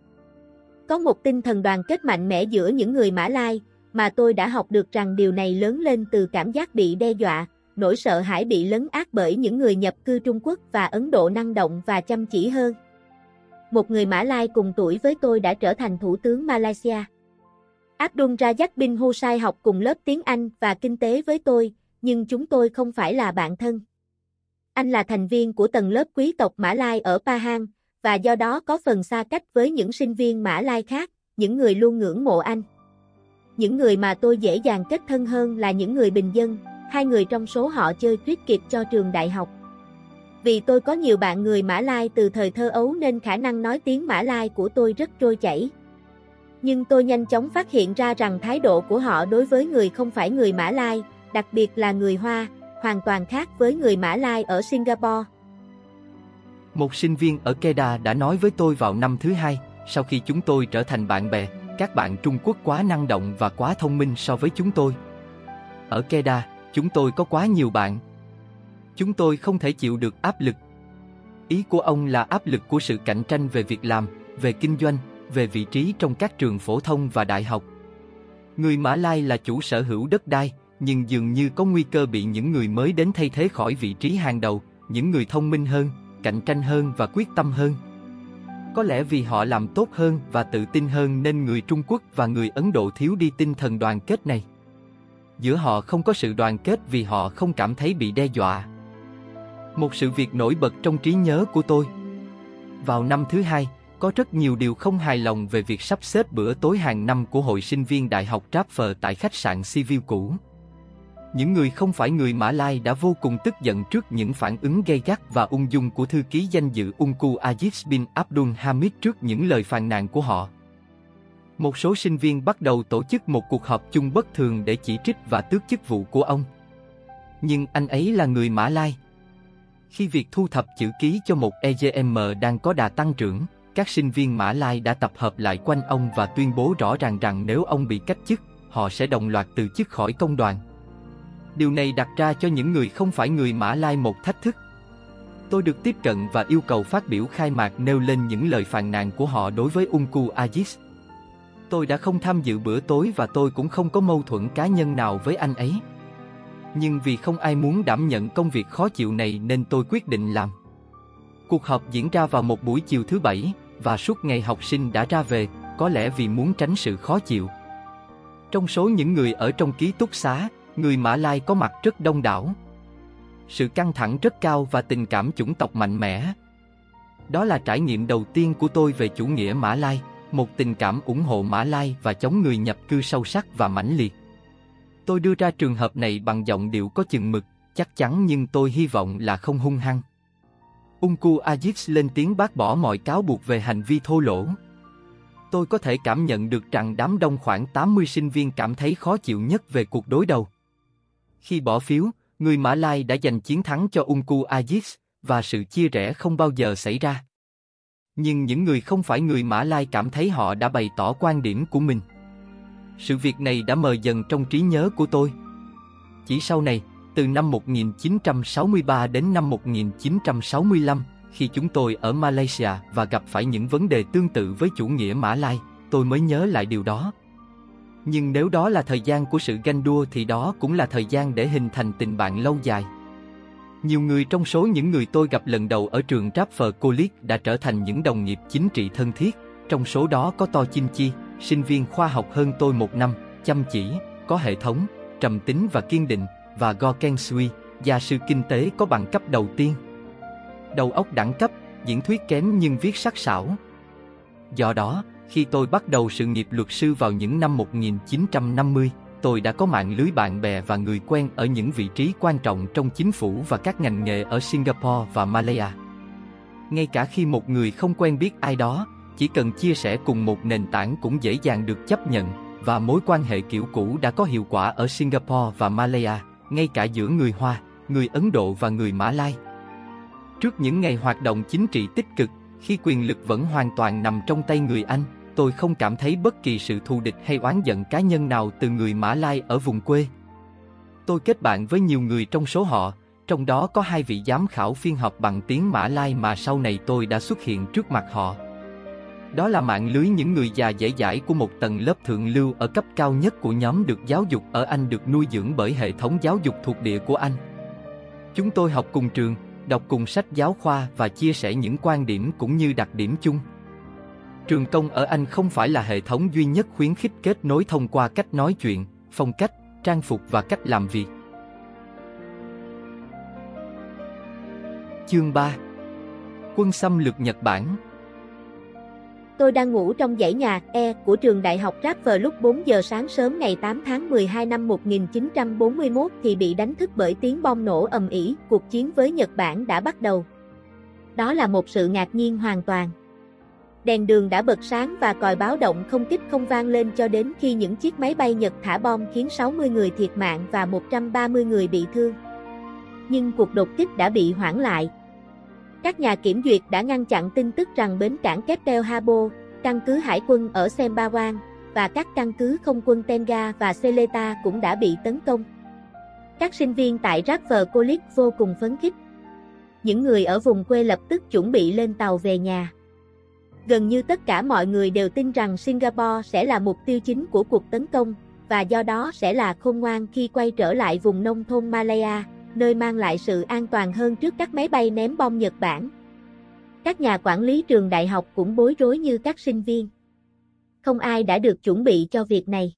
Có một tinh thần đoàn kết mạnh mẽ giữa những người Mã Lai, mà tôi đã học được rằng điều này lớn lên từ cảm giác bị đe dọa, nỗi sợ hãi bị lấn át bởi những người nhập cư Trung Quốc và Ấn Độ năng động và chăm chỉ hơn. Một người Mã Lai cùng tuổi với tôi đã trở thành thủ tướng Malaysia. Abdul Razak bin Hussein học cùng lớp tiếng Anh và kinh tế với tôi, nhưng chúng tôi không phải là bạn thân. Anh là thành viên của tầng lớp quý tộc Mã Lai ở Pahang, và do đó có phần xa cách với những sinh viên Mã Lai khác, những người luôn ngưỡng mộ anh. Những người mà tôi dễ dàng kết thân hơn là những người bình dân, hai người trong số họ chơi cricket cho trường đại học. Vì tôi có nhiều bạn người Mã Lai từ thời thơ ấu nên khả năng nói tiếng Mã Lai của tôi rất trôi chảy. Nhưng tôi nhanh chóng phát hiện ra rằng thái độ của họ đối với người không phải người Mã Lai, đặc biệt là người Hoa, hoàn toàn khác với người Mã Lai ở Singapore. Một sinh viên ở Kedah đã nói với tôi vào năm thứ hai, sau khi chúng tôi trở thành bạn bè, các bạn Trung Quốc quá năng động và quá thông minh so với chúng tôi. Ở Kedah, chúng tôi có quá nhiều bạn. Chúng tôi không thể chịu được áp lực. Ý của ông là áp lực của sự cạnh tranh về việc làm, về kinh doanh, về vị trí trong các trường phổ thông và đại học. Người Mã Lai là chủ sở hữu đất đai, nhưng dường như có nguy cơ bị những người mới đến thay thế khỏi vị trí hàng đầu, những người thông minh hơn, cạnh tranh hơn và quyết tâm hơn. Có lẽ vì họ làm tốt hơn và tự tin hơn nên người Trung Quốc và người Ấn Độ thiếu đi tinh thần đoàn kết này. Giữa họ không có sự đoàn kết vì họ không cảm thấy bị đe dọa. Một sự việc nổi bật trong trí nhớ của tôi. Vào năm thứ hai, có rất nhiều điều không hài lòng về việc sắp xếp bữa tối hàng năm của hội sinh viên Đại học Trapper tại khách sạn Seaview cũ. Những người không phải người Mã Lai đã vô cùng tức giận trước những phản ứng gay gắt và ung dung của thư ký danh dự Ungku Aziz bin Abdul Hamid trước những lời phàn nàn của họ. Một số sinh viên bắt đầu tổ chức một cuộc họp chung bất thường để chỉ trích và tước chức vụ của ông. Nhưng anh ấy là người Mã Lai. Khi việc thu thập chữ ký cho một e giê em đang có đà tăng trưởng, các sinh viên Mã Lai đã tập hợp lại quanh ông và tuyên bố rõ ràng rằng nếu ông bị cách chức, họ sẽ đồng loạt từ chức khỏi công đoàn. Điều này đặt ra cho những người không phải người Mã Lai một thách thức. Tôi được tiếp cận và yêu cầu phát biểu khai mạc nêu lên những lời phàn nàn của họ đối với Ungku Aziz. Tôi đã không tham dự bữa tối và tôi cũng không có mâu thuẫn cá nhân nào với anh ấy. Nhưng vì không ai muốn đảm nhận công việc khó chịu này nên tôi quyết định làm. Cuộc họp diễn ra vào một buổi chiều thứ Bảy, và suốt ngày học sinh đã ra về, có lẽ vì muốn tránh sự khó chịu. Trong số những người ở trong ký túc xá, người Mã Lai có mặt rất đông đảo. Sự căng thẳng rất cao và tình cảm chủng tộc mạnh mẽ. Đó là trải nghiệm đầu tiên của tôi về chủ nghĩa Mã Lai, một tình cảm ủng hộ Mã Lai và chống người nhập cư sâu sắc và mãnh liệt. Tôi đưa ra trường hợp này bằng giọng điệu có chừng mực, chắc chắn nhưng tôi hy vọng là không hung hăng. Ungku Aziz lên tiếng bác bỏ mọi cáo buộc về hành vi thô lỗ. Tôi có thể cảm nhận được rằng đám đông khoảng tám mươi sinh viên cảm thấy khó chịu nhất về cuộc đối đầu. Khi bỏ phiếu, người Mã Lai đã giành chiến thắng cho Ungku Aziz, và sự chia rẽ không bao giờ xảy ra. Nhưng những người không phải người Mã Lai cảm thấy họ đã bày tỏ quan điểm của mình. Sự việc này đã mờ dần trong trí nhớ của tôi. Chỉ sau này, từ năm một nghìn chín trăm sáu mươi ba đến năm một nghìn chín trăm sáu mươi lăm, khi chúng tôi ở Malaysia và gặp phải những vấn đề tương tự với chủ nghĩa Mã Lai, tôi mới nhớ lại điều đó. Nhưng nếu đó là thời gian của sự ganh đua thì đó cũng là thời gian để hình thành tình bạn lâu dài. Nhiều người trong số những người tôi gặp lần đầu ở trường Trapper College đã trở thành những đồng nghiệp chính trị thân thiết, trong số đó có To Chin Chi, sinh viên khoa học hơn tôi một năm, chăm chỉ, có hệ thống, trầm tính và kiên định, và Go Ken Sui, gia sư kinh tế có bằng cấp đầu tiên. Đầu óc đẳng cấp, diễn thuyết kém nhưng viết sắc sảo. Do đó, khi tôi bắt đầu sự nghiệp luật sư vào những năm một nghìn chín trăm năm mươi, tôi đã có mạng lưới bạn bè và người quen ở những vị trí quan trọng trong chính phủ và các ngành nghề ở Singapore và Malaya. Ngay cả khi một người không quen biết ai đó, chỉ cần chia sẻ cùng một nền tảng cũng dễ dàng được chấp nhận, và mối quan hệ kiểu cũ đã có hiệu quả ở Singapore và Malaya, ngay cả giữa người Hoa, người Ấn Độ và người Mã Lai. Trước những ngày hoạt động chính trị tích cực, khi quyền lực vẫn hoàn toàn nằm trong tay người Anh, tôi không cảm thấy bất kỳ sự thù địch hay oán giận cá nhân nào từ người Mã Lai ở vùng quê. Tôi kết bạn với nhiều người trong số họ, trong đó có hai vị giám khảo phiên họp bằng tiếng Mã Lai mà sau này tôi đã xuất hiện trước mặt họ. Đó là mạng lưới những người già dễ dãi của một tầng lớp thượng lưu ở cấp cao nhất của nhóm được giáo dục ở Anh, được nuôi dưỡng bởi hệ thống giáo dục thuộc địa của Anh. Chúng tôi học cùng trường, đọc cùng sách giáo khoa và chia sẻ những quan điểm cũng như đặc điểm chung. Trường công ở Anh không phải là hệ thống duy nhất khuyến khích kết nối thông qua cách nói chuyện, phong cách, trang phục và cách làm việc. Chương ba. Quân xâm lược Nhật Bản. Tôi đang ngủ trong dãy nhà E của trường đại học Trapper lúc bốn giờ sáng sớm ngày tám tháng mười hai năm một nghìn chín trăm bốn mươi mốt thì bị đánh thức bởi tiếng bom nổ ầm ĩ. Cuộc chiến với Nhật Bản đã bắt đầu. Đó là một sự ngạc nhiên hoàn toàn. Đèn đường đã bật sáng và còi báo động không kích không vang lên cho đến khi những chiếc máy bay Nhật thả bom khiến sáu mươi người thiệt mạng và một trăm ba mươi người bị thương. Nhưng cuộc đột kích đã bị hoãn lại. Các nhà kiểm duyệt đã ngăn chặn tin tức rằng bến cảng Keppel Harbor, căn cứ hải quân ở Sembawang, và các căn cứ không quân Tenga và Seletar cũng đã bị tấn công. Các sinh viên tại Trapper College vô cùng phấn khích. Những người ở vùng quê lập tức chuẩn bị lên tàu về nhà. Gần như tất cả mọi người đều tin rằng Singapore sẽ là mục tiêu chính của cuộc tấn công, và do đó sẽ là khôn ngoan khi quay trở lại vùng nông thôn Malaya, nơi mang lại sự an toàn hơn trước các máy bay ném bom Nhật Bản. Các nhà quản lý trường đại học cũng bối rối như các sinh viên. Không ai đã được chuẩn bị cho việc này.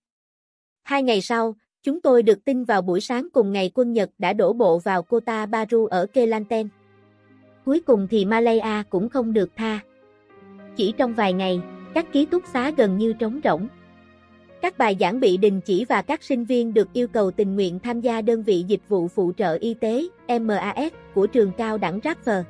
Hai ngày sau, chúng tôi được tin vào buổi sáng cùng ngày quân Nhật đã đổ bộ vào Kota Bharu ở Kelantan. Cuối cùng thì Malaya cũng không được tha. Chỉ trong vài ngày, các ký túc xá gần như trống rỗng. Các bài giảng bị đình chỉ và các sinh viên được yêu cầu tình nguyện tham gia đơn vị dịch vụ phụ trợ y tế M A S của trường cao đẳng Radford.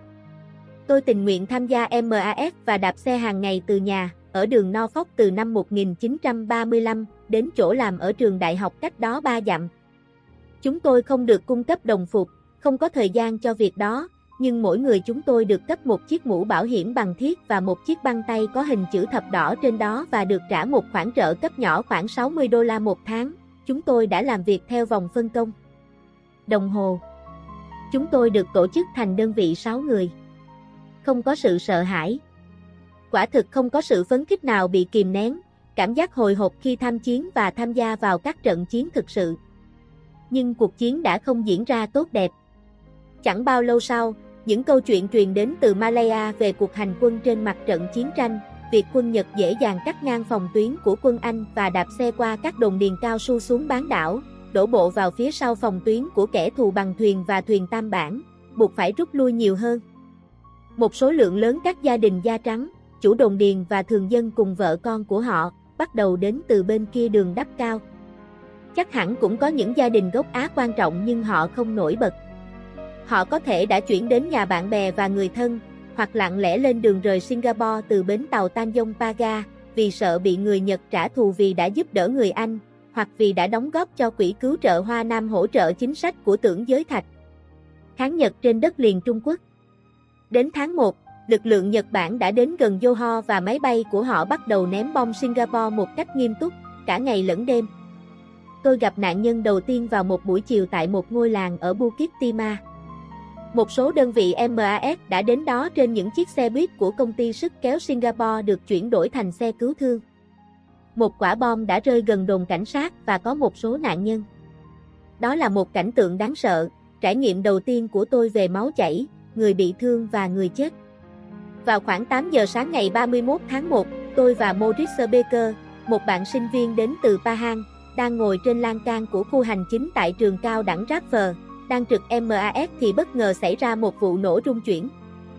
Tôi tình nguyện tham gia M A S và đạp xe hàng ngày từ nhà, ở đường Norfolk từ năm một nghìn chín trăm ba mươi lăm đến chỗ làm ở trường đại học cách đó ba dặm. Chúng tôi không được cung cấp đồng phục, không có thời gian cho việc đó, nhưng mỗi người chúng tôi được cấp một chiếc mũ bảo hiểm bằng thiết và một chiếc băng tay có hình chữ thập đỏ trên đó và được trả một khoản trợ cấp nhỏ khoảng sáu mươi đô la một tháng. Chúng tôi đã làm việc theo vòng phân công. Đồng hồ. Chúng tôi được tổ chức thành đơn vị sáu người. Không có sự sợ hãi. Quả thực không có sự phấn khích nào bị kìm nén, cảm giác hồi hộp khi tham chiến và tham gia vào các trận chiến thực sự. Nhưng cuộc chiến đã không diễn ra tốt đẹp. Chẳng bao lâu sau, những câu chuyện truyền đến từ Malaya về cuộc hành quân trên mặt trận chiến tranh, việc quân Nhật dễ dàng cắt ngang phòng tuyến của quân Anh và đạp xe qua các đồn điền cao su xuống bán đảo, đổ bộ vào phía sau phòng tuyến của kẻ thù bằng thuyền và thuyền tam bản, buộc phải rút lui nhiều hơn. Một số lượng lớn các gia đình da trắng, chủ đồn điền và thường dân cùng vợ con của họ, bắt đầu đến từ bên kia đường đắp cao. Chắc hẳn cũng có những gia đình gốc Á quan trọng nhưng họ không nổi bật. Họ có thể đã chuyển đến nhà bạn bè và người thân, hoặc lặng lẽ lên đường rời Singapore từ bến tàu Tanjong Pagar, vì sợ bị người Nhật trả thù vì đã giúp đỡ người Anh, hoặc vì đã đóng góp cho quỹ cứu trợ Hoa Nam hỗ trợ chính sách của Tưởng Giới Thạch. Kháng Nhật trên đất liền Trung Quốc. Đến tháng một, lực lượng Nhật Bản đã đến gần Johor và máy bay của họ bắt đầu ném bom Singapore một cách nghiêm túc, cả ngày lẫn đêm. Tôi gặp nạn nhân đầu tiên vào một buổi chiều tại một ngôi làng ở Bukit Timah. Một số đơn vị M A S đã đến đó trên những chiếc xe buýt của công ty sức kéo Singapore được chuyển đổi thành xe cứu thương. Một quả bom đã rơi gần đồn cảnh sát và có một số nạn nhân. Đó là một cảnh tượng đáng sợ, trải nghiệm đầu tiên của tôi về máu chảy, người bị thương và người chết. Vào khoảng tám giờ sáng ngày ba mươi mốt tháng một, tôi và Maurice Baker, một bạn sinh viên đến từ Pahang, đang ngồi trên lan can của khu hành chính tại trường cao đẳng Radford, đang trực M A S thì bất ngờ xảy ra một vụ nổ rung chuyển.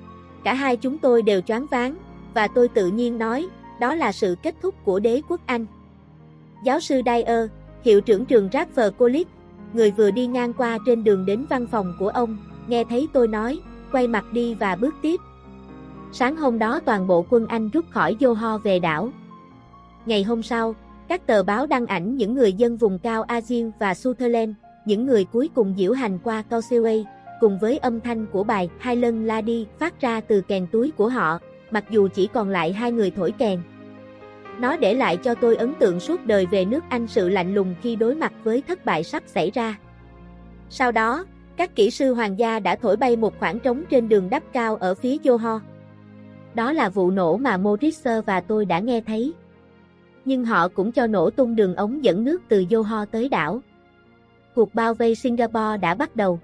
Cả hai chúng tôi đều choáng váng, và tôi tự nhiên nói, đó là sự kết thúc của đế quốc Anh. Giáo sư Dyer, hiệu trưởng trường Radford College, người vừa đi ngang qua trên đường đến văn phòng của ông, nghe thấy tôi nói, quay mặt đi và bước tiếp. Sáng hôm đó toàn bộ quân Anh rút khỏi Johor về đảo. Ngày hôm sau, các tờ báo đăng ảnh những người dân vùng cao Azin và Sutherland, những người cuối cùng diễu hành qua Causeway, cùng với âm thanh của bài Highland Lady phát ra từ kèn túi của họ, mặc dù chỉ còn lại hai người thổi kèn. Nó để lại cho tôi ấn tượng suốt đời về nước Anh, sự lạnh lùng khi đối mặt với thất bại sắp xảy ra. Sau đó, các kỹ sư hoàng gia đã thổi bay một khoảng trống trên đường đắp cao ở phía Johor. Đó là vụ nổ mà Maurice và tôi đã nghe thấy. Nhưng họ cũng cho nổ tung đường ống dẫn nước từ Johor tới đảo. Cuộc bao vây Singapore đã bắt đầu.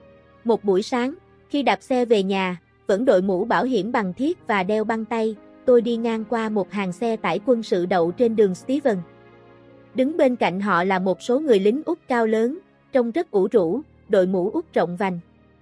Một buổi sáng, khi đạp xe về nhà, vẫn đội mũ bảo hiểm bằng thiết và đeo băng tay, tôi đi ngang qua một hàng xe tải quân sự đậu trên đường Stephen. Đứng bên cạnh họ là một số người lính Úc cao lớn, trông rất ủ rũ, đội mũ Úc rộng vành.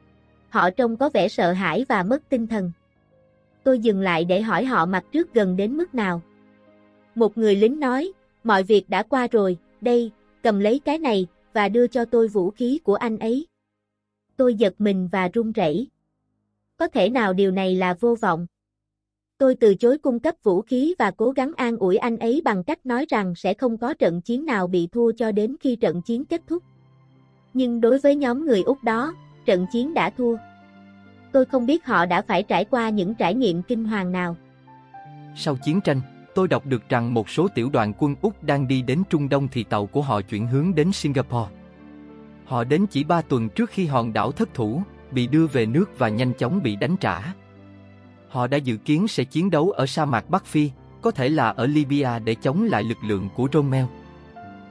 Họ trông có vẻ sợ hãi và mất tinh thần. Tôi dừng lại để hỏi họ mặt trước gần đến mức nào. Một người lính nói, mọi việc đã qua rồi, đây, cầm lấy cái này, và đưa cho tôi vũ khí của anh ấy. Tôi giật mình và run rẩy. Có thể nào điều này là vô vọng? Tôi từ chối cung cấp vũ khí và cố gắng an ủi anh ấy bằng cách nói rằng sẽ không có trận chiến nào bị thua cho đến khi trận chiến kết thúc. Nhưng đối với nhóm người Úc đó, trận chiến đã thua. Tôi không biết họ đã phải trải qua những trải nghiệm kinh hoàng nào. Sau chiến tranh, tôi đọc được rằng một số tiểu đoàn quân Úc đang đi đến Trung Đông thì tàu của họ chuyển hướng đến Singapore. Họ đến chỉ ba tuần trước khi hòn đảo thất thủ, bị đưa về nước và nhanh chóng bị đánh trả. Họ đã dự kiến sẽ chiến đấu ở sa mạc Bắc Phi, có thể là ở Libya để chống lại lực lượng của Rommel.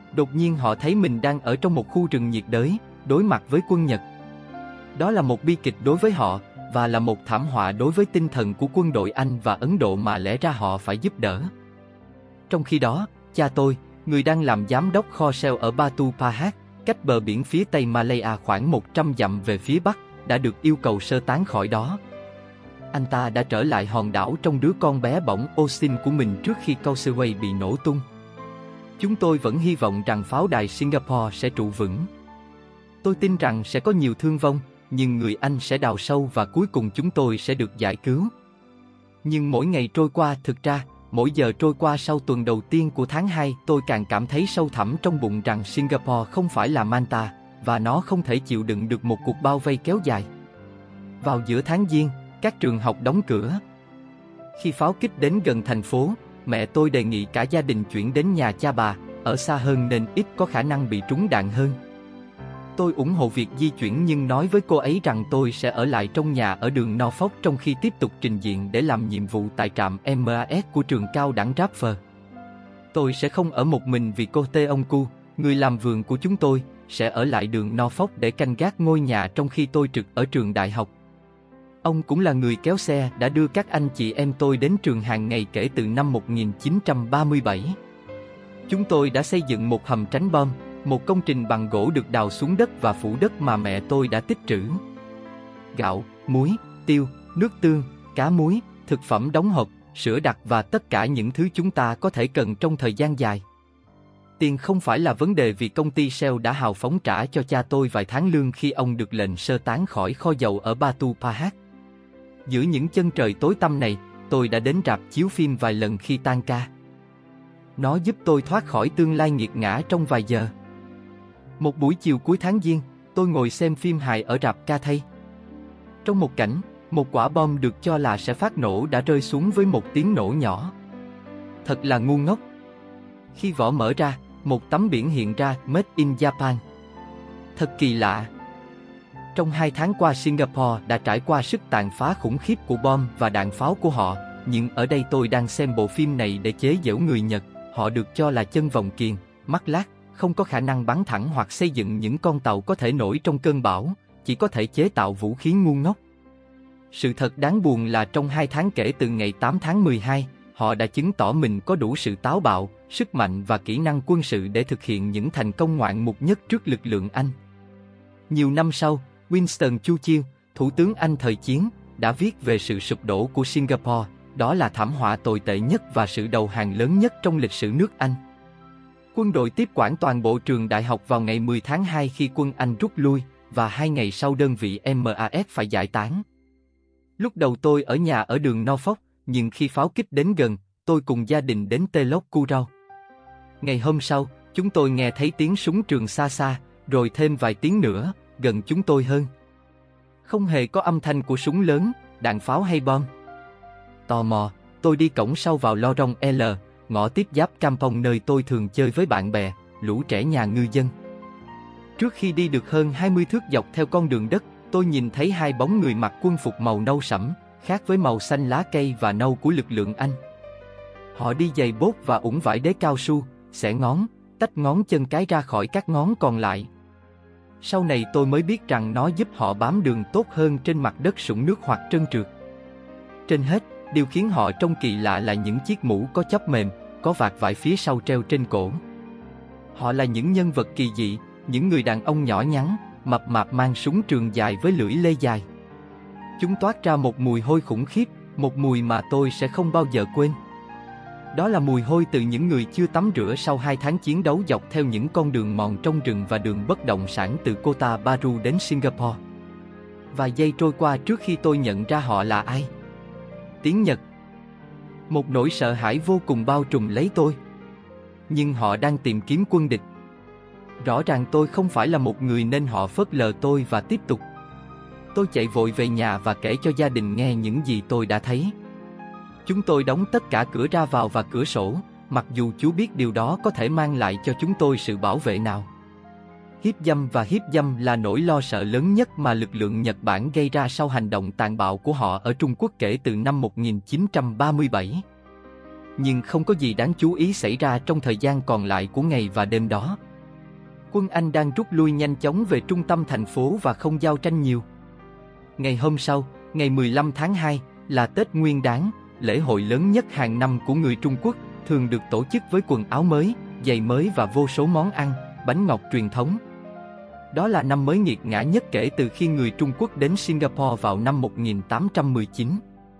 Đột nhiên họ thấy mình đang ở trong một khu rừng nhiệt đới, đối mặt với quân Nhật. Đó là một bi kịch đối với họ, và là một thảm họa đối với tinh thần của quân đội Anh và Ấn Độ mà lẽ ra họ phải giúp đỡ. Trong khi đó, cha tôi, người đang làm giám đốc kho sale ở Batu Pahat, cách bờ biển phía tây Malaya khoảng một trăm dặm về phía bắc, đã được yêu cầu sơ tán khỏi đó. Anh ta đã trở lại hòn đảo trong đứa con bé bỏng Osin của mình trước khi Causeway bị nổ tung. Chúng tôi vẫn hy vọng rằng pháo đài Singapore sẽ trụ vững. Tôi tin rằng sẽ có nhiều thương vong, nhưng người Anh sẽ đào sâu và cuối cùng chúng tôi sẽ được giải cứu. Nhưng mỗi ngày trôi qua, thực ra, mỗi giờ trôi qua sau tuần đầu tiên của tháng hai, tôi càng cảm thấy sâu thẳm trong bụng rằng Singapore không phải là Malta, và nó không thể chịu đựng được một cuộc bao vây kéo dài. Vào giữa tháng Giêng, các trường học đóng cửa. Khi pháo kích đến gần thành phố, mẹ tôi đề nghị cả gia đình chuyển đến nhà cha bà, ở xa hơn nên ít có khả năng bị trúng đạn hơn. Tôi ủng hộ việc di chuyển nhưng nói với cô ấy rằng tôi sẽ ở lại trong nhà ở đường Norfolk trong khi tiếp tục trình diện để làm nhiệm vụ tại trạm em a ét của trường cao đẳng Radford. Tôi sẽ không ở một mình vì cô Tê ông Cu, người làm vườn của chúng tôi, sẽ ở lại đường Norfolk để canh gác ngôi nhà trong khi tôi trực ở trường đại học. Ông cũng là người kéo xe đã đưa các anh chị em tôi đến trường hàng ngày kể từ năm một nghìn chín trăm ba mươi bảy. Chúng tôi đã xây dựng một hầm tránh bom, một công trình bằng gỗ được đào xuống đất và phủ đất mà mẹ tôi đã tích trữ. Gạo, muối, tiêu, nước tương, cá muối, thực phẩm đóng hộp, sữa đặc và tất cả những thứ chúng ta có thể cần trong thời gian dài. Tiền không phải là vấn đề vì công ty Shell đã hào phóng trả cho cha tôi vài tháng lương khi ông được lệnh sơ tán khỏi kho dầu ở Batu Pahat. Giữa những chân trời tối tăm này, tôi đã đến rạp chiếu phim vài lần khi tan ca. Nó giúp tôi thoát khỏi tương lai nghiệt ngã trong vài giờ. Một buổi chiều cuối tháng Giêng, tôi ngồi xem phim hài ở rạp Cathay. Trong một cảnh, một quả bom được cho là sẽ phát nổ đã rơi xuống với một tiếng nổ nhỏ. Thật là ngu ngốc. Khi vỏ mở ra, một tấm biển hiện ra Made in Japan. Thật kỳ lạ. Trong hai tháng qua Singapore đã trải qua sức tàn phá khủng khiếp của bom và đạn pháo của họ, nhưng ở đây tôi đang xem bộ phim này để chế giễu người Nhật, họ được cho là chân vòng kiềng, mắt lác, không có khả năng bắn thẳng hoặc xây dựng những con tàu có thể nổi trong cơn bão, chỉ có thể chế tạo vũ khí ngu ngốc. Sự thật đáng buồn là trong hai tháng kể từ ngày tám tháng mười hai, họ đã chứng tỏ mình có đủ sự táo bạo, sức mạnh và kỹ năng quân sự để thực hiện những thành công ngoạn mục nhất trước lực lượng Anh. Nhiều năm sau, Winston Churchill, Thủ tướng Anh thời chiến, đã viết về sự sụp đổ của Singapore, đó là thảm họa tồi tệ nhất và sự đầu hàng lớn nhất trong lịch sử nước Anh. Quân đội tiếp quản toàn bộ trường đại học vào ngày mười tháng hai khi quân Anh rút lui, và hai ngày sau đơn vị em a ét phải giải tán. Lúc đầu tôi ở nhà ở đường Norfolk, nhưng khi pháo kích đến gần, tôi cùng gia đình đến Telok Kurau. Ngày hôm sau, chúng tôi nghe thấy tiếng súng trường xa xa, rồi thêm vài tiếng nữa, gần chúng tôi hơn. Không hề có âm thanh của súng lớn, đạn pháo hay bom. Tò mò, tôi đi cổng sau vào Lorong L, ngõ tiếp giáp Kampong nơi tôi thường chơi với bạn bè, lũ trẻ nhà ngư dân. Trước khi đi được hơn hai mươi thước dọc theo con đường đất, tôi nhìn thấy hai bóng người mặc quân phục màu nâu sẫm, khác với màu xanh lá cây và nâu của lực lượng Anh. Họ đi giày bốt và ủng vải đế cao su, xẻ ngón, tách ngón chân cái ra khỏi các ngón còn lại. Sau này tôi mới biết rằng nó giúp họ bám đường tốt hơn trên mặt đất sũng nước hoặc trơn trượt. Trên hết, điều khiến họ trông kỳ lạ là những chiếc mũ có chóp mềm, có vạt vải phía sau treo trên cổ. Họ là những nhân vật kỳ dị, những người đàn ông nhỏ nhắn, mập mạp mang súng trường dài với lưỡi lê dài. Chúng toát ra một mùi hôi khủng khiếp, một mùi mà tôi sẽ không bao giờ quên. Đó là mùi hôi từ những người chưa tắm rửa sau hai tháng chiến đấu dọc theo những con đường mòn trong rừng và đường bất động sản từ Kota Bharu đến Singapore. Vài giây trôi qua trước khi tôi nhận ra họ là ai. Tiếng Nhật. Một nỗi sợ hãi vô cùng bao trùm lấy tôi. Nhưng họ đang tìm kiếm quân địch. Rõ ràng tôi không phải là một người nên họ phớt lờ tôi và tiếp tục. Tôi chạy vội về nhà và kể cho gia đình nghe những gì tôi đã thấy. Chúng tôi đóng tất cả cửa ra vào và cửa sổ, mặc dù chú biết điều đó có thể mang lại cho chúng tôi sự bảo vệ nào. Hiếp dâm và hiếp dâm là nỗi lo sợ lớn nhất mà lực lượng Nhật Bản gây ra sau hành động tàn bạo của họ ở Trung Quốc kể từ năm một nghìn chín trăm ba mươi bảy. nhưng không có gì đáng chú ý xảy ra trong thời gian còn lại của ngày và đêm đó. Quân Anh đang rút lui nhanh chóng về trung tâm thành phố và không giao tranh nhiều. Ngày hôm sau, ngày mười lăm tháng hai, là Tết Nguyên Đán, lễ hội lớn nhất hàng năm của người Trung Quốc, thường được tổ chức với quần áo mới, giày mới và vô số món ăn, bánh ngọt truyền thống. Đó là năm mới nghiệt ngã nhất kể từ khi người Trung Quốc đến Singapore vào năm một nghìn tám trăm mười chín.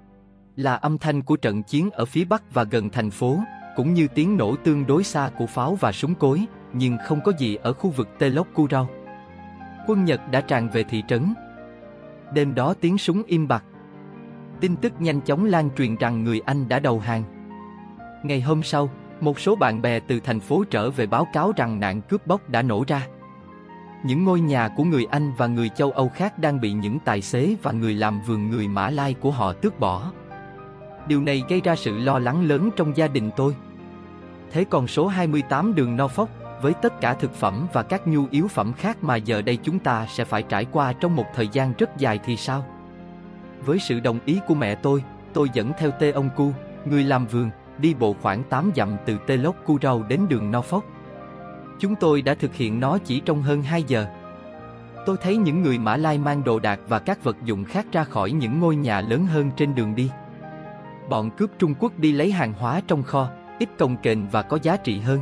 Là âm thanh của trận chiến ở phía bắc và gần thành phố, cũng như tiếng nổ tương đối xa của pháo và súng cối, nhưng không có gì ở khu vực Telok Kurau. Quân Nhật đã tràn về thị trấn. Đêm đó tiếng súng im bặt. Tin tức nhanh chóng lan truyền rằng người Anh đã đầu hàng. Ngày hôm sau, một số bạn bè từ thành phố trở về báo cáo rằng nạn cướp bóc đã nổ ra. Những ngôi nhà của người Anh và người châu Âu khác đang bị những tài xế và người làm vườn người Mã Lai của họ tước bỏ. Điều này gây ra sự lo lắng lớn trong gia đình tôi. Thế còn số hai mươi tám đường Norfolk, với tất cả thực phẩm và các nhu yếu phẩm khác mà giờ đây chúng ta sẽ phải trải qua trong một thời gian rất dài thì sao? Với sự đồng ý của mẹ tôi, tôi dẫn theo Tê Ông Cu, người làm vườn, đi bộ khoảng tám dặm từ Telok Kurau đến đường Norfolk. Chúng tôi đã thực hiện nó chỉ trong hơn hai giờ. Tôi thấy những người Mã Lai mang đồ đạc và các vật dụng khác ra khỏi những ngôi nhà lớn hơn trên đường đi. Bọn cướp Trung Quốc đi lấy hàng hóa trong kho, ít cồng kềnh và có giá trị hơn.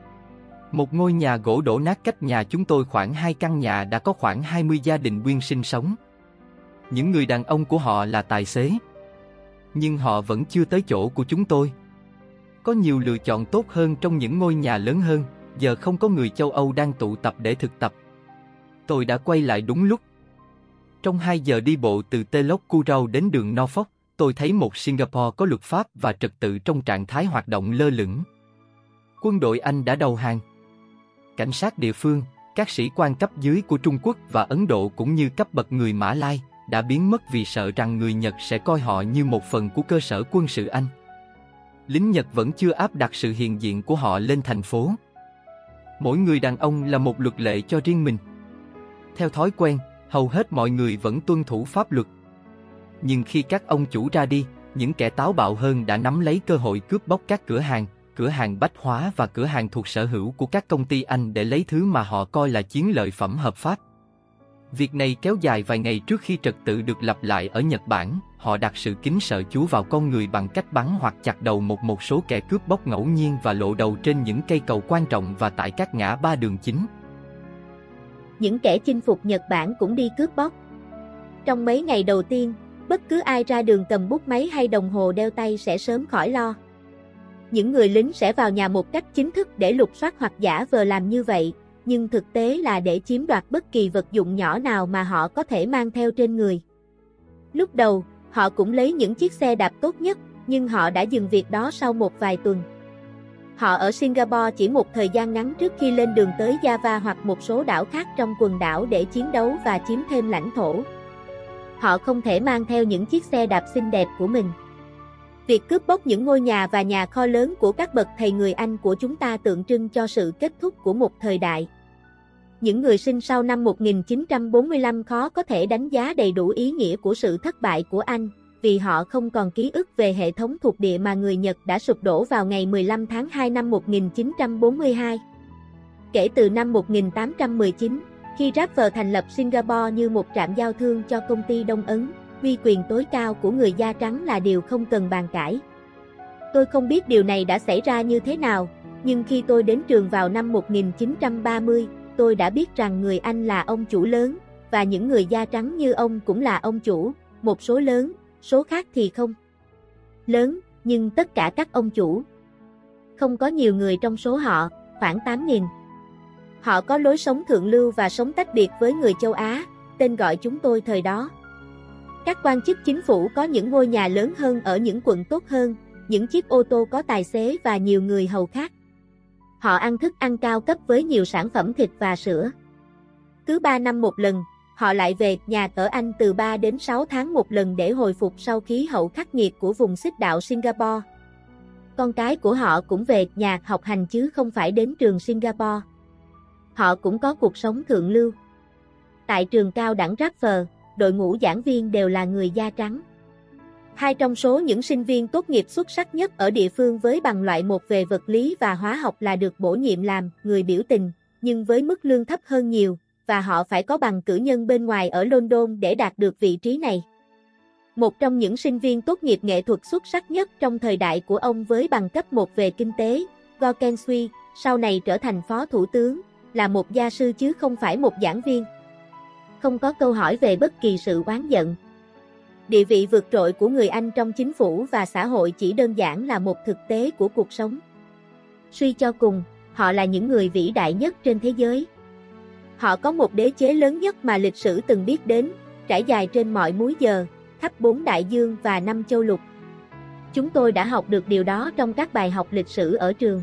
Một ngôi nhà gỗ đổ nát cách nhà chúng tôi khoảng hai căn nhà đã có khoảng hai mươi gia đình nguyên sinh sống. Những người đàn ông của họ là tài xế. Nhưng họ vẫn chưa tới chỗ của chúng tôi. Có nhiều lựa chọn tốt hơn trong những ngôi nhà lớn hơn, giờ không có người châu Âu đang tụ tập để thực tập. Tôi đã quay lại đúng lúc. Trong hai giờ đi bộ từ Telok Kurau đến đường Norfolk, tôi thấy một Singapore có luật pháp và trật tự trong trạng thái hoạt động lơ lửng. Quân đội Anh đã đầu hàng. Cảnh sát địa phương, các sĩ quan cấp dưới của Trung Quốc và Ấn Độ cũng như cấp bậc người Mã Lai đã biến mất vì sợ rằng người Nhật sẽ coi họ như một phần của cơ sở quân sự Anh. Lính Nhật vẫn chưa áp đặt sự hiện diện của họ lên thành phố. Mỗi người đàn ông là một luật lệ cho riêng mình. Theo thói quen, hầu hết mọi người vẫn tuân thủ pháp luật. Nhưng khi các ông chủ ra đi, những kẻ táo bạo hơn đã nắm lấy cơ hội cướp bóc các cửa hàng, cửa hàng bách hóa và cửa hàng thuộc sở hữu của các công ty Anh để lấy thứ mà họ coi là chiến lợi phẩm hợp pháp. Việc này kéo dài vài ngày trước khi trật tự được lập lại ở Nhật Bản. Họ đặt sự kính sợ Chúa vào con người bằng cách bắn hoặc chặt đầu một một số kẻ cướp bóc ngẫu nhiên và lộ đầu trên những cây cầu quan trọng và tại các ngã ba đường chính. Những kẻ chinh phục Nhật Bản cũng đi cướp bóc. Trong mấy ngày đầu tiên, bất cứ ai ra đường cầm bút máy hay đồng hồ đeo tay sẽ sớm khỏi lo. Những người lính sẽ vào nhà một cách chính thức để lục soát hoặc giả vờ làm như vậy, nhưng thực tế là để chiếm đoạt bất kỳ vật dụng nhỏ nào mà họ có thể mang theo trên người. Lúc đầu, họ cũng lấy những chiếc xe đạp tốt nhất, nhưng họ đã dừng việc đó sau một vài tuần. Họ ở Singapore chỉ một thời gian ngắn trước khi lên đường tới Java hoặc một số đảo khác trong quần đảo để chiến đấu và chiếm thêm lãnh thổ. Họ không thể mang theo những chiếc xe đạp xinh đẹp của mình. Việc cướp bóc những ngôi nhà và nhà kho lớn của các bậc thầy người Anh của chúng ta tượng trưng cho sự kết thúc của một thời đại. Những người sinh sau năm một nghìn chín trăm bốn mươi lăm khó có thể đánh giá đầy đủ ý nghĩa của sự thất bại của Anh, vì họ không còn ký ức về hệ thống thuộc địa mà người Nhật đã sụp đổ vào ngày mười lăm tháng hai năm một nghìn chín trăm bốn mươi hai. Kể từ năm một nghìn tám trăm mười chín, khi Roosevelt thành lập Singapore như một trạm giao thương cho công ty Đông Ấn, uy quyền tối cao của người da trắng là điều không cần bàn cãi. Tôi không biết điều này đã xảy ra như thế nào, nhưng khi tôi đến trường vào năm một nghìn chín trăm ba mươi, tôi đã biết rằng người Anh là ông chủ lớn, và những người da trắng như ông cũng là ông chủ, một số lớn, số khác thì không lớn, nhưng tất cả các ông chủ. Không có nhiều người trong số họ, khoảng tám nghìn. Họ có lối sống thượng lưu và sống tách biệt với người châu Á, tên gọi chúng tôi thời đó. Các quan chức chính phủ có những ngôi nhà lớn hơn ở những quận tốt hơn, những chiếc ô tô có tài xế và nhiều người hầu khác. Họ ăn thức ăn cao cấp với nhiều sản phẩm thịt và sữa. Cứ ba năm một lần, họ lại về nhà ở Anh từ ba đến sáu tháng một lần để hồi phục sau khí hậu khắc nghiệt của vùng xích đạo Singapore. Con cái của họ cũng về nhà học hành chứ không phải đến trường Singapore. Họ cũng có cuộc sống thượng lưu. Tại trường cao đẳng Roosevelt, đội ngũ giảng viên đều là người da trắng. Hai trong số những sinh viên tốt nghiệp xuất sắc nhất ở địa phương với bằng loại một về vật lý và hóa học là được bổ nhiệm làm người biểu tình, nhưng với mức lương thấp hơn nhiều, và họ phải có bằng cử nhân bên ngoài ở London để đạt được vị trí này. Một trong những sinh viên tốt nghiệp nghệ thuật xuất sắc nhất trong thời đại của ông với bằng cấp một về kinh tế, Gordon Sweet, sau này trở thành phó thủ tướng, là một gia sư chứ không phải một giảng viên. Không có câu hỏi về bất kỳ sự oán giận. Địa vị vượt trội của người Anh trong chính phủ và xã hội chỉ đơn giản là một thực tế của cuộc sống. Suy cho cùng, họ là những người vĩ đại nhất trên thế giới. Họ có một đế chế lớn nhất mà lịch sử từng biết đến, trải dài trên mọi múi giờ, khắp bốn đại dương và năm châu lục. Chúng tôi đã học được điều đó trong các bài học lịch sử ở trường.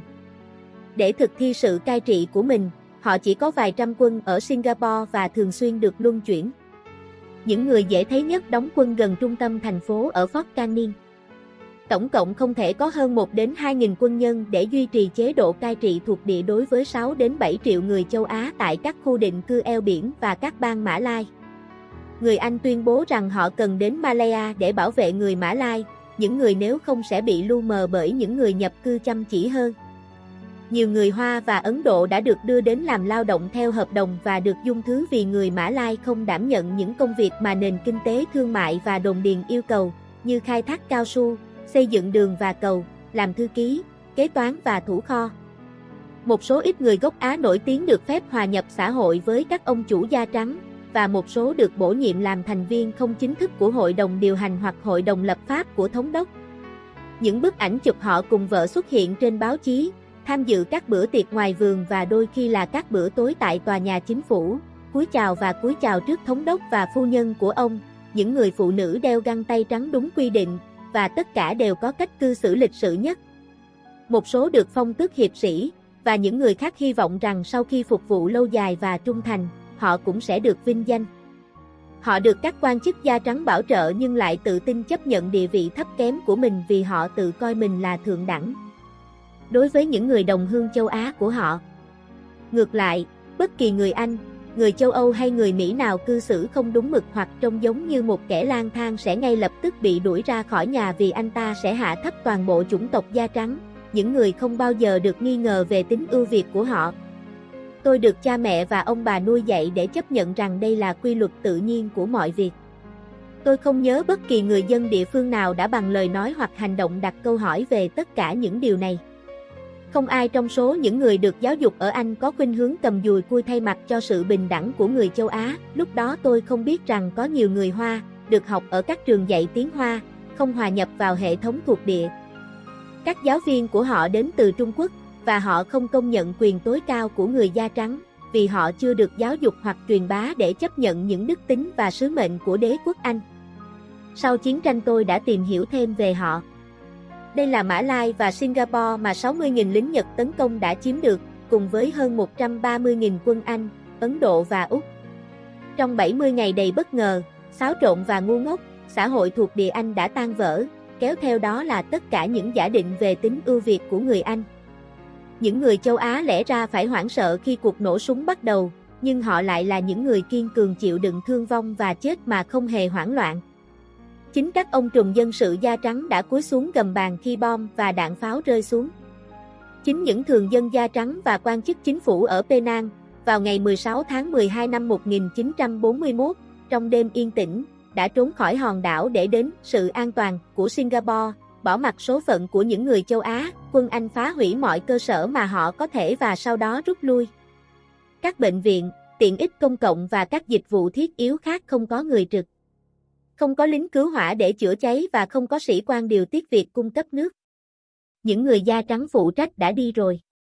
Để thực thi sự cai trị của mình, họ chỉ có vài trăm quân ở Singapore và thường xuyên được luân chuyển. Những người dễ thấy nhất đóng quân gần trung tâm thành phố ở Fort Canning. Tổng cộng không thể có hơn một đến hai nghìn quân nhân để duy trì chế độ cai trị thuộc địa đối với sáu đến bảy triệu người châu Á tại các khu định cư eo biển và các bang Mã Lai. Người Anh tuyên bố rằng họ cần đến Malaya để bảo vệ người Mã Lai, những người nếu không sẽ bị lu mờ bởi những người nhập cư chăm chỉ hơn. Nhiều người Hoa và Ấn Độ đã được đưa đến làm lao động theo hợp đồng và được dung thứ vì người Mã Lai không đảm nhận những công việc mà nền kinh tế thương mại và đồn điền yêu cầu, như khai thác cao su, xây dựng đường và cầu, làm thư ký, kế toán và thủ kho. Một số ít người gốc Á nổi tiếng được phép hòa nhập xã hội với các ông chủ da trắng, và một số được bổ nhiệm làm thành viên không chính thức của hội đồng điều hành hoặc hội đồng lập pháp của thống đốc. Những bức ảnh chụp họ cùng vợ xuất hiện trên báo chí, tham dự các bữa tiệc ngoài vườn và đôi khi là các bữa tối tại tòa nhà chính phủ, cúi chào và cúi chào trước thống đốc và phu nhân của ông, những người phụ nữ đeo găng tay trắng đúng quy định, và tất cả đều có cách cư xử lịch sự nhất. Một số được phong tước hiệp sĩ, và những người khác hy vọng rằng sau khi phục vụ lâu dài và trung thành, họ cũng sẽ được vinh danh. Họ được các quan chức da trắng bảo trợ nhưng lại tự tin chấp nhận địa vị thấp kém của mình vì họ tự coi mình là thượng đẳng. Đối với những người đồng hương châu Á của họ. Ngược lại, bất kỳ người Anh, người châu Âu hay người Mỹ nào cư xử không đúng mực hoặc trông giống như một kẻ lang thang sẽ ngay lập tức bị đuổi ra khỏi nhà vì anh ta sẽ hạ thấp toàn bộ chủng tộc da trắng, những người không bao giờ được nghi ngờ về tính ưu việt của họ. Tôi được cha mẹ và ông bà nuôi dạy để chấp nhận rằng đây là quy luật tự nhiên của mọi việc. Tôi không nhớ bất kỳ người dân địa phương nào đã bằng lời nói hoặc hành động đặt câu hỏi về tất cả những điều này. Không ai trong số những người được giáo dục ở Anh có khuynh hướng cầm dùi cui thay mặt cho sự bình đẳng của người châu Á. Lúc đó tôi không biết rằng có nhiều người Hoa, được học ở các trường dạy tiếng Hoa, không hòa nhập vào hệ thống thuộc địa. Các giáo viên của họ đến từ Trung Quốc, và họ không công nhận quyền tối cao của người da trắng, vì họ chưa được giáo dục hoặc truyền bá để chấp nhận những đức tính và sứ mệnh của đế quốc Anh. Sau chiến tranh tôi đã tìm hiểu thêm về họ. Đây là Mã Lai và Singapore mà sáu mươi nghìn lính Nhật tấn công đã chiếm được, cùng với hơn một trăm ba mươi nghìn quân Anh, Ấn Độ và Úc. Trong bảy mươi ngày đầy bất ngờ, xáo trộn và ngu ngốc, xã hội thuộc địa Anh đã tan vỡ, kéo theo đó là tất cả những giả định về tính ưu việt của người Anh. Những người châu Á lẽ ra phải hoảng sợ khi cuộc nổ súng bắt đầu, nhưng họ lại là những người kiên cường chịu đựng thương vong và chết mà không hề hoảng loạn. Chính các ông trùm dân sự da trắng đã cúi xuống gầm bàn khi bom và đạn pháo rơi xuống. Chính những thường dân da trắng và quan chức chính phủ ở Penang, vào ngày mười sáu tháng mười hai năm một nghìn chín trăm bốn mươi mốt, trong đêm yên tĩnh, đã trốn khỏi hòn đảo để đến sự an toàn của Singapore, bỏ mặc số phận của những người châu Á. Quân Anh phá hủy mọi cơ sở mà họ có thể và sau đó rút lui. Các bệnh viện, tiện ích công cộng và các dịch vụ thiết yếu khác không có người trực. Không có lính cứu hỏa để chữa cháy và không có sĩ quan điều tiết việc cung cấp nước. Những người da trắng phụ trách đã đi rồi.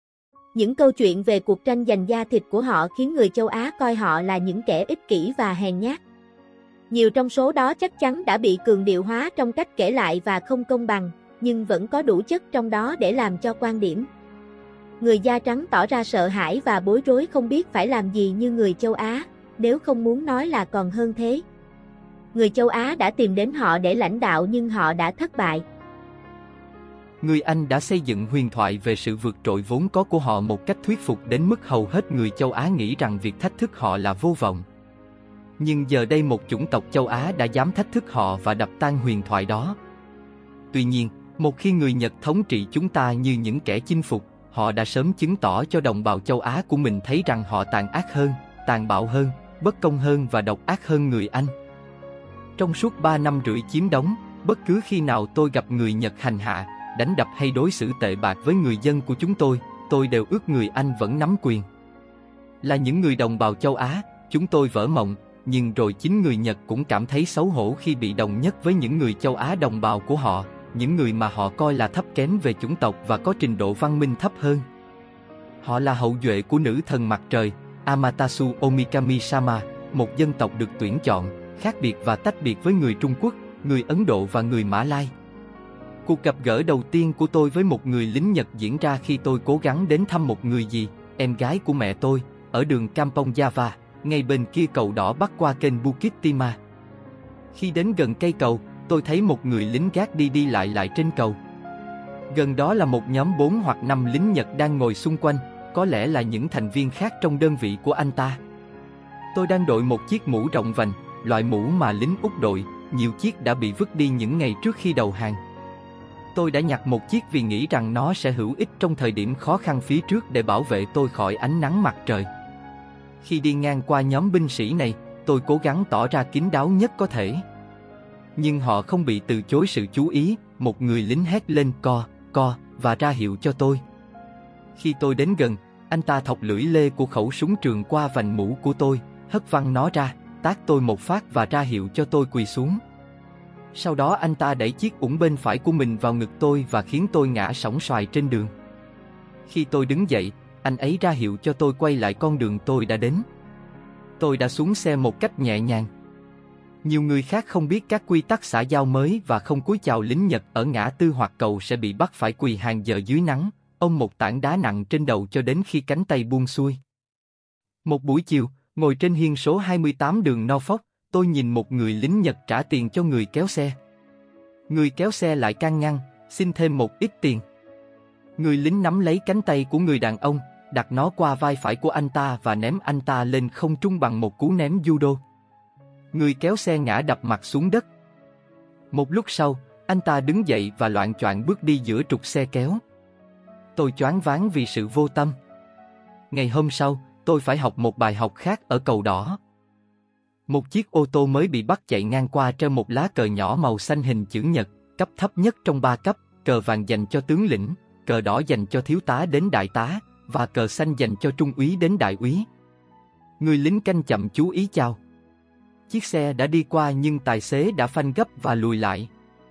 Những câu chuyện về cuộc tranh giành da thịt của họ khiến người châu Á coi họ là những kẻ ích kỷ và hèn nhát. Nhiều trong số đó chắc chắn đã bị cường điệu hóa trong cách kể lại và không công bằng, nhưng vẫn có đủ chất trong đó để làm cho quan điểm. Người da trắng tỏ ra sợ hãi và bối rối không biết phải làm gì như người châu Á, nếu không muốn nói là còn hơn thế. Người châu Á đã tìm đến họ để lãnh đạo nhưng họ đã thất bại. Người Anh đã xây dựng huyền thoại về sự vượt trội vốn có của họ một cách thuyết phục đến mức hầu hết người châu Á nghĩ rằng việc thách thức họ là vô vọng. Nhưng giờ đây một chủng tộc châu Á đã dám thách thức họ và đập tan huyền thoại đó. Tuy nhiên, một khi người Nhật thống trị chúng ta như những kẻ chinh phục, họ đã sớm chứng tỏ cho đồng bào châu Á của mình thấy rằng họ tàn ác hơn, tàn bạo hơn, bất công hơn và độc ác hơn người Anh. Trong suốt ba năm rưỡi chiếm đóng, bất cứ khi nào tôi gặp người Nhật hành hạ, đánh đập hay đối xử tệ bạc với người dân của chúng tôi, tôi đều ước người Anh vẫn nắm quyền. Là những người đồng bào châu Á, chúng tôi vỡ mộng, nhưng rồi chính người Nhật cũng cảm thấy xấu hổ khi bị đồng nhất với những người châu Á đồng bào của họ, những người mà họ coi là thấp kém về chủng tộc và có trình độ văn minh thấp hơn. Họ là hậu duệ của nữ thần mặt trời, Amaterasu Omikami-sama, một dân tộc được tuyển chọn, khác biệt và tách biệt với người Trung Quốc, người Ấn Độ và người Mã Lai. Cuộc gặp gỡ đầu tiên của tôi với một người lính Nhật diễn ra khi tôi cố gắng đến thăm một người dì, em gái của mẹ tôi, ở đường Kampong Java, ngay bên kia cầu đỏ bắc qua kênh Bukit Timah. Khi đến gần cây cầu, tôi thấy một người lính gác đi đi lại lại trên cầu. Gần đó là một nhóm bốn hoặc năm lính Nhật đang ngồi xung quanh, có lẽ là những thành viên khác trong đơn vị của anh ta. Tôi đang đội một chiếc mũ rộng vành, loại mũ mà lính Úc đội, nhiều chiếc đã bị vứt đi những ngày trước khi đầu hàng. Tôi đã nhặt một chiếc vì nghĩ rằng nó sẽ hữu ích trong thời điểm khó khăn phía trước để bảo vệ tôi khỏi ánh nắng mặt trời. Khi đi ngang qua nhóm binh sĩ này, tôi cố gắng tỏ ra kín đáo nhất có thể. Nhưng họ không bị từ chối sự chú ý, một người lính hét lên co, co, và ra hiệu cho tôi. Khi tôi đến gần, anh ta thọc lưỡi lê của khẩu súng trường qua vành mũ của tôi, hất văng nó ra, tát tôi một phát và ra hiệu cho tôi quỳ xuống. Sau đó anh ta đẩy chiếc ủng bên phải của mình vào ngực tôi và khiến tôi ngã sóng xoài trên đường. Khi tôi đứng dậy, anh ấy ra hiệu cho tôi quay lại con đường tôi đã đến. Tôi đã xuống xe một cách nhẹ nhàng. Nhiều người khác không biết các quy tắc xã giao mới và không cúi chào lính Nhật ở ngã tư hoặc cầu sẽ bị bắt phải quỳ hàng giờ dưới nắng, ôm một tảng đá nặng trên đầu cho đến khi cánh tay buông xuôi. Một buổi chiều, ngồi trên hiên số hai mươi tám đường Norfolk, tôi nhìn một người lính Nhật trả tiền cho người kéo xe. Người kéo xe lại can ngăn, xin thêm một ít tiền. Người lính nắm lấy cánh tay của người đàn ông, đặt nó qua vai phải của anh ta và ném anh ta lên không trung bằng một cú ném judo. Người kéo xe ngã đập mặt xuống đất. Một lúc sau, anh ta đứng dậy và loạng choạng bước đi giữa trục xe kéo. Tôi choáng váng vì sự vô tâm. Ngày hôm sau, tôi phải học một bài học khác ở cầu đỏ. Một chiếc ô tô mới bị bắt chạy ngang qua treo một lá cờ nhỏ màu xanh hình chữ nhật, cấp thấp nhất trong ba cấp, cờ vàng dành cho tướng lĩnh, cờ đỏ dành cho thiếu tá đến đại tá, và cờ xanh dành cho trung úy đến đại úy. Người lính canh chậm chú ý chào. Chiếc xe đã đi qua nhưng tài xế đã phanh gấp và lùi lại.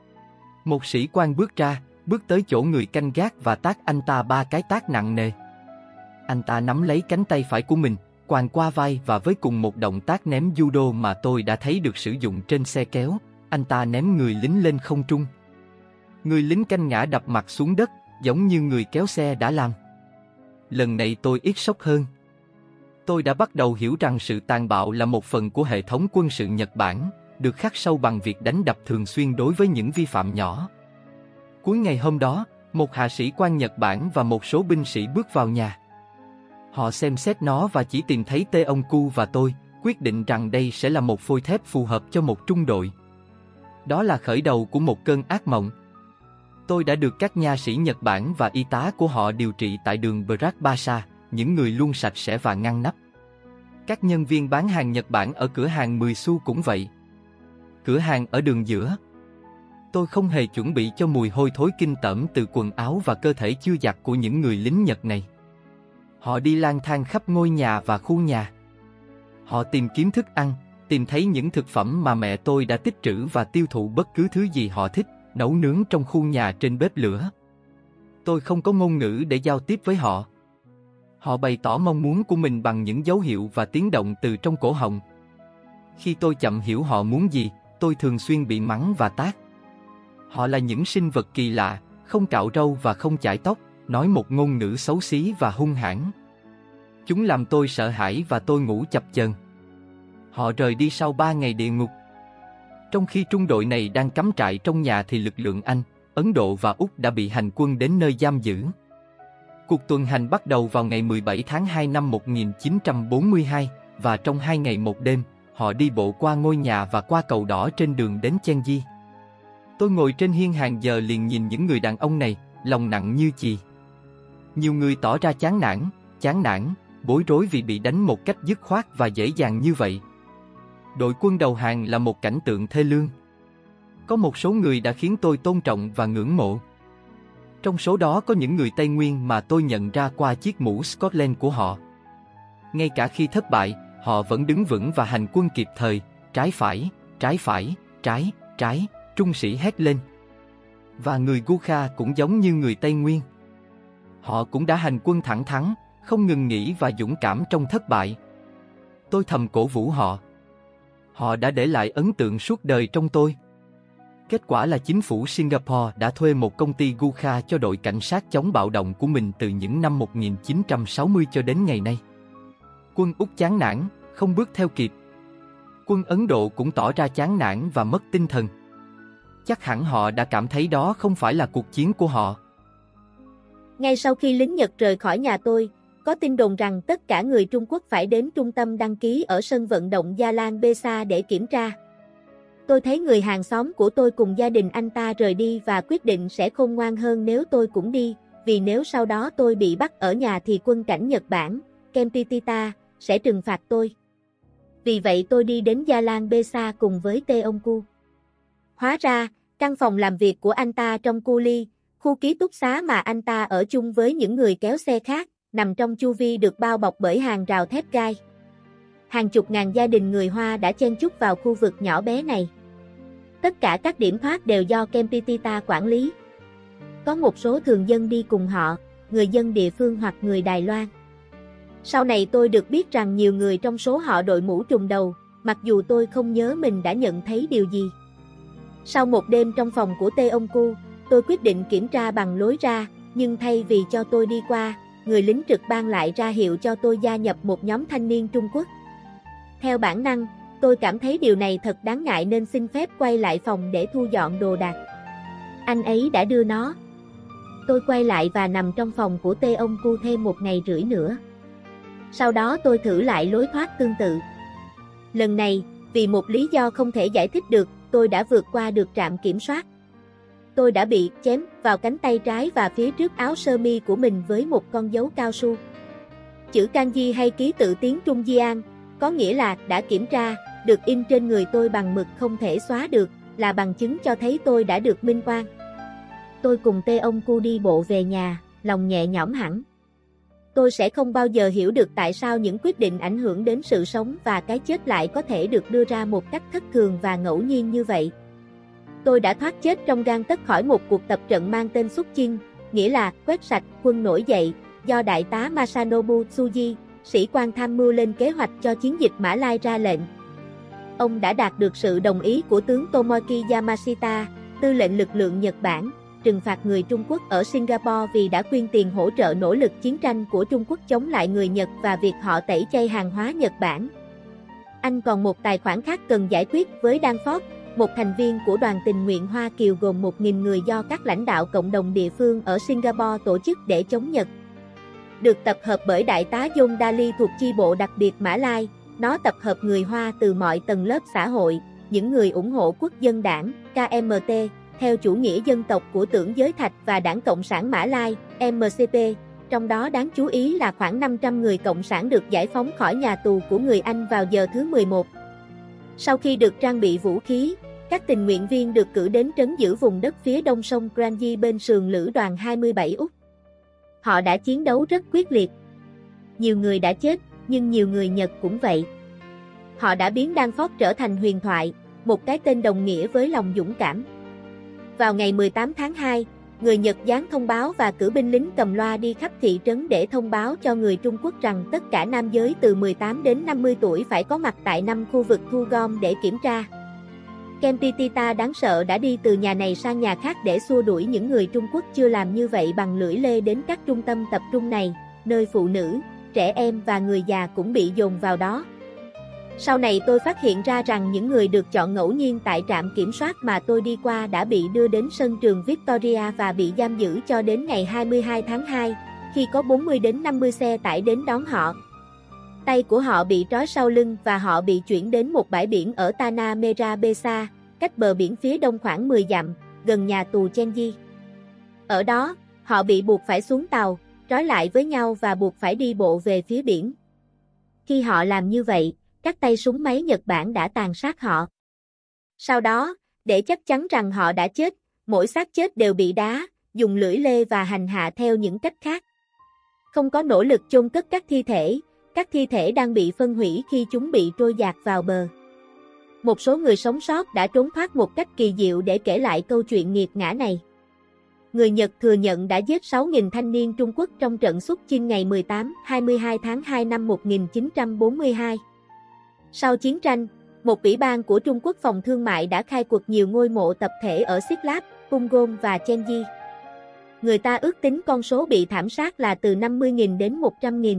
Một sĩ quan bước ra, bước tới chỗ người canh gác và tát anh ta ba cái tát nặng nề. Anh ta nắm lấy cánh tay phải của mình, quàng qua vai và với cùng một động tác ném judo mà tôi đã thấy được sử dụng trên xe kéo, anh ta ném người lính lên không trung. Người lính canh ngã đập mặt xuống đất, giống như người kéo xe đã làm. Lần này tôi ít sốc hơn. Tôi đã bắt đầu hiểu rằng sự tàn bạo là một phần của hệ thống quân sự Nhật Bản, được khắc sâu bằng việc đánh đập thường xuyên đối với những vi phạm nhỏ. Cuối ngày hôm đó, một hạ sĩ quan Nhật Bản và một số binh sĩ bước vào nhà. Họ xem xét nó và chỉ tìm thấy Teonku và tôi, quyết định rằng đây sẽ là một phôi thép phù hợp cho một trung đội. Đó là khởi đầu của một cơn ác mộng. Tôi đã được các nha sĩ Nhật Bản và y tá của họ điều trị tại đường Bratbasa, những người luôn sạch sẽ và ngăn nắp. Các nhân viên bán hàng Nhật Bản ở cửa hàng mười xu cũng vậy. Cửa hàng ở đường giữa. Tôi không hề chuẩn bị cho mùi hôi thối kinh tởm từ quần áo và cơ thể chưa giặt của những người lính Nhật này. Họ đi lang thang khắp ngôi nhà và khu nhà. Họ tìm kiếm thức ăn, tìm thấy những thực phẩm mà mẹ tôi đã tích trữ và tiêu thụ bất cứ thứ gì họ thích, nấu nướng trong khu nhà trên bếp lửa. Tôi không có ngôn ngữ để giao tiếp với họ. Họ bày tỏ mong muốn của mình bằng những dấu hiệu và tiếng động từ trong cổ họng. Khi tôi chậm hiểu họ muốn gì, tôi thường xuyên bị mắng và tát. Họ là những sinh vật kỳ lạ, không cạo râu và không chải tóc, nói một ngôn ngữ xấu xí và hung hãn. Chúng làm tôi sợ hãi và tôi ngủ chập chờn. Họ rời đi sau ba ngày địa ngục. Trong khi trung đội này đang cắm trại trong nhà thì lực lượng Anh, Ấn Độ và Úc đã bị hành quân đến nơi giam giữ. Cuộc tuần hành bắt đầu vào ngày mười bảy tháng hai năm một nghìn chín trăm bốn mươi hai, và trong hai ngày một đêm, họ đi bộ qua ngôi nhà và qua cầu đỏ trên đường đến Chenji. Tôi Tôi ngồi trên hiên hàng giờ liền nhìn những người đàn ông này, lòng nặng như chì. Nhiều người tỏ ra chán nản, chán nản, bối rối vì bị đánh một cách dứt khoát và dễ dàng như vậy. Đội quân đầu hàng là một cảnh tượng thê lương. Có một số người đã khiến tôi tôn trọng và ngưỡng mộ. Trong số đó có những người Tây Nguyên mà tôi nhận ra qua chiếc mũ Scotland của họ. Ngay cả khi thất bại, họ vẫn đứng vững và hành quân kịp thời, trái phải, trái phải, trái, trái, trung sĩ hét lên. Và người Gurkha cũng giống như người Tây Nguyên. Họ cũng đã hành quân thẳng thắn, không ngừng nghỉ và dũng cảm trong thất bại. Tôi thầm cổ vũ họ. Họ đã để lại ấn tượng suốt đời trong tôi. Kết quả là chính phủ Singapore đã thuê một công ty Gurkha cho đội cảnh sát chống bạo động của mình từ những năm một nghìn chín trăm sáu mươi cho đến ngày nay. Quân Úc chán nản, không bước theo kịp. Quân Ấn Độ cũng tỏ ra chán nản và mất tinh thần. Chắc hẳn họ đã cảm thấy đó không phải là cuộc chiến của họ. Ngay sau khi lính Nhật rời khỏi nhà tôi, có tin đồn rằng tất cả người Trung Quốc phải đến trung tâm đăng ký ở sân vận động Gia Lan Besa để kiểm tra. Tôi thấy người hàng xóm của tôi cùng gia đình anh ta rời đi và quyết định sẽ khôn ngoan hơn nếu tôi cũng đi, vì nếu sau đó tôi bị bắt ở nhà thì quân cảnh Nhật Bản, Kempitita, sẽ trừng phạt tôi. Vì vậy tôi đi đến Gia Lan Besa cùng với Teongku. Hóa ra, căn phòng làm việc của anh ta trong Culi, khu ký túc xá mà anh ta ở chung với những người kéo xe khác, nằm trong chu vi được bao bọc bởi hàng rào thép gai. Hàng chục ngàn gia đình người Hoa đã chen chúc vào khu vực nhỏ bé này. Tất cả các điểm thoát đều do Kempitita quản lý. Có một số thường dân đi cùng họ, người dân địa phương hoặc người Đài Loan. Sau này tôi được biết rằng nhiều người trong số họ đội mũ trùm đầu, mặc dù tôi không nhớ mình đã nhận thấy điều gì. Sau một đêm trong phòng của Teongku, tôi quyết định kiểm tra bằng lối ra, nhưng thay vì cho tôi đi qua, người lính trực ban lại ra hiệu cho tôi gia nhập một nhóm thanh niên Trung Quốc. Theo bản năng, tôi cảm thấy điều này thật đáng ngại nên xin phép quay lại phòng để thu dọn đồ đạc. Anh ấy đã đưa nó. Tôi quay lại và nằm trong phòng của Teongku thêm một ngày rưỡi nữa. Sau đó tôi thử lại lối thoát tương tự. Lần này, vì một lý do không thể giải thích được, tôi đã vượt qua được trạm kiểm soát. Tôi đã bị chém vào cánh tay trái và phía trước áo sơ mi của mình với một con dấu cao su. Chữ kanji hay ký tự tiếng Trung Jian, có nghĩa là đã kiểm tra, được in trên người tôi bằng mực không thể xóa được, là bằng chứng cho thấy tôi đã được minh oan. Tôi cùng Teongku đi bộ về nhà, lòng nhẹ nhõm hẳn. Tôi sẽ không bao giờ hiểu được tại sao những quyết định ảnh hưởng đến sự sống và cái chết lại có thể được đưa ra một cách thất thường và ngẫu nhiên như vậy. Tôi đã thoát chết trong gang tấc khỏi một cuộc tập trận mang tên Xuất Chinh, nghĩa là quét sạch quân nổi dậy, do Đại tá Masanobu Tsuji, sĩ quan tham mưu lên kế hoạch cho chiến dịch Mã Lai ra lệnh. Ông đã đạt được sự đồng ý của tướng Tomoki Yamashita, tư lệnh lực lượng Nhật Bản, trừng phạt người Trung Quốc ở Singapore vì đã quyên tiền hỗ trợ nỗ lực chiến tranh của Trung Quốc chống lại người Nhật và việc họ tẩy chay hàng hóa Nhật Bản. Anh còn một tài khoản khác cần giải quyết với Danforth, một thành viên của đoàn tình nguyện Hoa Kiều gồm một nghìn người do các lãnh đạo cộng đồng địa phương ở Singapore tổ chức để chống Nhật. Được tập hợp bởi Đại tá John Daly thuộc chi bộ đặc biệt Mã Lai, nó tập hợp người Hoa từ mọi tầng lớp xã hội, những người ủng hộ Quốc dân đảng, K M T, theo chủ nghĩa dân tộc của Tưởng Giới Thạch và Đảng Cộng sản Mã Lai, M C P, trong đó đáng chú ý là khoảng năm trăm người Cộng sản được giải phóng khỏi nhà tù của người Anh vào giờ thứ mười một. Sau khi được trang bị vũ khí, các tình nguyện viên được cử đến trấn giữ vùng đất phía đông sông Kranji bên sườn lữ đoàn hai mươi bảy Úc. Họ đã chiến đấu rất quyết liệt. Nhiều người đã chết, nhưng nhiều người Nhật cũng vậy. Họ đã biến Danforth trở thành huyền thoại, một cái tên đồng nghĩa với lòng dũng cảm. Vào ngày mười tám tháng hai, người Nhật dán thông báo và cử binh lính cầm loa đi khắp thị trấn để thông báo cho người Trung Quốc rằng tất cả nam giới từ mười tám đến năm mươi tuổi phải có mặt tại năm khu vực thu gom để kiểm tra. Kempitita đáng sợ đã đi từ nhà này sang nhà khác để xua đuổi những người Trung Quốc chưa làm như vậy bằng lưỡi lê đến các trung tâm tập trung này, nơi phụ nữ, trẻ em và người già cũng bị dồn vào đó. Sau này tôi phát hiện ra rằng những người được chọn ngẫu nhiên tại trạm kiểm soát mà tôi đi qua đã bị đưa đến sân trường Victoria và bị giam giữ cho đến ngày hai mươi hai tháng hai, khi có bốn mươi đến năm mươi xe tải đến đón họ. Tay của họ bị trói sau lưng và họ bị chuyển đến một bãi biển ở Tanah Merah Besa, cách bờ biển phía đông khoảng mười dặm, gần nhà tù Chenji. Ở đó, họ bị buộc phải xuống tàu, trói lại với nhau và buộc phải đi bộ về phía biển. Khi họ làm như vậy, các tay súng máy Nhật Bản đã tàn sát họ. Sau đó, để chắc chắn rằng họ đã chết, mỗi xác chết đều bị đá, dùng lưỡi lê và hành hạ theo những cách khác. Không có nỗ lực chôn cất các thi thể, các thi thể đang bị phân hủy khi chúng bị trôi dạt vào bờ. Một số người sống sót đã trốn thoát một cách kỳ diệu để kể lại câu chuyện nghiệt ngã này. Người Nhật thừa nhận đã giết sáu nghìn thanh niên Trung Quốc trong trận xuất chinh ngày mười tám đến hai mươi hai tháng hai năm một nghìn chín trăm bốn mươi hai. Sau chiến tranh, một ủy ban của Trung Quốc phòng thương mại đã khai quật nhiều ngôi mộ tập thể ở Sitlap, Punggol và Chenji. Người ta ước tính con số bị thảm sát là từ năm mươi nghìn đến một trăm nghìn.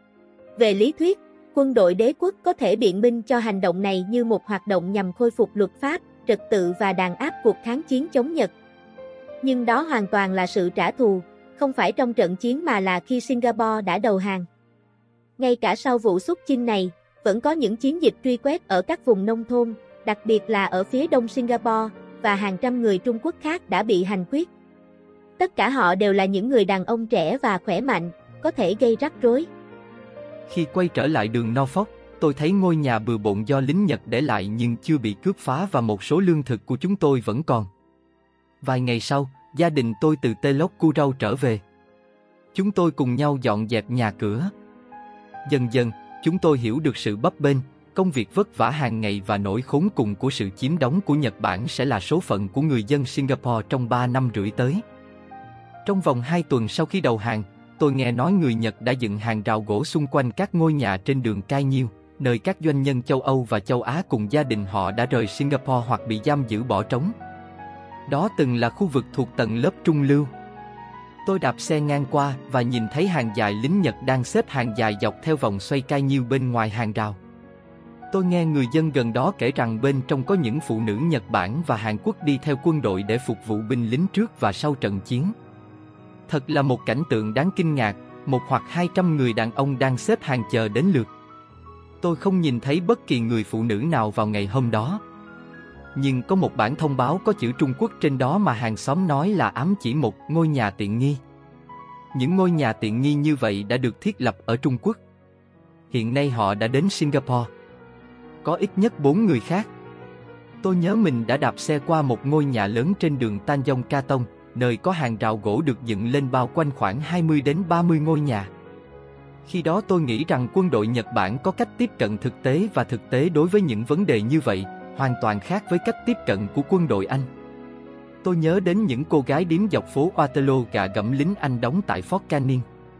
Về lý thuyết, quân đội đế quốc có thể biện minh cho hành động này như một hoạt động nhằm khôi phục luật pháp, trật tự và đàn áp cuộc kháng chiến chống Nhật. Nhưng đó hoàn toàn là sự trả thù, không phải trong trận chiến mà là khi Singapore đã đầu hàng. Ngay cả sau vụ xuất chinh này, vẫn có những chiến dịch truy quét ở các vùng nông thôn, đặc biệt là ở phía đông Singapore, và hàng trăm người Trung Quốc khác đã bị hành quyết. Tất cả họ đều là những người đàn ông trẻ và khỏe mạnh, có thể gây rắc rối. Khi quay trở lại đường Norfolk, tôi thấy ngôi nhà bừa bộn do lính Nhật để lại nhưng chưa bị cướp phá và một số lương thực của chúng tôi vẫn còn. Vài ngày sau, gia đình tôi từ Telok Kurau trở về. Chúng tôi cùng nhau dọn dẹp nhà cửa. Dần dần, chúng tôi hiểu được sự bấp bênh, công việc vất vả hàng ngày và nỗi khốn cùng của sự chiếm đóng của Nhật Bản sẽ là số phận của người dân Singapore trong ba năm rưỡi tới. Trong vòng hai tuần sau khi đầu hàng, tôi nghe nói người Nhật đã dựng hàng rào gỗ xung quanh các ngôi nhà trên đường Cai Nhiêu, nơi các doanh nhân châu Âu và châu Á cùng gia đình họ đã rời Singapore hoặc bị giam giữ bỏ trống. Đó từng là khu vực thuộc tầng lớp trung lưu. Tôi đạp xe ngang qua và nhìn thấy hàng dài lính Nhật đang xếp hàng dài dọc theo vòng xoay Cai Nhiêu bên ngoài hàng rào. Tôi nghe người dân gần đó kể rằng bên trong có những phụ nữ Nhật Bản và Hàn Quốc đi theo quân đội để phục vụ binh lính trước và sau trận chiến. Thật là một cảnh tượng đáng kinh ngạc, một hoặc hai trăm người đàn ông đang xếp hàng chờ đến lượt. Tôi không nhìn thấy bất kỳ người phụ nữ nào vào ngày hôm đó. Nhưng có một bản thông báo có chữ Trung Quốc trên đó mà hàng xóm nói là ám chỉ một ngôi nhà tiện nghi. Những ngôi nhà tiện nghi như vậy đã được thiết lập ở Trung Quốc. Hiện nay họ đã đến Singapore. Có ít nhất bốn người khác. Tôi nhớ mình đã đạp xe qua một ngôi nhà lớn trên đường Tanjong Katong, nơi có hàng rào gỗ được dựng lên bao quanh khoảng hai mươi đến ba mươi ngôi nhà. Khi đó tôi nghĩ rằng quân đội Nhật Bản có cách tiếp cận thực tế và thực tế đối với những vấn đề như vậy, hoàn toàn khác với cách tiếp cận của quân đội Anh. Tôi nhớ đến những cô gái điếm dọc phố Waterloo gạ gẫm lính Anh đóng tại Fort Canning.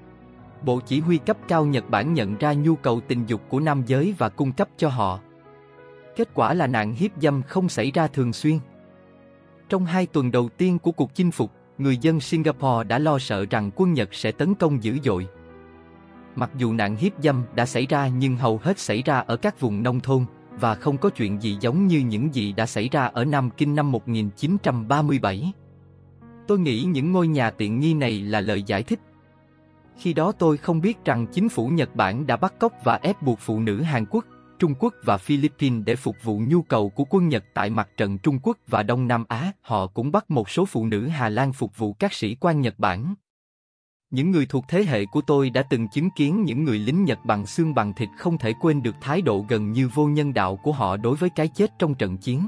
Bộ chỉ huy cấp cao Nhật Bản nhận ra nhu cầu tình dục của nam giới và cung cấp cho họ. Kết quả là nạn hiếp dâm không xảy ra thường xuyên. Trong hai tuần đầu tiên của cuộc chinh phục, người dân Singapore đã lo sợ rằng quân Nhật sẽ tấn công dữ dội. Mặc dù nạn hiếp dâm đã xảy ra nhưng hầu hết xảy ra ở các vùng nông thôn, và không có chuyện gì giống như những gì đã xảy ra ở Nam Kinh năm một nghìn chín trăm ba mươi bảy. Tôi nghĩ những ngôi nhà tiện nghi này là lời giải thích. Khi đó tôi không biết rằng chính phủ Nhật Bản đã bắt cóc và ép buộc phụ nữ Hàn Quốc, Trung Quốc và Philippines để phục vụ nhu cầu của quân Nhật tại mặt trận Trung Quốc và Đông Nam Á. Họ cũng bắt một số phụ nữ Hà Lan phục vụ các sĩ quan Nhật Bản. Những người thuộc thế hệ của tôi đã từng chứng kiến những người lính Nhật bằng xương bằng thịt không thể quên được thái độ gần như vô nhân đạo của họ đối với cái chết trong trận chiến.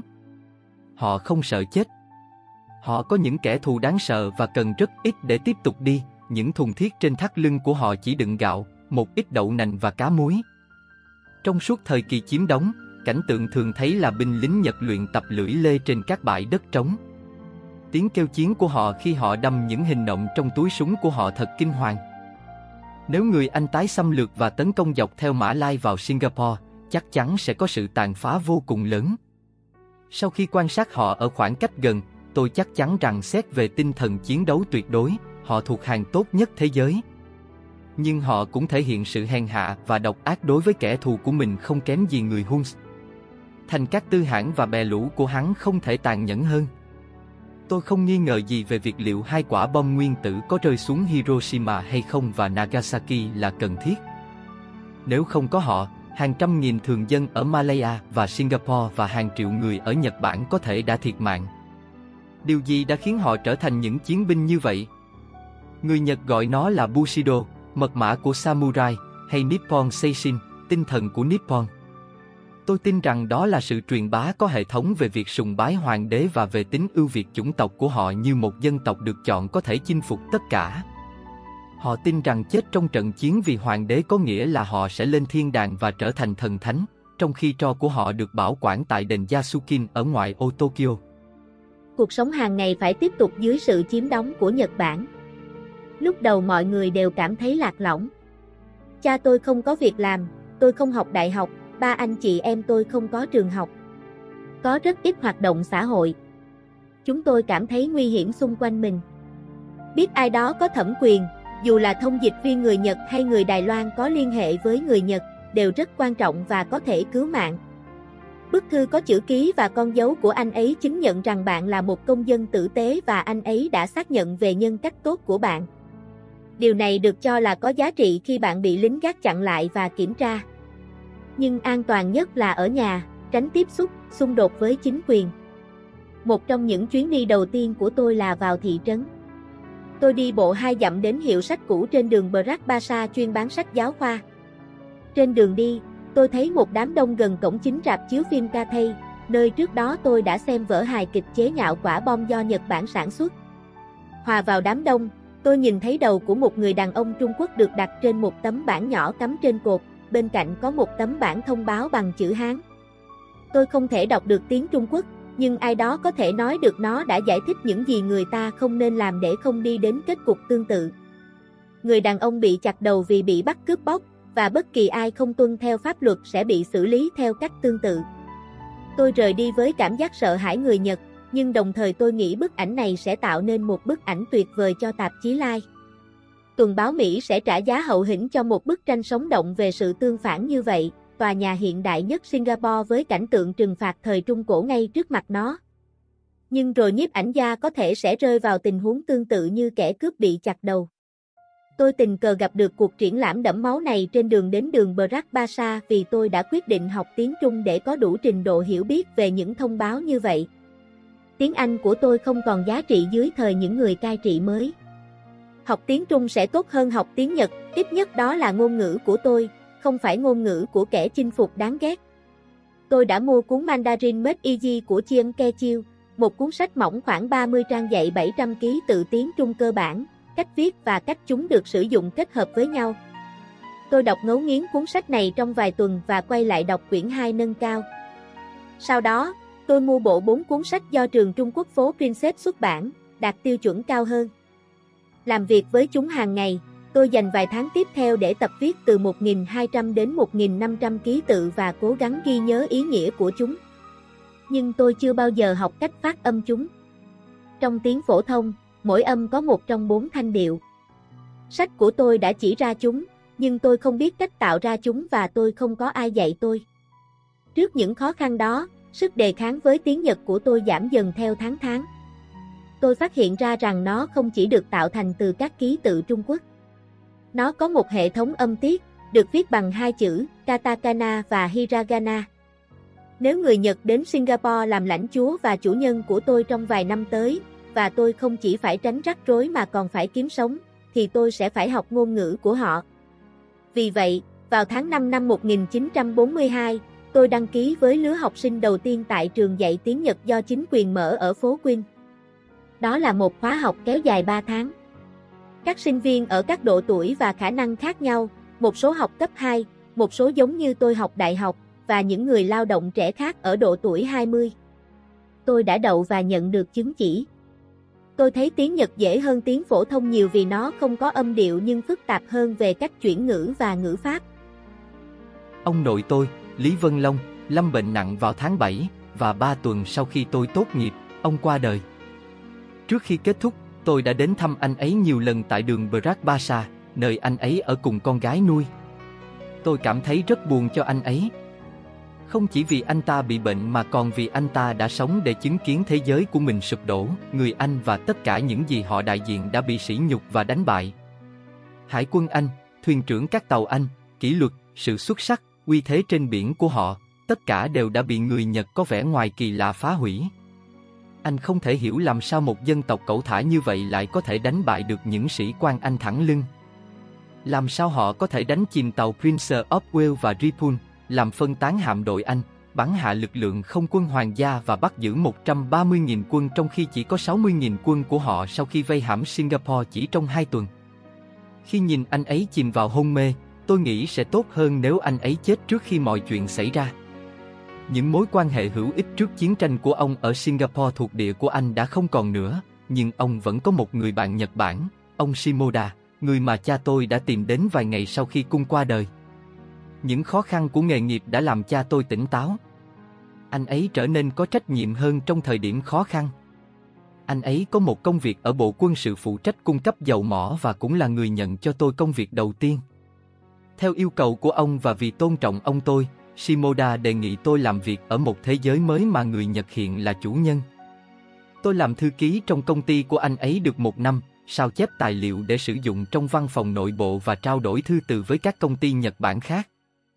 Họ không sợ chết. Họ có những kẻ thù đáng sợ và cần rất ít để tiếp tục đi. Những thùng thiết trên thắt lưng của họ chỉ đựng gạo, một ít đậu nành và cá muối. Trong suốt thời kỳ chiếm đóng, cảnh tượng thường thấy là binh lính Nhật luyện tập lưỡi lê trên các bãi đất trống. Tiếng kêu chiến của họ khi họ đâm những hình nộm trong túi súng của họ thật kinh hoàng. Nếu người Anh tái xâm lược và tấn công dọc theo Mã Lai vào Singapore, chắc chắn sẽ có sự tàn phá vô cùng lớn. Sau khi quan sát họ ở khoảng cách gần, tôi chắc chắn rằng xét về tinh thần chiến đấu tuyệt đối, họ thuộc hàng tốt nhất thế giới. Nhưng họ cũng thể hiện sự hèn hạ và độc ác đối với kẻ thù của mình không kém gì người Hun. Thành các tư hãng và bè lũ của hắn không thể tàn nhẫn hơn. Tôi không nghi ngờ gì về việc liệu hai quả bom nguyên tử có rơi xuống Hiroshima hay không và Nagasaki là cần thiết. Nếu không có họ, hàng trăm nghìn thường dân ở Malaya và Singapore và hàng triệu người ở Nhật Bản có thể đã thiệt mạng. Điều gì đã khiến họ trở thành những chiến binh như vậy? Người Nhật gọi nó là Bushido, mật mã của samurai, hay Nippon Seishin, tinh thần của Nippon. Tôi tin rằng đó là sự truyền bá có hệ thống về việc sùng bái hoàng đế và về tính ưu việt chủng tộc của họ như một dân tộc được chọn có thể chinh phục tất cả. Họ tin rằng chết trong trận chiến vì hoàng đế có nghĩa là họ sẽ lên thiên đàng và trở thành thần thánh, trong khi tro của họ được bảo quản tại đền Yasukin ở ngoại ô Tokyo. Cuộc sống hàng ngày phải tiếp tục dưới sự chiếm đóng của Nhật Bản. Lúc đầu mọi người đều cảm thấy lạc lõng. Cha tôi không có việc làm, tôi không học đại học, ba anh chị em tôi không có trường học. Có rất ít hoạt động xã hội. Chúng tôi cảm thấy nguy hiểm xung quanh mình. Biết ai đó có thẩm quyền, dù là thông dịch viên người Nhật hay người Đài Loan có liên hệ với người Nhật, đều rất quan trọng và có thể cứu mạng. Bức thư có chữ ký và con dấu của anh ấy chứng nhận rằng bạn là một công dân tử tế và anh ấy đã xác nhận về nhân cách tốt của bạn. Điều này được cho là có giá trị khi bạn bị lính gác chặn lại và kiểm tra. Nhưng an toàn nhất là ở nhà, tránh tiếp xúc, xung đột với chính quyền. Một trong những chuyến đi đầu tiên của tôi là vào thị trấn. Tôi đi bộ hai dặm đến hiệu sách cũ trên đường Brak Basha chuyên bán sách giáo khoa. Trên đường đi, tôi thấy một đám đông gần cổng chính rạp chiếu phim Cathay, nơi trước đó tôi đã xem vở hài kịch chế nhạo quả bom do Nhật Bản sản xuất. Hòa vào đám đông, tôi nhìn thấy đầu của một người đàn ông Trung Quốc được đặt trên một tấm bảng nhỏ cắm trên cột, bên cạnh có một tấm bảng thông báo bằng chữ Hán. Tôi không thể đọc được tiếng Trung Quốc, nhưng ai đó có thể nói được nó đã giải thích những gì người ta không nên làm để không đi đến kết cục tương tự. Người đàn ông bị chặt đầu vì bị bắt cướp bóc, và bất kỳ ai không tuân theo pháp luật sẽ bị xử lý theo cách tương tự. Tôi rời đi với cảm giác sợ hãi người Nhật, nhưng đồng thời tôi nghĩ bức ảnh này sẽ tạo nên một bức ảnh tuyệt vời cho tạp chí Life. Tuần báo Mỹ sẽ trả giá hậu hĩnh cho một bức tranh sống động về sự tương phản như vậy, tòa nhà hiện đại nhất Singapore với cảnh tượng trừng phạt thời Trung Cổ ngay trước mặt nó. Nhưng rồi nhiếp ảnh gia có thể sẽ rơi vào tình huống tương tự như kẻ cướp bị chặt đầu. Tôi tình cờ gặp được cuộc triển lãm đẫm máu này trên đường đến đường Brak Basha vì tôi đã quyết định học tiếng Trung để có đủ trình độ hiểu biết về những thông báo như vậy. Tiếng Anh của tôi không còn giá trị dưới thời những người cai trị mới. Học tiếng Trung sẽ tốt hơn học tiếng Nhật, ít nhất đó là ngôn ngữ của tôi, không phải ngôn ngữ của kẻ chinh phục đáng ghét. Tôi đã mua cuốn Mandarin Made Easy của Chiang Kai-chiu, một cuốn sách mỏng khoảng ba mươi trang dạy bảy trăm ký tự tiếng Trung cơ bản, cách viết và cách chúng được sử dụng kết hợp với nhau. Tôi đọc ngấu nghiến cuốn sách này trong vài tuần và quay lại đọc quyển hai nâng cao. Sau đó, tôi mua bộ bốn cuốn sách do trường Trung Quốc phố Princess xuất bản, đạt tiêu chuẩn cao hơn. Làm việc với chúng hàng ngày, tôi dành vài tháng tiếp theo để tập viết từ một nghìn hai trăm đến một nghìn năm trăm ký tự và cố gắng ghi nhớ ý nghĩa của chúng. Nhưng tôi chưa bao giờ học cách phát âm chúng. Trong tiếng phổ thông, mỗi âm có một trong bốn thanh điệu. Sách của tôi đã chỉ ra chúng, nhưng tôi không biết cách tạo ra chúng và tôi không có ai dạy tôi. Trước những khó khăn đó, sức đề kháng với tiếng Nhật của tôi giảm dần theo tháng tháng. Tôi phát hiện ra rằng nó không chỉ được tạo thành từ các ký tự Trung Quốc. Nó có một hệ thống âm tiết, được viết bằng hai chữ, katakana và hiragana. Nếu người Nhật đến Singapore làm lãnh chúa và chủ nhân của tôi trong vài năm tới, và tôi không chỉ phải tránh rắc rối mà còn phải kiếm sống, thì tôi sẽ phải học ngôn ngữ của họ. Vì vậy, vào tháng năm năm một nghìn chín trăm bốn mươi hai, tôi đăng ký với lứa học sinh đầu tiên tại trường dạy tiếng Nhật do chính quyền mở ở phố Queen. Đó là một khóa học kéo dài ba tháng. Các sinh viên ở các độ tuổi và khả năng khác nhau, một số học cấp hai, một số giống như tôi học đại học, và những người lao động trẻ khác ở độ tuổi hai mươi. Tôi đã đậu và nhận được chứng chỉ. Tôi thấy tiếng Nhật dễ hơn tiếng phổ thông nhiều vì nó không có âm điệu nhưng phức tạp hơn về cách chuyển ngữ và ngữ pháp. Ông nội tôi, Lý Vân Long, lâm bệnh nặng vào tháng bảy, và ba tuần sau khi tôi tốt nghiệp, ông qua đời. Trước khi kết thúc, tôi đã đến thăm anh ấy nhiều lần tại đường Brak Basha, nơi anh ấy ở cùng con gái nuôi. Tôi cảm thấy rất buồn cho anh ấy. Không chỉ vì anh ta bị bệnh mà còn vì anh ta đã sống để chứng kiến thế giới của mình sụp đổ, người Anh và tất cả những gì họ đại diện đã bị sỉ nhục và đánh bại. Hải quân Anh, thuyền trưởng các tàu Anh, kỷ luật, sự xuất sắc, uy thế trên biển của họ, tất cả đều đã bị người Nhật có vẻ ngoài kỳ lạ phá hủy. Anh không thể hiểu làm sao một dân tộc cẩu thả như vậy lại có thể đánh bại được những sĩ quan Anh thẳng lưng. Làm sao họ có thể đánh chìm tàu Prince of Wales và Ripon, làm phân tán hạm đội Anh, bắn hạ lực lượng không quân hoàng gia và bắt giữ một trăm ba mươi nghìn quân trong khi chỉ có sáu mươi nghìn quân của họ sau khi vây hãm Singapore chỉ trong hai tuần. Khi nhìn anh ấy chìm vào hôn mê, tôi nghĩ sẽ tốt hơn nếu anh ấy chết trước khi mọi chuyện xảy ra. Những mối quan hệ hữu ích trước chiến tranh của ông ở Singapore thuộc địa của Anh đã không còn nữa, nhưng ông vẫn có một người bạn Nhật Bản, ông Shimoda, người mà cha tôi đã tìm đến vài ngày sau khi cung qua đời. Những khó khăn của nghề nghiệp đã làm cha tôi tỉnh táo. Anh ấy trở nên có trách nhiệm hơn trong thời điểm khó khăn. Anh ấy có một công việc ở Bộ Quân sự phụ trách cung cấp dầu mỏ và cũng là người nhận cho tôi công việc đầu tiên. Theo yêu cầu của ông và vì tôn trọng ông tôi, Shimoda đề nghị tôi làm việc ở một thế giới mới mà người Nhật hiện là chủ nhân. Tôi làm thư ký trong công ty của anh ấy được một năm, sao chép tài liệu để sử dụng trong văn phòng nội bộ và trao đổi thư từ với các công ty Nhật Bản khác.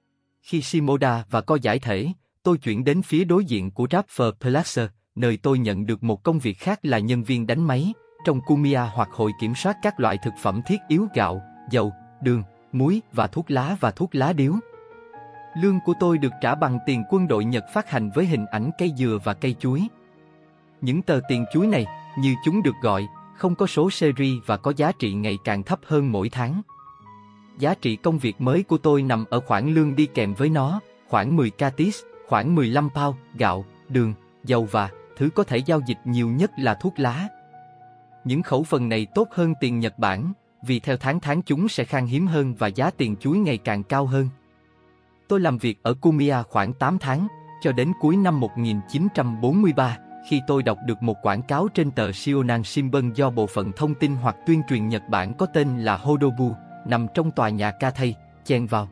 Khi Shimoda và co giải thể, tôi chuyển đến phía đối diện của Rapper Plaza, nơi tôi nhận được một công việc khác là nhân viên đánh máy, trong Kumiya hoặc hội kiểm soát các loại thực phẩm thiết yếu gạo, dầu, đường, muối và thuốc lá và thuốc lá điếu. Lương của tôi được trả bằng tiền quân đội Nhật phát hành với hình ảnh cây dừa và cây chuối. Những tờ tiền chuối này, như chúng được gọi, không có số series và có giá trị ngày càng thấp hơn mỗi tháng. Giá trị công việc mới của tôi nằm ở khoản lương đi kèm với nó, khoảng mười katis, khoảng mười lăm pound, gạo, đường, dầu và, thứ có thể giao dịch nhiều nhất là thuốc lá. Những khẩu phần này tốt hơn tiền Nhật Bản, vì theo tháng tháng chúng sẽ khan hiếm hơn và giá tiền chuối ngày càng cao hơn. Tôi làm việc ở Kumiya khoảng tám tháng, cho đến cuối năm một nghìn chín trăm bốn mươi ba, khi tôi đọc được một quảng cáo trên tờ Shonan Shimbun do Bộ phận Thông tin hoặc Tuyên truyền Nhật Bản có tên là Hodobu, nằm trong tòa nhà Cathay, chen vào.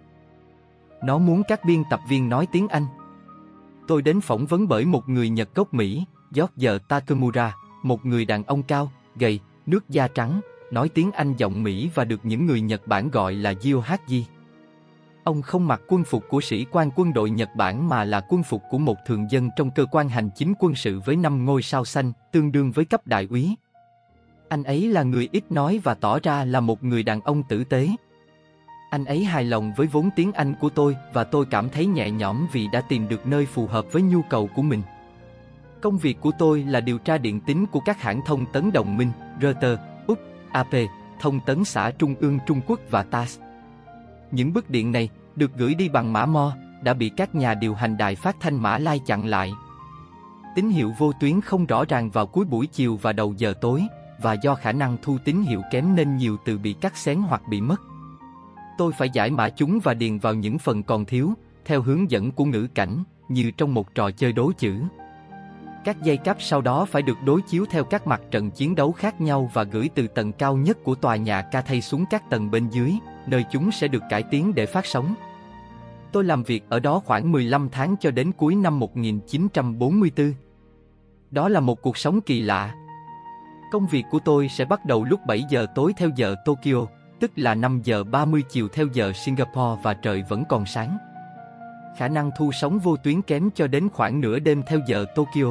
Nó muốn các biên tập viên nói tiếng Anh. Tôi đến phỏng vấn bởi một người Nhật gốc Mỹ, George Takamura, một người đàn ông cao, gầy, nước da trắng, nói tiếng Anh giọng Mỹ và được những người Nhật Bản gọi là Yohaji. Ông không mặc quân phục của sĩ quan quân đội Nhật Bản mà là quân phục của một thường dân trong cơ quan hành chính quân sự với năm ngôi sao xanh, tương đương với cấp đại úy. Anh ấy là người ít nói và tỏ ra là một người đàn ông tử tế. Anh ấy hài lòng với vốn tiếng Anh của tôi và tôi cảm thấy nhẹ nhõm vì đã tìm được nơi phù hợp với nhu cầu của mình. Công việc của tôi là điều tra điện tín của các hãng thông tấn đồng minh, Reuters, Úc, a pê, Thông tấn xã Trung ương Trung Quốc và tê a ét. Những bức điện này, được gửi đi bằng mã mo, đã bị các nhà điều hành đài phát thanh Mã Lai chặn lại. Tín hiệu vô tuyến không rõ ràng vào cuối buổi chiều và đầu giờ tối, và do khả năng thu tín hiệu kém nên nhiều từ bị cắt xén hoặc bị mất. Tôi phải giải mã chúng và điền vào những phần còn thiếu, theo hướng dẫn của ngữ cảnh, như trong một trò chơi đố chữ. Các dây cáp sau đó phải được đối chiếu theo các mặt trận chiến đấu khác nhau và gửi từ tầng cao nhất của tòa nhà Cathay xuống các tầng bên dưới, nơi chúng sẽ được cải tiến để phát sóng. Tôi làm việc ở đó khoảng mười lăm tháng cho đến cuối năm một nghìn chín trăm bốn mươi tư. Đó là một cuộc sống kỳ lạ. Công việc của tôi sẽ bắt đầu lúc bảy giờ tối theo giờ Tokyo, tức là năm giờ ba mươi chiều theo giờ Singapore và trời vẫn còn sáng. Khả năng thu sóng vô tuyến kém cho đến khoảng nửa đêm theo giờ Tokyo.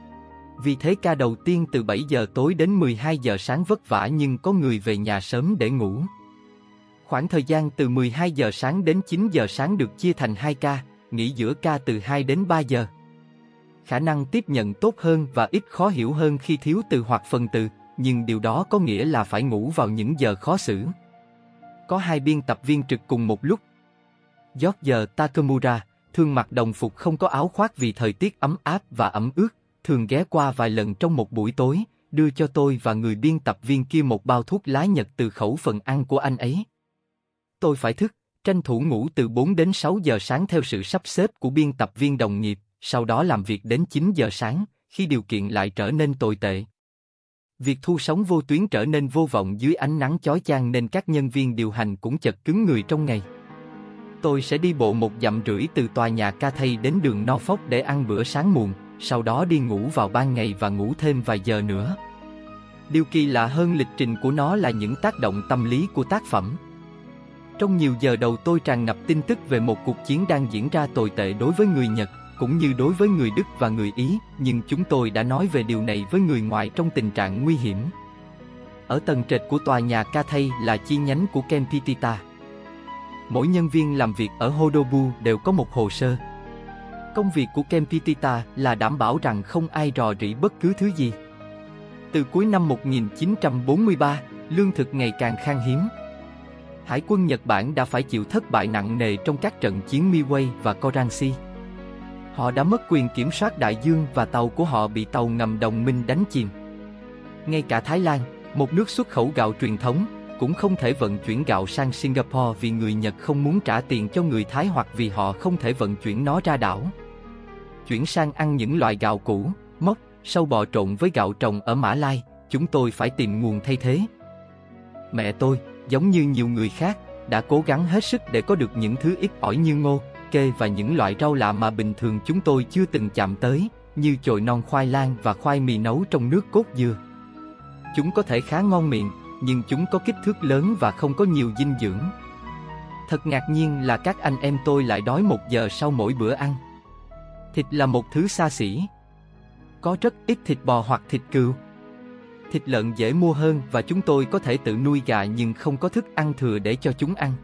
Vì thế ca đầu tiên từ bảy giờ tối đến mười hai giờ sáng vất vả nhưng có người về nhà sớm để ngủ. Khoảng thời gian từ mười hai giờ sáng đến chín giờ sáng được chia thành hai ca, nghỉ giữa ca từ hai đến ba giờ. Khả năng tiếp nhận tốt hơn và ít khó hiểu hơn khi thiếu từ hoặc phần từ, nhưng điều đó có nghĩa là phải ngủ vào những giờ khó xử. Có hai biên tập viên trực cùng một lúc. George Takamura, thường mặc đồng phục không có áo khoác vì thời tiết ấm áp và ẩm ướt, thường ghé qua vài lần trong một buổi tối, đưa cho tôi và người biên tập viên kia một bao thuốc lá Nhật từ khẩu phần ăn của anh ấy. Tôi phải thức, tranh thủ ngủ từ bốn đến sáu giờ sáng theo sự sắp xếp của biên tập viên đồng nghiệp, sau đó làm việc đến chín giờ sáng, khi điều kiện lại trở nên tồi tệ. Việc thu sóng vô tuyến trở nên vô vọng dưới ánh nắng chói chang nên các nhân viên điều hành cũng chật cứng người trong ngày. Tôi sẽ đi bộ một dặm rưỡi từ tòa nhà Cathay đến đường Norfolk để ăn bữa sáng muộn, sau đó đi ngủ vào ban ngày và ngủ thêm vài giờ nữa. Điều kỳ lạ hơn lịch trình của nó là những tác động tâm lý của tác phẩm. Trong nhiều giờ đầu tôi tràn ngập tin tức về một cuộc chiến đang diễn ra tồi tệ đối với người Nhật, cũng như đối với người Đức và người Ý, nhưng chúng tôi đã nói về điều này với người ngoại trong tình trạng nguy hiểm. Ở tầng trệt của tòa nhà Cathay là chi nhánh của Kempitita. Mỗi nhân viên làm việc ở Hodobu đều có một hồ sơ. Công việc của Kempitita là đảm bảo rằng không ai rò rỉ bất cứ thứ gì. Từ cuối năm một nghìn chín trăm bốn mươi ba, lương thực ngày càng khan hiếm. Hải quân Nhật Bản đã phải chịu thất bại nặng nề trong các trận chiến Midway và Koranshi. Họ đã mất quyền kiểm soát đại dương và tàu của họ bị tàu ngầm đồng minh đánh chìm. Ngay cả Thái Lan, một nước xuất khẩu gạo truyền thống, cũng không thể vận chuyển gạo sang Singapore vì người Nhật không muốn trả tiền cho người Thái hoặc vì họ không thể vận chuyển nó ra đảo. Chuyển sang ăn những loại gạo cũ, mốc, sâu bọ trộn với gạo trồng ở Mã Lai, chúng tôi phải tìm nguồn thay thế. Mẹ tôi, giống như nhiều người khác, đã cố gắng hết sức để có được những thứ ít ỏi như ngô, kê và những loại rau lạ mà bình thường chúng tôi chưa từng chạm tới, như chồi non khoai lang và khoai mì nấu trong nước cốt dừa. Chúng có thể khá ngon miệng, nhưng chúng có kích thước lớn và không có nhiều dinh dưỡng. Thật ngạc nhiên là các anh em tôi lại đói một giờ sau mỗi bữa ăn. Thịt là một thứ xa xỉ. Có rất ít thịt bò hoặc thịt cừu. Thịt lợn dễ mua hơn và chúng tôi có thể tự nuôi gà nhưng không có thức ăn thừa để cho chúng ăn.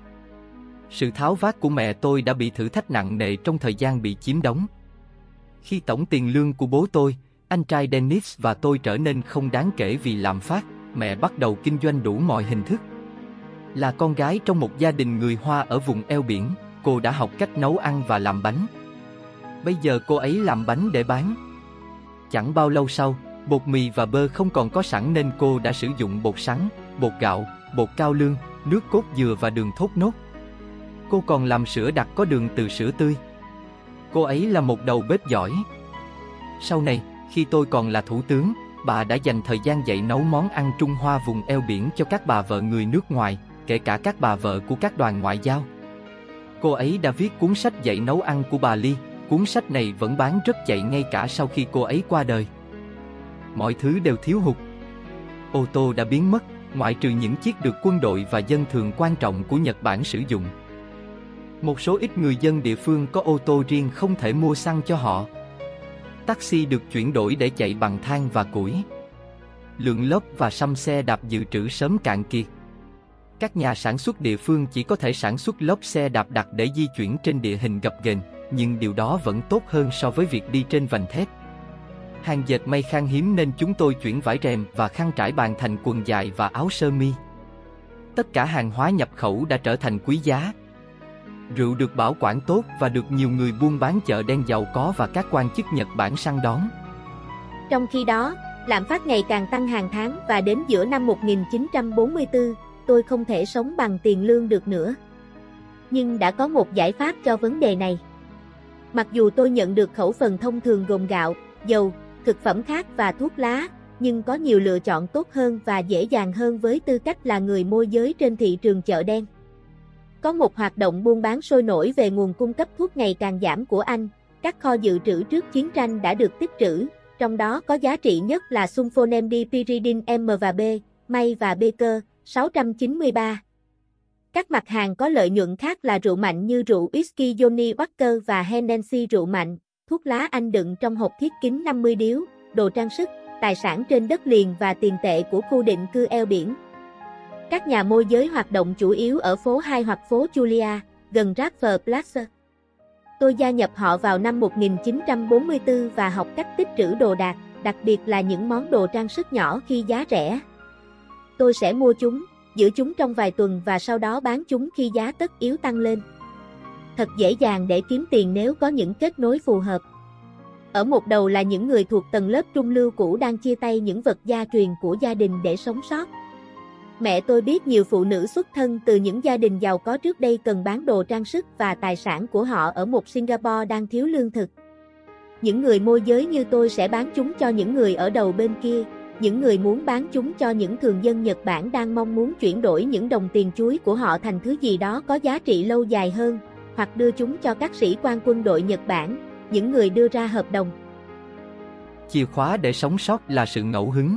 Sự tháo vát của mẹ tôi đã bị thử thách nặng nề trong thời gian bị chiếm đóng. Khi tổng tiền lương của bố tôi, anh trai Dennis và tôi trở nên không đáng kể vì lạm phát, mẹ bắt đầu kinh doanh đủ mọi hình thức. Là con gái trong một gia đình người Hoa ở vùng eo biển, cô đã học cách nấu ăn và làm bánh. Bây giờ cô ấy làm bánh để bán. Chẳng bao lâu sau, bột mì và bơ không còn có sẵn nên cô đã sử dụng bột sắn, bột gạo, bột cao lương, nước cốt dừa và đường thốt nốt. Cô còn làm sữa đặc có đường từ sữa tươi. Cô ấy là một đầu bếp giỏi. Sau này, khi tôi còn là thủ tướng, bà đã dành thời gian dạy nấu món ăn Trung Hoa vùng eo biển cho các bà vợ người nước ngoài, kể cả các bà vợ của các đoàn ngoại giao. Cô ấy đã viết cuốn sách dạy nấu ăn của bà Ly, cuốn sách này vẫn bán rất chạy ngay cả sau khi cô ấy qua đời. Mọi thứ đều thiếu hụt. Ô tô đã biến mất, ngoại trừ những chiếc được quân đội và dân thường quan trọng của Nhật Bản sử dụng. Một số ít người dân địa phương có ô tô riêng không thể mua xăng cho họ. Taxi được chuyển đổi để chạy bằng than và củi. Lượng lốp và xăm xe đạp dự trữ sớm cạn kiệt. Các nhà sản xuất địa phương chỉ có thể sản xuất lốp xe đạp đặc để di chuyển trên địa hình gập ghềnh, nhưng điều đó vẫn tốt hơn so với việc đi trên vành thép. Hàng dệt may khan hiếm nên chúng tôi chuyển vải rèm và khăn trải bàn thành quần dài và áo sơ mi. Tất cả hàng hóa nhập khẩu đã trở thành quý giá. Rượu được bảo quản tốt và được nhiều người buôn bán chợ đen giàu có và các quan chức Nhật Bản săn đón. Trong khi đó, lạm phát ngày càng tăng hàng tháng và đến giữa năm một nghìn chín trăm bốn mươi tư, tôi không thể sống bằng tiền lương được nữa. Nhưng đã có một giải pháp cho vấn đề này. Mặc dù tôi nhận được khẩu phần thông thường gồm gạo, dầu, thực phẩm khác và thuốc lá, nhưng có nhiều lựa chọn tốt hơn và dễ dàng hơn với tư cách là người môi giới trên thị trường chợ đen. Có một hoạt động buôn bán sôi nổi về nguồn cung cấp thuốc ngày càng giảm của Anh. Các kho dự trữ trước chiến tranh đã được tích trữ, trong đó có giá trị nhất là Sulfonam Pyridine M và B, May và Baker, sáu trăm chín mươi ba. Các mặt hàng có lợi nhuận khác là rượu mạnh như rượu whisky Johnnie Walker và Hennessy rượu mạnh, thuốc lá Anh đựng trong hộp thiết kín năm mươi điếu, đồ trang sức, tài sản trên đất liền và tiền tệ của khu định cư eo biển. Các nhà môi giới hoạt động chủ yếu ở phố hai hoặc phố Julia, gần Radford Plaza. Tôi gia nhập họ vào năm một nghìn chín trăm bốn mươi tư và học cách tích trữ đồ đạc, đặc biệt là những món đồ trang sức nhỏ khi giá rẻ. Tôi sẽ mua chúng, giữ chúng trong vài tuần và sau đó bán chúng khi giá tất yếu tăng lên. Thật dễ dàng để kiếm tiền nếu có những kết nối phù hợp. Ở một đầu là những người thuộc tầng lớp trung lưu cũ đang chia tay những vật gia truyền của gia đình để sống sót. Mẹ tôi biết nhiều phụ nữ xuất thân từ những gia đình giàu có trước đây cần bán đồ trang sức và tài sản của họ ở một Singapore đang thiếu lương thực. Những người môi giới như tôi sẽ bán chúng cho những người ở đầu bên kia, những người muốn bán chúng cho những thường dân Nhật Bản đang mong muốn chuyển đổi những đồng tiền chuối của họ thành thứ gì đó có giá trị lâu dài hơn, hoặc đưa chúng cho các sĩ quan quân đội Nhật Bản, những người đưa ra hợp đồng. Chìa khóa để sống sót là sự ngẫu hứng.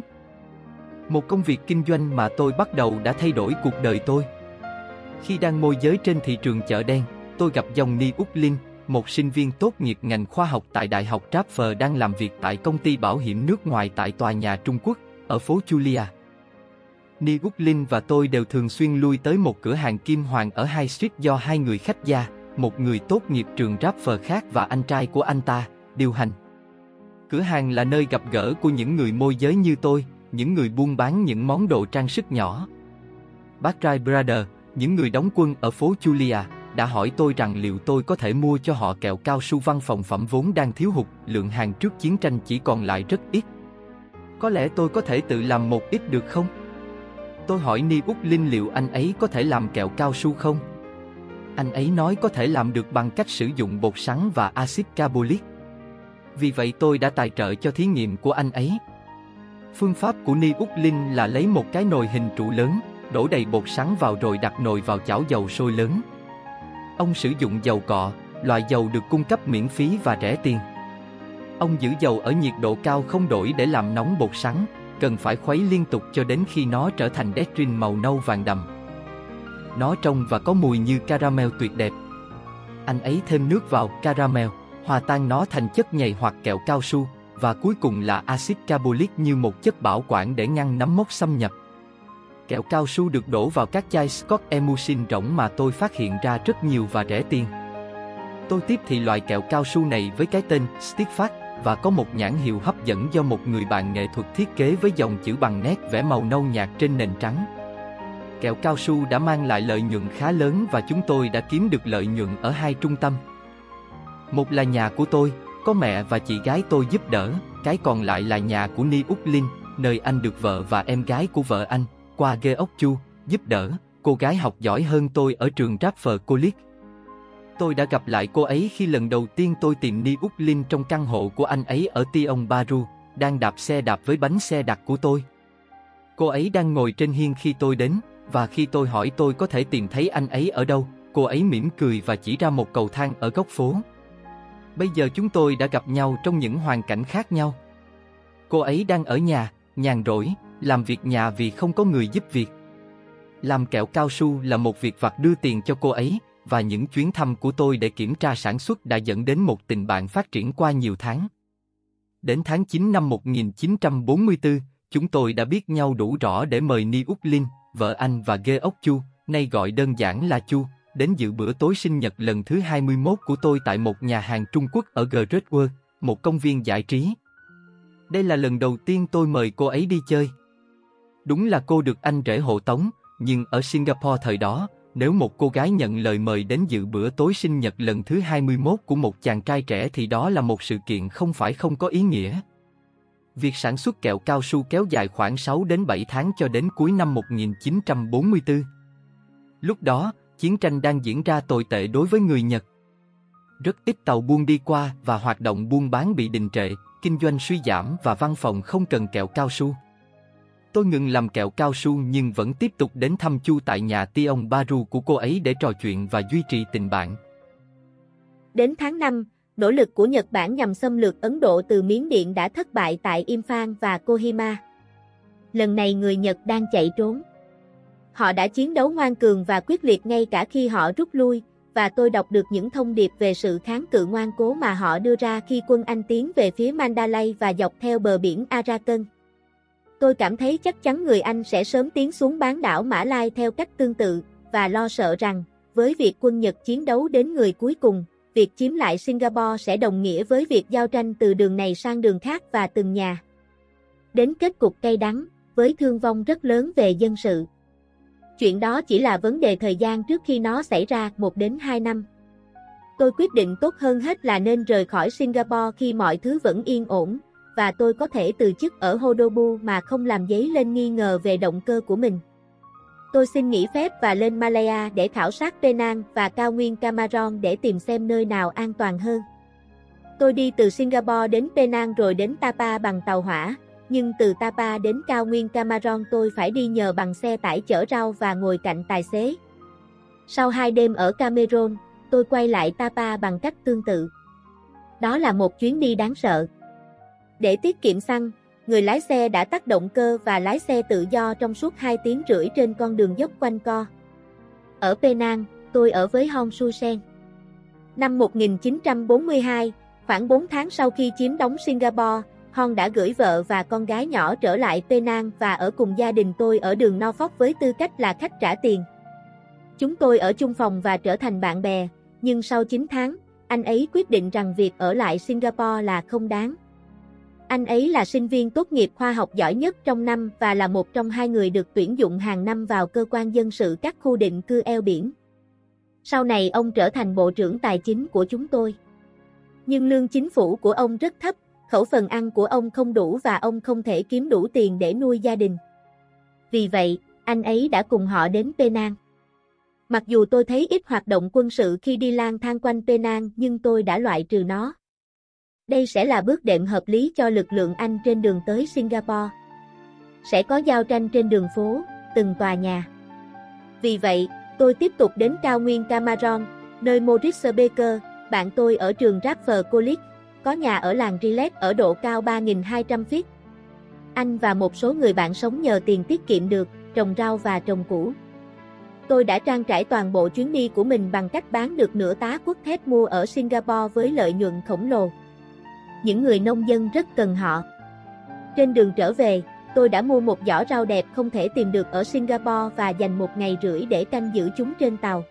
Một công việc kinh doanh mà tôi bắt đầu đã thay đổi cuộc đời tôi. Khi đang môi giới trên thị trường chợ đen, tôi gặp dòng Ni Úc Linh, một sinh viên tốt nghiệp ngành khoa học tại Đại học Trapfer đang làm việc tại công ty bảo hiểm nước ngoài tại tòa nhà Trung Quốc, ở phố Julia. Ni Úc Linh và tôi đều thường xuyên lui tới một cửa hàng kim hoàn ở High Street do hai người khách gia, một người tốt nghiệp trường Trapfer khác và anh trai của anh ta, điều hành. Cửa hàng là nơi gặp gỡ của những người môi giới như tôi, những người buôn bán những món đồ trang sức nhỏ. Bartrai Brothers, những người đóng quân ở phố Julia, đã hỏi tôi rằng liệu tôi có thể mua cho họ kẹo cao su văn phòng phẩm vốn đang thiếu hụt, lượng hàng trước chiến tranh chỉ còn lại rất ít. Có lẽ tôi có thể tự làm một ít được không? Tôi hỏi Ni Úc Linh liệu anh ấy có thể làm kẹo cao su không? Anh ấy nói có thể làm được bằng cách sử dụng bột sắn và axit carbolic. Vì vậy tôi đã tài trợ cho thí nghiệm của anh ấy. Phương pháp của Ni Úc Linh là lấy một cái nồi hình trụ lớn, đổ đầy bột sắn vào rồi đặt nồi vào chảo dầu sôi lớn. Ông sử dụng dầu cọ, loại dầu được cung cấp miễn phí và rẻ tiền. Ông giữ dầu ở nhiệt độ cao không đổi để làm nóng bột sắn, cần phải khuấy liên tục cho đến khi nó trở thành dextrin màu nâu vàng đậm. Nó trông và có mùi như caramel tuyệt đẹp. Anh ấy thêm nước vào caramel, hòa tan nó thành chất nhầy hoặc kẹo cao su, và cuối cùng là axit carbolic như một chất bảo quản để ngăn nấm mốc xâm nhập. Kẹo cao su được đổ vào các chai Scott Emulsion rỗng mà tôi phát hiện ra rất nhiều và rẻ tiền. Tôi tiếp thị loại kẹo cao su này với cái tên Stickfast và có một nhãn hiệu hấp dẫn do một người bạn nghệ thuật thiết kế với dòng chữ bằng nét vẽ màu nâu nhạt trên nền trắng. Kẹo cao su đã mang lại lợi nhuận khá lớn và chúng tôi đã kiếm được lợi nhuận ở hai trung tâm. Một là nhà của tôi, có mẹ và chị gái tôi giúp đỡ, cái còn lại là nhà của Ni Úc Linh, nơi anh được vợ và em gái của vợ anh, qua Geok Chu, giúp đỡ. Cô gái học giỏi hơn tôi ở trường Trapfer College. Tôi đã gặp lại cô ấy khi lần đầu tiên tôi tìm Ni Úc Linh trong căn hộ của anh ấy ở Tiong Bahru, đang đạp xe đạp với bánh xe đạp của tôi. Cô ấy đang ngồi trên hiên khi tôi đến, và khi tôi hỏi tôi có thể tìm thấy anh ấy ở đâu, cô ấy mỉm cười và chỉ ra một cầu thang ở góc phố. Bây giờ chúng tôi đã gặp nhau trong những hoàn cảnh khác nhau. Cô ấy đang ở nhà, nhàn rỗi, làm việc nhà vì không có người giúp việc. Làm kẹo cao su là một việc vặt đưa tiền cho cô ấy, và những chuyến thăm của tôi để kiểm tra sản xuất đã dẫn đến một tình bạn phát triển qua nhiều tháng. Đến tháng chín năm một nghìn chín trăm bốn mươi tư, chúng tôi đã biết nhau đủ rõ để mời Ni Úc Linh, vợ anh và Geok Chu, nay gọi đơn giản là Chu, đến dự bữa tối sinh nhật lần thứ hai mươi mốt của tôi tại một nhà hàng Trung Quốc ở Great World, một công viên giải trí. Đây là lần đầu tiên tôi mời cô ấy đi chơi. Đúng là cô được anh rể hộ tống, nhưng ở Singapore thời đó, nếu một cô gái nhận lời mời đến dự bữa tối sinh nhật lần thứ hai mươi mốt của một chàng trai trẻ thì đó là một sự kiện không phải không có ý nghĩa. Việc sản xuất kẹo cao su kéo dài khoảng sáu đến bảy tháng cho đến cuối năm một nghìn chín trăm bốn mươi tư. Lúc đó, chiến tranh đang diễn ra tồi tệ đối với người Nhật. Rất ít tàu buôn đi qua và hoạt động buôn bán bị đình trệ, kinh doanh suy giảm và văn phòng không cần kẹo cao su. Tôi ngừng làm kẹo cao su nhưng vẫn tiếp tục đến thăm Chu tại nhà Tiong Bahru của cô ấy để trò chuyện và duy trì tình bạn. Đến tháng năm, nỗ lực của Nhật Bản nhằm xâm lược Ấn Độ từ Miến Điện đã thất bại tại Imphal và Kohima. Lần này người Nhật đang chạy trốn. Họ đã chiến đấu ngoan cường và quyết liệt ngay cả khi họ rút lui, và tôi đọc được những thông điệp về sự kháng cự ngoan cố mà họ đưa ra khi quân Anh tiến về phía Mandalay và dọc theo bờ biển Arakan. Tôi cảm thấy chắc chắn người Anh sẽ sớm tiến xuống bán đảo Mã Lai theo cách tương tự, và lo sợ rằng, với việc quân Nhật chiến đấu đến người cuối cùng, việc chiếm lại Singapore sẽ đồng nghĩa với việc giao tranh từ đường này sang đường khác và từng nhà. Đến kết cục cay đắng, với thương vong rất lớn về dân sự. Chuyện đó chỉ là vấn đề thời gian trước khi nó xảy ra, một đến hai năm. Tôi quyết định tốt hơn hết là nên rời khỏi Singapore khi mọi thứ vẫn yên ổn, và tôi có thể từ chức ở Hodobu mà không làm dấy lên nghi ngờ về động cơ của mình. Tôi xin nghỉ phép và lên Malaya để khảo sát Penang và cao nguyên Cameron để tìm xem nơi nào an toàn hơn. Tôi đi từ Singapore đến Penang rồi đến Tapa bằng tàu hỏa, nhưng từ Tapa đến cao nguyên Cameron tôi phải đi nhờ bằng xe tải chở rau và ngồi cạnh tài xế. Sau hai đêm ở Cameron, tôi quay lại Tapa bằng cách tương tự. Đó là một chuyến đi đáng sợ. Để tiết kiệm xăng, người lái xe đã tắt động cơ và lái xe tự do trong suốt hai tiếng rưỡi trên con đường dốc quanh co. Ở Penang, tôi ở với Hong Su Sen. Năm một nghìn chín trăm bốn mươi hai, khoảng bốn tháng sau khi chiếm đóng Singapore, Hon đã gửi vợ và con gái nhỏ trở lại Penang và ở cùng gia đình tôi ở đường Norfolk với tư cách là khách trả tiền. Chúng tôi ở chung phòng và trở thành bạn bè, nhưng sau chín tháng, anh ấy quyết định rằng việc ở lại Singapore là không đáng. Anh ấy là sinh viên tốt nghiệp khoa học giỏi nhất trong năm và là một trong hai người được tuyển dụng hàng năm vào cơ quan dân sự các khu định cư eo biển. Sau này ông trở thành bộ trưởng tài chính của chúng tôi. Nhưng lương chính phủ của ông rất thấp, khẩu phần ăn của ông không đủ và ông không thể kiếm đủ tiền để nuôi gia đình. Vì vậy, anh ấy đã cùng họ đến Penang. Mặc dù tôi thấy ít hoạt động quân sự khi đi lang thang quanh Penang nhưng tôi đã loại trừ nó. Đây sẽ là bước đệm hợp lý cho lực lượng Anh trên đường tới Singapore. Sẽ có giao tranh trên đường phố, từng tòa nhà. Vì vậy, tôi tiếp tục đến cao nguyên Cameron, nơi Maurice Baker, bạn tôi ở trường Radford College, có nhà ở làng Gillette ở độ cao ba nghìn hai trăm feet. Anh và một số người bạn sống nhờ tiền tiết kiệm được, trồng rau và trồng củ. Tôi đã trang trải toàn bộ chuyến đi của mình bằng cách bán được nửa tá quất thép mua ở Singapore với lợi nhuận khổng lồ. Những người nông dân rất cần họ. Trên đường trở về, tôi đã mua một giỏ rau đẹp không thể tìm được ở Singapore và dành một ngày rưỡi để canh giữ chúng trên tàu.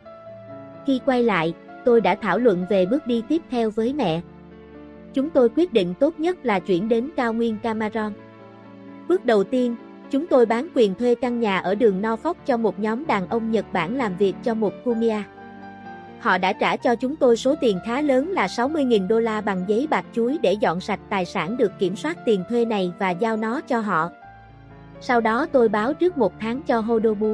Khi quay lại, tôi đã thảo luận về bước đi tiếp theo với mẹ. Chúng tôi quyết định tốt nhất là chuyển đến cao nguyên Cameron. Bước đầu tiên, chúng tôi bán quyền thuê căn nhà ở đường Norfolk cho một nhóm đàn ông Nhật Bản làm việc cho một Kumia. Họ đã trả cho chúng tôi số tiền khá lớn là sáu mươi nghìn đô la bằng giấy bạc chuối để dọn sạch tài sản được kiểm soát tiền thuê này và giao nó cho họ. Sau đó tôi báo trước một tháng cho Hodobu.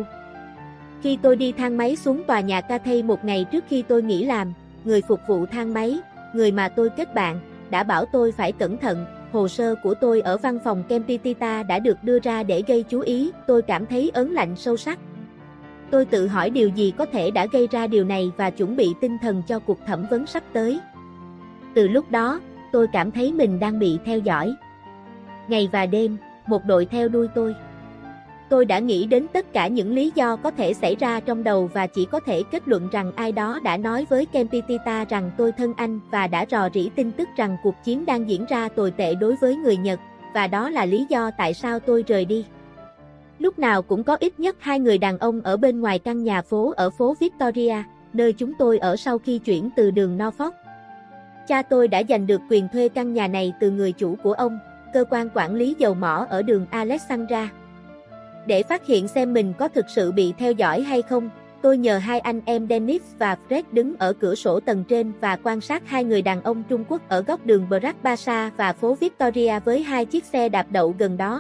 Khi tôi đi thang máy xuống tòa nhà Cathay một ngày trước khi tôi nghỉ làm, người phục vụ thang máy, người mà tôi kết bạn, đã bảo tôi phải cẩn thận. Hồ sơ của tôi ở văn phòng Kempitita đã được đưa ra để gây chú ý, tôi cảm thấy ớn lạnh sâu sắc. Tôi tự hỏi điều gì có thể đã gây ra điều này và chuẩn bị tinh thần cho cuộc thẩm vấn sắp tới. Từ lúc đó, tôi cảm thấy mình đang bị theo dõi. Ngày và đêm, một đội theo đuôi tôi. Tôi đã nghĩ đến tất cả những lý do có thể xảy ra trong đầu và chỉ có thể kết luận rằng ai đó đã nói với Kempitita rằng tôi thân anh và đã rò rỉ tin tức rằng cuộc chiến đang diễn ra tồi tệ đối với người Nhật, và đó là lý do tại sao tôi rời đi. Lúc nào cũng có ít nhất hai người đàn ông ở bên ngoài căn nhà phố ở phố Victoria, nơi chúng tôi ở sau khi chuyển từ đường Norfolk. Cha tôi đã giành được quyền thuê căn nhà này từ người chủ của ông, cơ quan quản lý dầu mỏ ở đường Alexandra. Để phát hiện xem mình có thực sự bị theo dõi hay không, tôi nhờ hai anh em Dennis và Fred đứng ở cửa sổ tầng trên và quan sát hai người đàn ông Trung Quốc ở góc đường Brak Basar và phố Victoria với hai chiếc xe đạp đậu gần đó.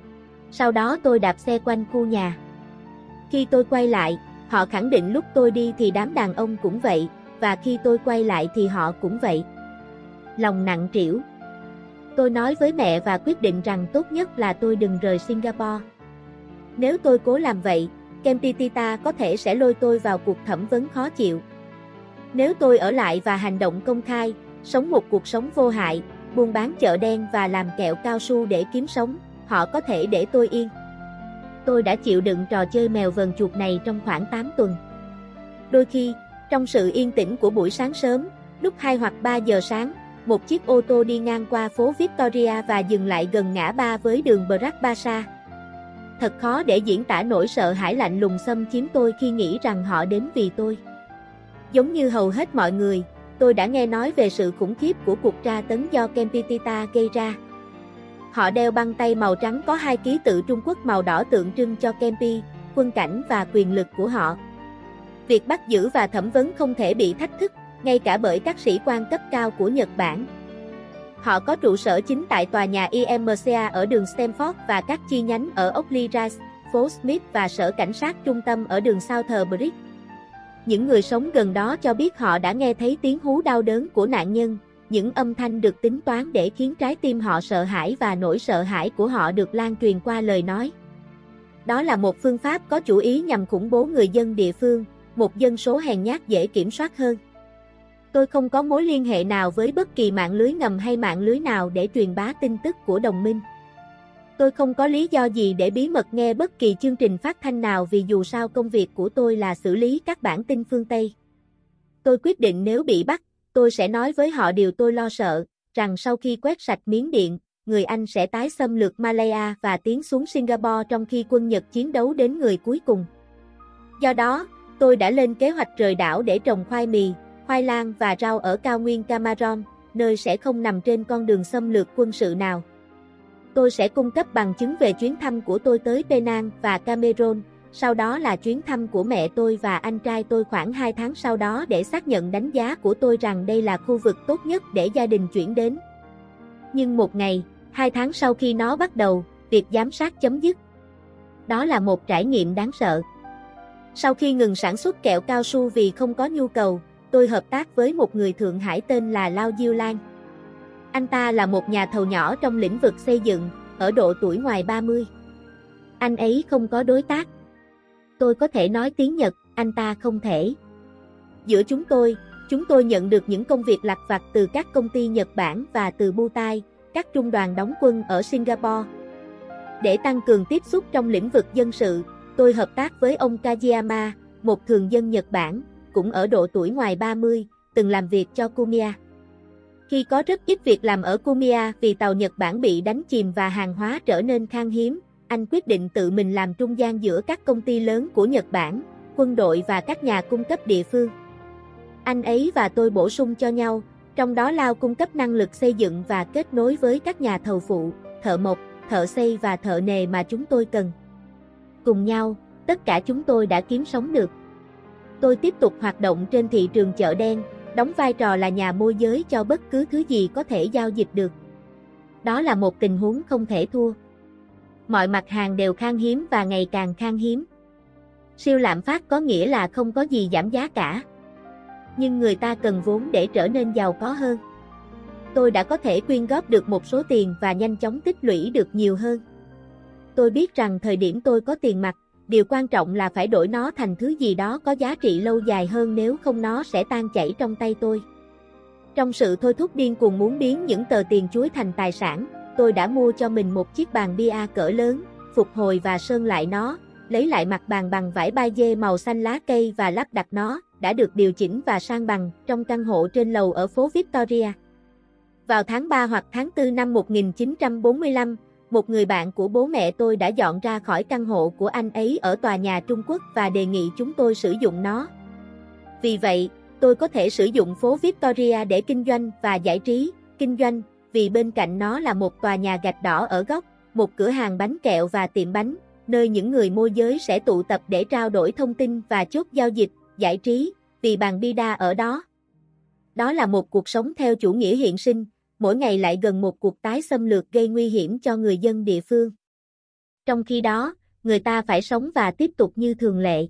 Sau đó tôi đạp xe quanh khu nhà. Khi tôi quay lại, họ khẳng định lúc tôi đi thì đám đàn ông cũng vậy, và khi tôi quay lại thì họ cũng vậy. Lòng nặng trĩu. Tôi nói với mẹ và quyết định rằng tốt nhất là tôi đừng rời Singapore. Nếu tôi cố làm vậy, Kempitita có thể sẽ lôi tôi vào cuộc thẩm vấn khó chịu. Nếu tôi ở lại và hành động công khai, sống một cuộc sống vô hại, buôn bán chợ đen và làm kẹo cao su để kiếm sống, họ có thể để tôi yên. Tôi đã chịu đựng trò chơi mèo vờn chuột này trong khoảng tám tuần. Đôi khi, trong sự yên tĩnh của buổi sáng sớm, lúc hai hoặc ba giờ sáng, một chiếc ô tô đi ngang qua phố Victoria và dừng lại gần ngã ba với đường Brak Basar. Thật khó để diễn tả nỗi sợ hãi lạnh lùng xâm chiếm tôi khi nghĩ rằng họ đến vì tôi. Giống như hầu hết mọi người, tôi đã nghe nói về sự khủng khiếp của cuộc tra tấn do Kempitita gây ra. Họ đeo băng tay màu trắng có hai ký tự Trung Quốc màu đỏ tượng trưng cho Kempi, quân cảnh và quyền lực của họ. Việc bắt giữ và thẩm vấn không thể bị thách thức, ngay cả bởi các sĩ quan cấp cao của Nhật Bản. Họ có trụ sở chính tại tòa nhà i em xê a ở đường Stamford và các chi nhánh ở Oakley Rise, phố Smith và sở cảnh sát trung tâm ở đường Southern Bridge. Những người sống gần đó cho biết họ đã nghe thấy tiếng hú đau đớn của nạn nhân, những âm thanh được tính toán để khiến trái tim họ sợ hãi và nỗi sợ hãi của họ được lan truyền qua lời nói. Đó là một phương pháp có chủ ý nhằm khủng bố người dân địa phương, một dân số hèn nhát dễ kiểm soát hơn. Tôi không có mối liên hệ nào với bất kỳ mạng lưới ngầm hay mạng lưới nào để truyền bá tin tức của đồng minh. Tôi không có lý do gì để bí mật nghe bất kỳ chương trình phát thanh nào vì dù sao công việc của tôi là xử lý các bản tin phương Tây. Tôi quyết định nếu bị bắt, tôi sẽ nói với họ điều tôi lo sợ, rằng sau khi quét sạch Miến Điện, người Anh sẽ tái xâm lược Malaya và tiến xuống Singapore trong khi quân Nhật chiến đấu đến người cuối cùng. Do đó, tôi đã lên kế hoạch rời đảo để trồng khoai mì, khoai lang và rau ở cao nguyên Cameron, nơi sẽ không nằm trên con đường xâm lược quân sự nào. Tôi sẽ cung cấp bằng chứng về chuyến thăm của tôi tới Penang và Cameron, sau đó là chuyến thăm của mẹ tôi và anh trai tôi khoảng hai tháng sau đó để xác nhận đánh giá của tôi rằng đây là khu vực tốt nhất để gia đình chuyển đến. Nhưng một ngày, hai tháng sau khi nó bắt đầu, việc giám sát chấm dứt. Đó là một trải nghiệm đáng sợ. Sau khi ngừng sản xuất kẹo cao su vì không có nhu cầu, tôi hợp tác với một người Thượng Hải tên là Lao Diêu Lan. Anh ta là một nhà thầu nhỏ trong lĩnh vực xây dựng, ở độ tuổi ngoài ba mươi. Anh ấy không có đối tác. Tôi có thể nói tiếng Nhật, anh ta không thể. Giữa chúng tôi, chúng tôi nhận được những công việc lặt vặt từ các công ty Nhật Bản và từ Butai, các trung đoàn đóng quân ở Singapore. Để tăng cường tiếp xúc trong lĩnh vực dân sự, tôi hợp tác với ông Kajiyama, một thường dân Nhật Bản, cũng ở độ tuổi ngoài ba mươi, từng làm việc cho Kumiya. Khi có rất ít việc làm ở Kumiya vì tàu Nhật Bản bị đánh chìm và hàng hóa trở nên khan hiếm, anh quyết định tự mình làm trung gian giữa các công ty lớn của Nhật Bản, quân đội và các nhà cung cấp địa phương. Anh ấy và tôi bổ sung cho nhau, trong đó Lao cung cấp năng lực xây dựng và kết nối với các nhà thầu phụ, thợ mộc, thợ xây và thợ nề mà chúng tôi cần. Cùng nhau, tất cả chúng tôi đã kiếm sống được. Tôi tiếp tục hoạt động trên thị trường chợ đen, đóng vai trò là nhà môi giới cho bất cứ thứ gì có thể giao dịch được. Đó là một tình huống không thể thua. Mọi mặt hàng đều khan hiếm và ngày càng khan hiếm. Siêu lạm phát có nghĩa là không có gì giảm giá cả. Nhưng người ta cần vốn để trở nên giàu có hơn. Tôi đã có thể quyên góp được một số tiền và nhanh chóng tích lũy được nhiều hơn. Tôi biết rằng thời điểm tôi có tiền mặt, điều quan trọng là phải đổi nó thành thứ gì đó có giá trị lâu dài hơn, nếu không nó sẽ tan chảy trong tay tôi. Trong sự thôi thúc điên cuồng muốn biến những tờ tiền chuối thành tài sản, tôi đã mua cho mình một chiếc bàn bia cỡ lớn, phục hồi và sơn lại nó, lấy lại mặt bàn bằng vải ba dê màu xanh lá cây và lắp đặt nó, đã được điều chỉnh và sang bằng, trong căn hộ trên lầu ở phố Victoria. Vào tháng ba hoặc tháng tư năm một nghìn chín trăm bốn mươi lăm, một người bạn của bố mẹ tôi đã dọn ra khỏi căn hộ của anh ấy ở tòa nhà Trung Quốc và đề nghị chúng tôi sử dụng nó. Vì vậy, tôi có thể sử dụng phố Victoria để kinh doanh và giải trí, kinh doanh, vì bên cạnh nó là một tòa nhà gạch đỏ ở góc, một cửa hàng bánh kẹo và tiệm bánh, nơi những người môi giới sẽ tụ tập để trao đổi thông tin và chốt giao dịch, giải trí, vì bàn bida ở đó. Đó là một cuộc sống theo chủ nghĩa hiện sinh, mỗi ngày lại gần một cuộc tái xâm lược gây nguy hiểm cho người dân địa phương. Trong khi đó, người ta phải sống và tiếp tục như thường lệ.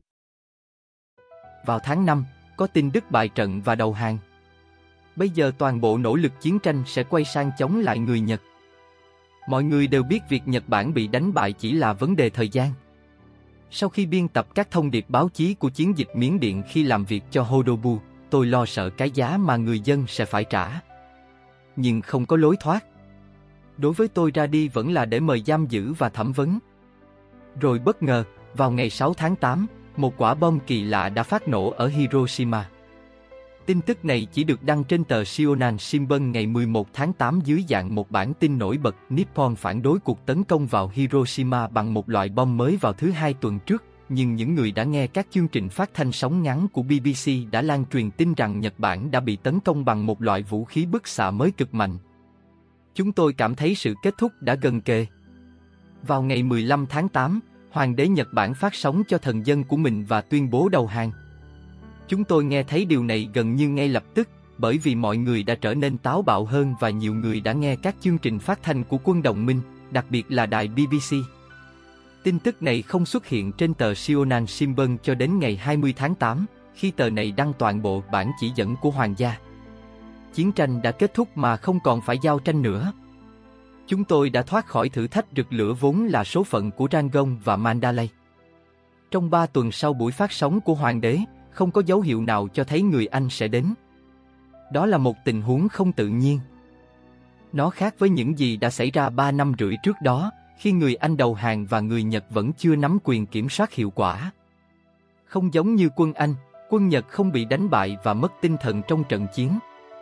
Vào tháng năm, có tin Đức bại trận và đầu hàng. Bây giờ toàn bộ nỗ lực chiến tranh sẽ quay sang chống lại người Nhật. Mọi người đều biết việc Nhật Bản bị đánh bại chỉ là vấn đề thời gian. Sau khi biên tập các thông điệp báo chí của chiến dịch Miến Điện khi làm việc cho Hodobu, tôi lo sợ cái giá mà người dân sẽ phải trả. Nhưng không có lối thoát. Đối với tôi, ra đi vẫn là để mời giam giữ và thẩm vấn. Rồi bất ngờ, vào ngày sáu tháng tám, một quả bom kỳ lạ đã phát nổ ở Hiroshima. Tin tức này chỉ được đăng trên tờ Shonan Shimbun ngày mười một tháng tám dưới dạng một bản tin nổi bật. Nippon phản đối cuộc tấn công vào Hiroshima bằng một loại bom mới vào thứ Hai tuần trước, nhưng những người đã nghe các chương trình phát thanh sóng ngắn của bê bê xê đã lan truyền tin rằng Nhật Bản đã bị tấn công bằng một loại vũ khí bức xạ mới cực mạnh. Chúng tôi cảm thấy sự kết thúc đã gần kề. Vào ngày mười lăm tháng tám, Hoàng đế Nhật Bản phát sóng cho thần dân của mình và tuyên bố đầu hàng. Chúng tôi nghe thấy điều này gần như ngay lập tức, bởi vì mọi người đã trở nên táo bạo hơn và nhiều người đã nghe các chương trình phát thanh của quân đồng minh, đặc biệt là đài bê bê xê. Tin tức này không xuất hiện trên tờ Shonan Shimbun cho đến ngày hai mươi tháng tám, khi tờ này đăng toàn bộ bản chỉ dẫn của hoàng gia. Chiến tranh đã kết thúc mà không còn phải giao tranh nữa. Chúng tôi đã thoát khỏi thử thách rực lửa vốn là số phận của Rangoon và Mandalay. Trong ba tuần sau buổi phát sóng của hoàng đế, không có dấu hiệu nào cho thấy người Anh sẽ đến. Đó là một tình huống không tự nhiên. Nó khác với những gì đã xảy ra ba năm rưỡi trước đó, khi người Anh đầu hàng và người Nhật vẫn chưa nắm quyền kiểm soát hiệu quả. Không giống như quân Anh, quân Nhật không bị đánh bại và mất tinh thần trong trận chiến.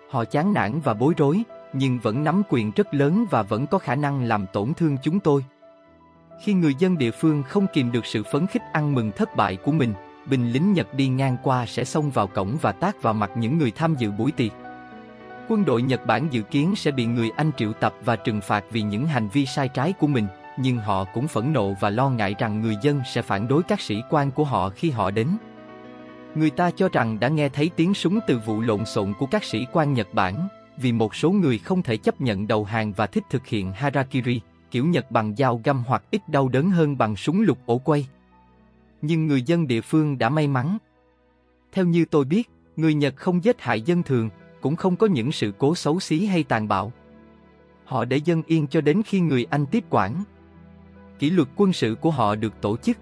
Họ chán nản và bối rối, nhưng vẫn nắm quyền rất lớn và vẫn có khả năng làm tổn thương chúng tôi. Khi người dân địa phương không kìm được sự phấn khích ăn mừng thất bại của mình, binh lính Nhật đi ngang qua sẽ xông vào cổng và tát vào mặt những người tham dự buổi tiệc. Quân đội Nhật Bản dự kiến sẽ bị người Anh triệu tập và trừng phạt vì những hành vi sai trái của mình, nhưng họ cũng phẫn nộ và lo ngại rằng người dân sẽ phản đối các sĩ quan của họ khi họ đến. Người ta cho rằng đã nghe thấy tiếng súng từ vụ lộn xộn của các sĩ quan Nhật Bản, vì một số người không thể chấp nhận đầu hàng và thích thực hiện harakiri, kiểu Nhật bằng dao găm hoặc ít đau đớn hơn bằng súng lục ổ quay. Nhưng người dân địa phương đã may mắn. Theo như tôi biết, người Nhật không giết hại dân thường, cũng không có những sự cố xấu xí hay tàn bạo. Họ để dân yên cho đến khi người Anh tiếp quản. Kỷ luật quân sự của họ được tổ chức.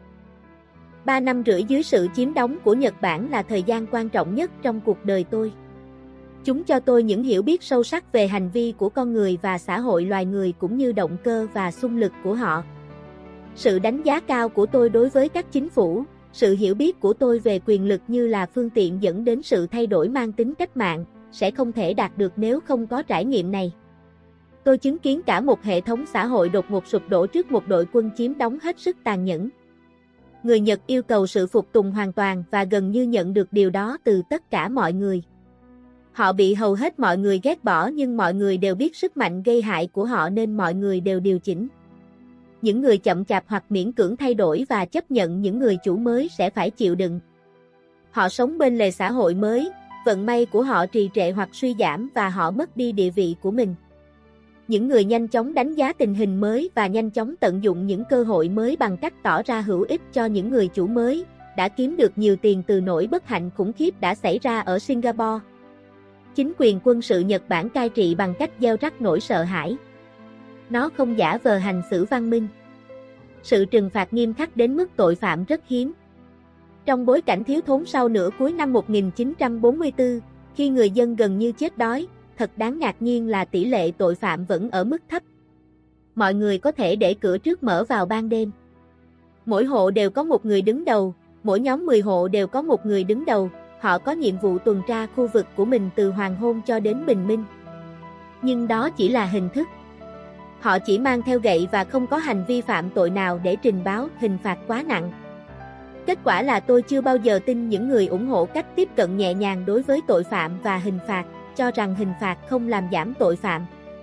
Ba năm rưỡi dưới sự chiếm đóng của Nhật Bản là thời gian quan trọng nhất trong cuộc đời tôi. Chúng cho tôi những hiểu biết sâu sắc về hành vi của con người và xã hội loài người cũng như động cơ và xung lực của họ. Sự đánh giá cao của tôi đối với các chính phủ, sự hiểu biết của tôi về quyền lực như là phương tiện dẫn đến sự thay đổi mang tính cách mạng, sẽ không thể đạt được nếu không có trải nghiệm này. Tôi chứng kiến cả một hệ thống xã hội đột ngột sụp đổ trước một đội quân chiếm đóng hết sức tàn nhẫn. Người Nhật yêu cầu sự phục tùng hoàn toàn và gần như nhận được điều đó từ tất cả mọi người. Họ bị hầu hết mọi người ghét bỏ nhưng mọi người đều biết sức mạnh gây hại của họ nên mọi người đều điều chỉnh. Những người chậm chạp hoặc miễn cưỡng thay đổi và chấp nhận những người chủ mới sẽ phải chịu đựng. Họ sống bên lề xã hội mới, vận may của họ trì trệ hoặc suy giảm và họ mất đi địa vị của mình. Những người nhanh chóng đánh giá tình hình mới và nhanh chóng tận dụng những cơ hội mới bằng cách tỏ ra hữu ích cho những người chủ mới, đã kiếm được nhiều tiền từ nỗi bất hạnh khủng khiếp đã xảy ra ở Singapore. Chính quyền quân sự Nhật Bản cai trị bằng cách gieo rắc nỗi sợ hãi. Nó không giả vờ hành xử văn minh. Sự trừng phạt nghiêm khắc đến mức tội phạm rất hiếm. Trong bối cảnh thiếu thốn sau nửa cuối năm một nghìn chín trăm bốn mươi tư, khi người dân gần như chết đói, thật đáng ngạc nhiên là tỷ lệ tội phạm vẫn ở mức thấp. Mọi người có thể để cửa trước mở vào ban đêm. Mỗi hộ đều có một người đứng đầu, mỗi nhóm mười hộ đều có một người đứng đầu, họ có nhiệm vụ tuần tra khu vực của mình từ hoàng hôn cho đến bình minh. Nhưng đó chỉ là hình thức. Họ chỉ mang theo gậy và không có hành vi phạm tội nào để trình báo hình phạt quá nặng. Kết quả là tôi chưa bao giờ tin những người ủng hộ cách tiếp cận nhẹ nhàng đối với tội phạm và hình phạt, cho rằng hình phạt không làm giảm tội phạm.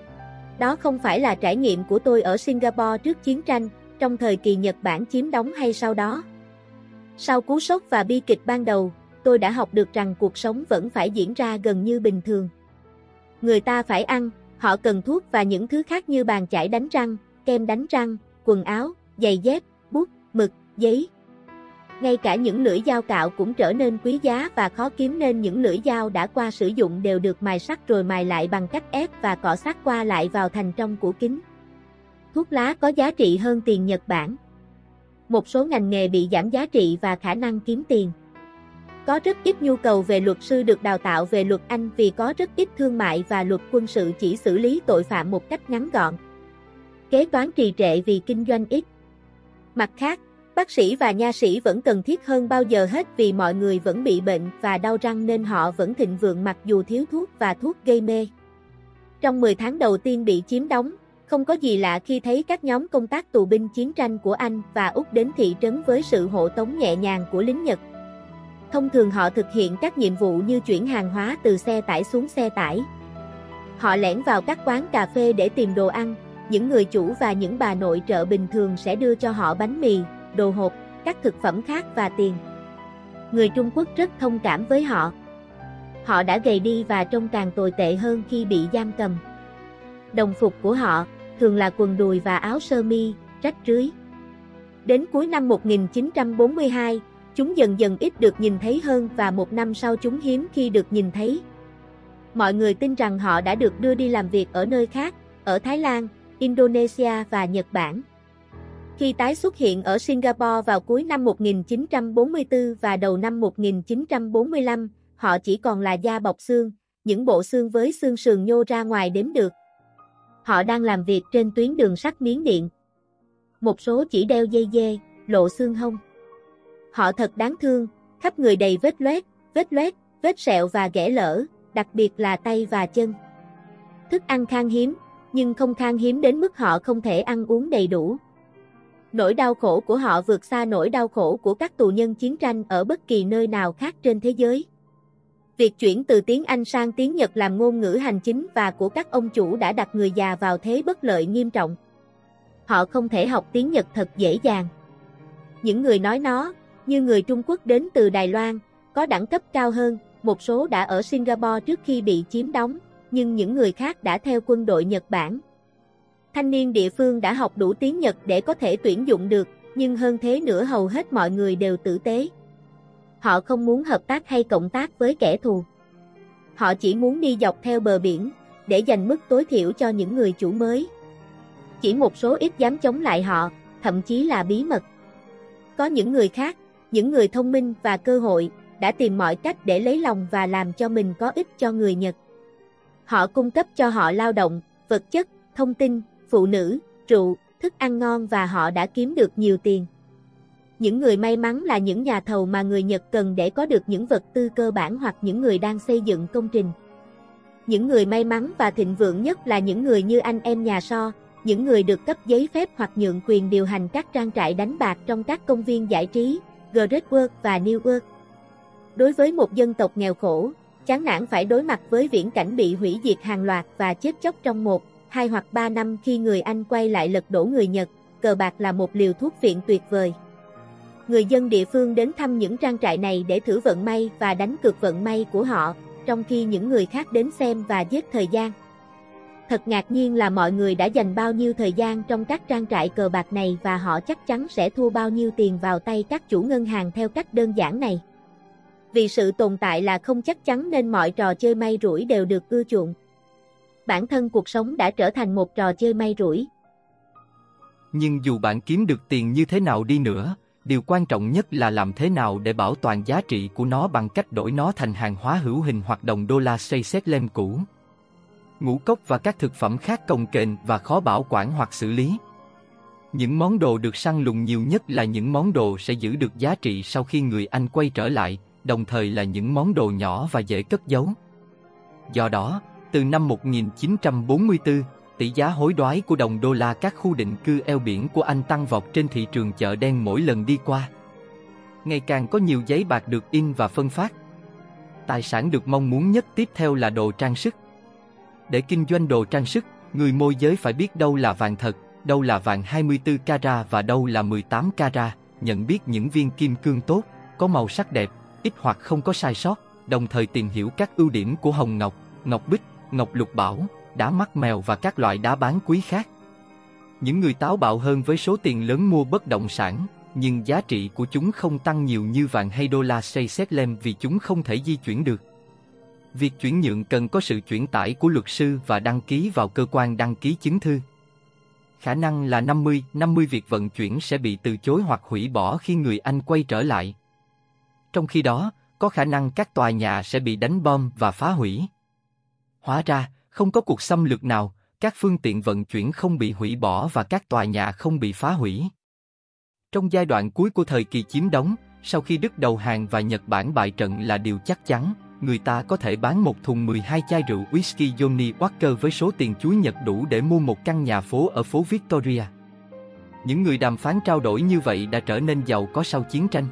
Đó không phải là trải nghiệm của tôi ở Singapore trước chiến tranh, trong thời kỳ Nhật Bản chiếm đóng hay sau đó. Sau cú sốc và bi kịch ban đầu, tôi đã học được rằng cuộc sống vẫn phải diễn ra gần như bình thường. Người ta phải ăn, họ cần thuốc và những thứ khác như bàn chải đánh răng, kem đánh răng, quần áo, giày dép, bút, mực, giấy. Ngay cả những lưỡi dao cạo cũng trở nên quý giá và khó kiếm nên những lưỡi dao đã qua sử dụng đều được mài sắt rồi mài lại bằng cách ép và cọ sát qua lại vào thành trong của kính. Thuốc lá có giá trị hơn tiền Nhật Bản. Một số ngành nghề bị giảm giá trị và khả năng kiếm tiền. Có rất ít nhu cầu về luật sư được đào tạo về luật Anh vì có rất ít thương mại và luật quân sự chỉ xử lý tội phạm một cách ngắn gọn. Kế toán trì trệ vì kinh doanh ít. Mặt khác, bác sĩ và nha sĩ vẫn cần thiết hơn bao giờ hết vì mọi người vẫn bị bệnh và đau răng nên họ vẫn thịnh vượng mặc dù thiếu thuốc và thuốc gây mê. Trong mười tháng đầu tiên bị chiếm đóng, không có gì lạ khi thấy các nhóm công tác tù binh chiến tranh của Anh và Úc đến thị trấn với sự hộ tống nhẹ nhàng của lính Nhật. Thông thường họ thực hiện các nhiệm vụ như chuyển hàng hóa từ xe tải xuống xe tải. Họ lẻn vào các quán cà phê để tìm đồ ăn, những người chủ và những bà nội trợ bình thường sẽ đưa cho họ bánh mì, đồ hộp, các thực phẩm khác và tiền. Người Trung Quốc rất thông cảm với họ. Họ đã gầy đi và trông càng tồi tệ hơn khi bị giam cầm. Đồng phục của họ, thường là quần đùi và áo sơ mi, rách rưới. Đến cuối năm một nghìn chín trăm bốn mươi hai, chúng dần dần ít được nhìn thấy hơn và một năm sau chúng hiếm khi được nhìn thấy. Mọi người tin rằng họ đã được đưa đi làm việc ở nơi khác, ở Thái Lan, Indonesia và Nhật Bản. Khi tái xuất hiện ở Singapore vào cuối năm một nghìn chín trăm bốn mươi tư và đầu năm một nghìn chín trăm bốn mươi lăm, họ chỉ còn là da bọc xương, những bộ xương với xương sườn nhô ra ngoài đếm được. Họ đang làm việc trên tuyến đường sắt Miến Điện. Một số chỉ đeo dây dê, lộ xương hông. Họ thật đáng thương, khắp người đầy vết loét, vết loét, vết sẹo và ghẻ lở, đặc biệt là tay và chân. Thức ăn khan hiếm, nhưng không khan hiếm đến mức họ không thể ăn uống đầy đủ. Nỗi đau khổ của họ vượt xa nỗi đau khổ của các tù nhân chiến tranh ở bất kỳ nơi nào khác trên thế giới. Việc chuyển từ tiếng Anh sang tiếng Nhật làm ngôn ngữ hành chính và của các ông chủ đã đặt người già vào thế bất lợi nghiêm trọng. Họ không thể học tiếng Nhật thật dễ dàng. Những người nói nó, như người Trung Quốc đến từ Đài Loan, có đẳng cấp cao hơn, một số đã ở Singapore trước khi bị chiếm đóng, nhưng những người khác đã theo quân đội Nhật Bản. Thanh niên địa phương đã học đủ tiếng Nhật để có thể tuyển dụng được, nhưng hơn thế nữa hầu hết mọi người đều tử tế. Họ không muốn hợp tác hay cộng tác với kẻ thù. Họ chỉ muốn đi dọc theo bờ biển, để dành mức tối thiểu cho những người chủ mới. Chỉ một số ít dám chống lại họ, thậm chí là bí mật. Có những người khác, những người thông minh và cơ hội, đã tìm mọi cách để lấy lòng và làm cho mình có ích cho người Nhật. Họ cung cấp cho họ lao động, vật chất, thông tin, phụ nữ, rượu, thức ăn ngon và họ đã kiếm được nhiều tiền. Những người may mắn là những nhà thầu mà người Nhật cần để có được những vật tư cơ bản hoặc những người đang xây dựng công trình. Những người may mắn và thịnh vượng nhất là những người như anh em nhà So, những người được cấp giấy phép hoặc nhượng quyền điều hành các trang trại đánh bạc trong các công viên giải trí, Greatwork và Newark. Đối với một dân tộc nghèo khổ, chán nản phải đối mặt với viễn cảnh bị hủy diệt hàng loạt và chết chóc trong một, hai hoặc ba năm khi người Anh quay lại lật đổ người Nhật, cờ bạc là một liều thuốc phiện tuyệt vời. Người dân địa phương đến thăm những trang trại này để thử vận may và đánh cược vận may của họ, trong khi những người khác đến xem và giết thời gian. Thật ngạc nhiên là mọi người đã dành bao nhiêu thời gian trong các trang trại cờ bạc này và họ chắc chắn sẽ thua bao nhiêu tiền vào tay các chủ ngân hàng theo cách đơn giản này. Vì sự tồn tại là không chắc chắn nên mọi trò chơi may rủi đều được ưa chuộng. Bản thân cuộc sống đã trở thành một trò chơi may rủi. Nhưng dù bạn kiếm được tiền như thế nào đi nữa, điều quan trọng nhất là làm thế nào để bảo toàn giá trị của nó bằng cách đổi nó thành hàng hóa hữu hình hoặc đồng đô la Seychelles cũ. Ngũ cốc và các thực phẩm khác cồng kềnh và khó bảo quản hoặc xử lý. Những món đồ được săn lùng nhiều nhất là những món đồ sẽ giữ được giá trị sau khi người Anh quay trở lại, đồng thời là những món đồ nhỏ và dễ cất giấu. Do đó, từ năm một nghìn chín trăm bốn mươi tư, tỷ giá hối đoái của đồng đô la các khu định cư eo biển của Anh tăng vọt trên thị trường chợ đen mỗi lần đi qua. Ngày càng có nhiều giấy bạc được in và phân phát. Tài sản được mong muốn nhất tiếp theo là đồ trang sức. Để kinh doanh đồ trang sức, người môi giới phải biết đâu là vàng thật, đâu là vàng hai mươi tư carat và đâu là mười tám carat, nhận biết những viên kim cương tốt, có màu sắc đẹp, ít hoặc không có sai sót, đồng thời tìm hiểu các ưu điểm của hồng ngọc, ngọc bích, ngọc lục bảo, đá mắt mèo và các loại đá bán quý khác. Những người táo bạo hơn với số tiền lớn mua bất động sản, nhưng giá trị của chúng không tăng nhiều như vàng hay đô la Seychelles vì chúng không thể di chuyển được. Việc chuyển nhượng cần có sự chuyển tải của luật sư và đăng ký vào cơ quan đăng ký chứng thư. Khả năng là năm mươi năm mươi việc vận chuyển sẽ bị từ chối hoặc hủy bỏ khi người Anh quay trở lại. Trong khi đó, có khả năng các tòa nhà sẽ bị đánh bom và phá hủy. Hóa ra, không có cuộc xâm lược nào, các phương tiện vận chuyển không bị hủy bỏ và các tòa nhà không bị phá hủy. Trong giai đoạn cuối của thời kỳ chiếm đóng, sau khi Đức đầu hàng và Nhật Bản bại trận là điều chắc chắn, người ta có thể bán một thùng mười hai chai rượu whisky Johnny Walker với số tiền chuối Nhật đủ để mua một căn nhà phố ở phố Victoria. Những người đàm phán trao đổi như vậy đã trở nên giàu có sau chiến tranh.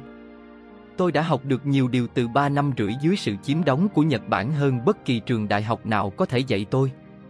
Tôi đã học được nhiều điều từ ba năm rưỡi dưới sự chiếm đóng của Nhật Bản hơn bất kỳ trường đại học nào có thể dạy tôi.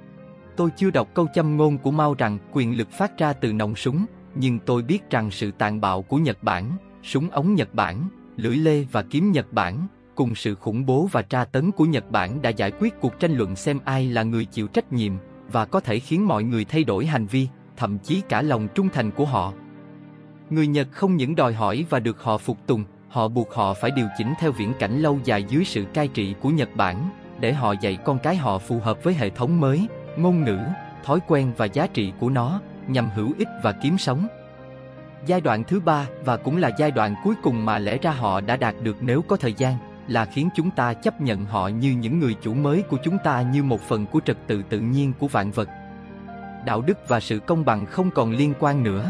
Tôi chưa đọc câu châm ngôn của Mao rằng quyền lực phát ra từ nòng súng, nhưng tôi biết rằng sự tàn bạo của Nhật Bản, súng ống Nhật Bản, lưỡi lê và kiếm Nhật Bản, cùng sự khủng bố và tra tấn của Nhật Bản đã giải quyết cuộc tranh luận xem ai là người chịu trách nhiệm, và có thể khiến mọi người thay đổi hành vi, thậm chí cả lòng trung thành của họ. Người Nhật không những đòi hỏi và được họ phục tùng, họ buộc họ phải điều chỉnh theo viễn cảnh lâu dài dưới sự cai trị của Nhật Bản, để họ dạy con cái họ phù hợp với hệ thống mới, ngôn ngữ, thói quen và giá trị của nó, nhằm hữu ích và kiếm sống. Giai đoạn thứ ba, và cũng là giai đoạn cuối cùng mà lẽ ra họ đã đạt được nếu có thời gian, là khiến chúng ta chấp nhận họ như những người chủ mới của chúng ta, như một phần của trật tự tự nhiên của vạn vật. Đạo đức và sự công bằng không còn liên quan nữa.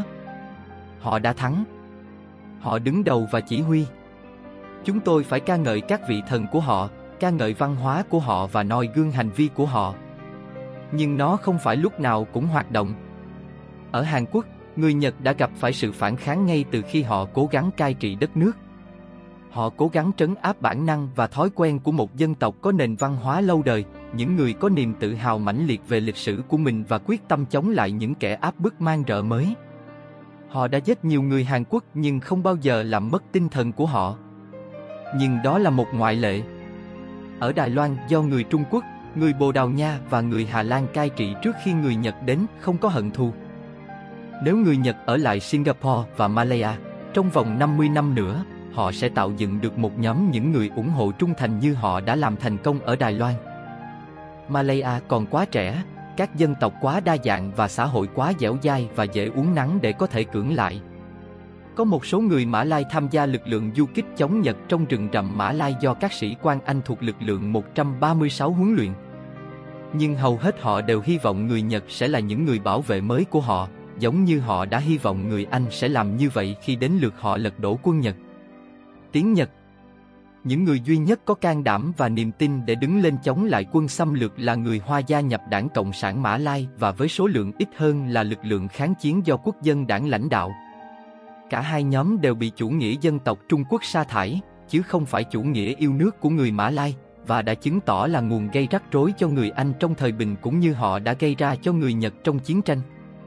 Họ đã thắng. Họ đứng đầu và chỉ huy. Chúng tôi phải ca ngợi các vị thần của họ, ca ngợi văn hóa của họ và noi gương hành vi của họ. Nhưng nó không phải lúc nào cũng hoạt động. Ở Hàn Quốc, người Nhật đã gặp phải sự phản kháng ngay từ khi họ cố gắng cai trị đất nước. Họ cố gắng trấn áp bản năng và thói quen của một dân tộc có nền văn hóa lâu đời, những người có niềm tự hào mãnh liệt về lịch sử của mình và quyết tâm chống lại những kẻ áp bức man rợ mới. Họ đã giết nhiều người Hàn Quốc nhưng không bao giờ làm mất tinh thần của họ. Nhưng đó là một ngoại lệ. Ở Đài Loan, do người Trung Quốc, người Bồ Đào Nha và người Hà Lan cai trị trước khi người Nhật đến, không có hận thù. Nếu người Nhật ở lại Singapore và Malaya, trong vòng năm mươi năm nữa, họ sẽ tạo dựng được một nhóm những người ủng hộ trung thành như họ đã làm thành công ở Đài Loan. Malaya còn quá trẻ, các dân tộc quá đa dạng và xã hội quá dẻo dai và dễ uốn nắn để có thể cưỡng lại. Có một số người Mã Lai tham gia lực lượng du kích chống Nhật trong rừng rậm Mã Lai do các sĩ quan Anh thuộc lực lượng một trăm ba mươi sáu huấn luyện. Nhưng hầu hết họ đều hy vọng người Nhật sẽ là những người bảo vệ mới của họ, giống như họ đã hy vọng người Anh sẽ làm như vậy khi đến lượt họ lật đổ quân Nhật. Tiếng Nhật. Những người duy nhất có can đảm và niềm tin để đứng lên chống lại quân xâm lược là người Hoa gia nhập Đảng Cộng sản Mã Lai và với số lượng ít hơn là lực lượng kháng chiến do Quốc dân đảng lãnh đạo. Cả hai nhóm đều bị chủ nghĩa dân tộc Trung Quốc sa thải, chứ không phải chủ nghĩa yêu nước của người Mã Lai, và đã chứng tỏ là nguồn gây rắc rối cho người Anh trong thời bình cũng như họ đã gây ra cho người Nhật trong chiến tranh.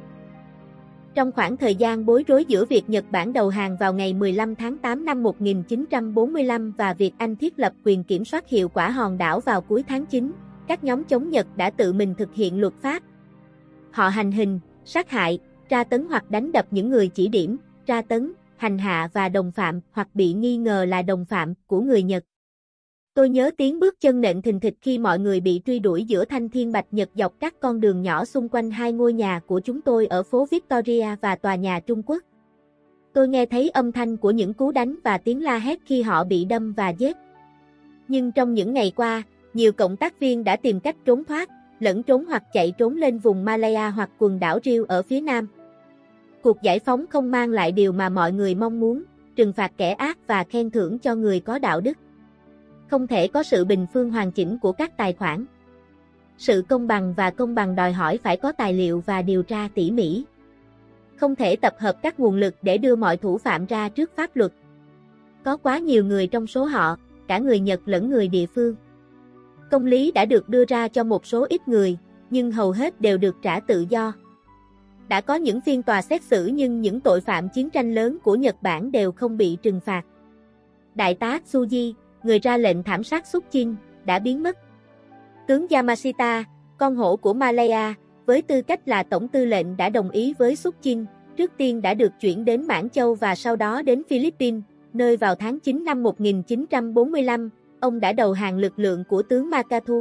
Trong khoảng thời gian bối rối giữa việc Nhật Bản đầu hàng vào ngày mười lăm tháng tám năm một nghìn chín trăm bốn mươi lăm và việc Anh thiết lập quyền kiểm soát hiệu quả hòn đảo vào cuối tháng chín, các nhóm chống Nhật đã tự mình thực hiện luật pháp. Họ hành hình, sát hại, tra tấn hoặc đánh đập những người chỉ điểm, tra tấn, hành hạ và đồng phạm hoặc bị nghi ngờ là đồng phạm của người Nhật. Tôi nhớ tiếng bước chân nện thình thịch khi mọi người bị truy đuổi giữa thanh thiên bạch nhật dọc các con đường nhỏ xung quanh hai ngôi nhà của chúng tôi ở phố Victoria và tòa nhà Trung Quốc. Tôi nghe thấy âm thanh của những cú đánh và tiếng la hét khi họ bị đâm và giết. Nhưng trong những ngày qua, nhiều cộng tác viên đã tìm cách trốn thoát, lẫn trốn hoặc chạy trốn lên vùng Malaya hoặc quần đảo Riau ở phía nam. Cuộc giải phóng không mang lại điều mà mọi người mong muốn, trừng phạt kẻ ác và khen thưởng cho người có đạo đức. Không thể có sự bình phương hoàn chỉnh của các tài khoản. Sự công bằng và công bằng đòi hỏi phải có tài liệu và điều tra tỉ mỉ. Không thể tập hợp các nguồn lực để đưa mọi thủ phạm ra trước pháp luật. Có quá nhiều người trong số họ, cả người Nhật lẫn người địa phương. Công lý đã được đưa ra cho một số ít người, nhưng hầu hết đều được trả tự do. Đã có những phiên tòa xét xử nhưng những tội phạm chiến tranh lớn của Nhật Bản đều không bị trừng phạt. Đại tá Tsuji, người ra lệnh thảm sát Sukchin, đã biến mất. Tướng Yamashita, con hổ của Malaya, với tư cách là tổng tư lệnh đã đồng ý với Sukchin, trước tiên đã được chuyển đến Mãn Châu và sau đó đến Philippines, nơi vào tháng chín năm một nghìn chín trăm bốn mươi lăm, ông đã đầu hàng lực lượng của tướng Makathu.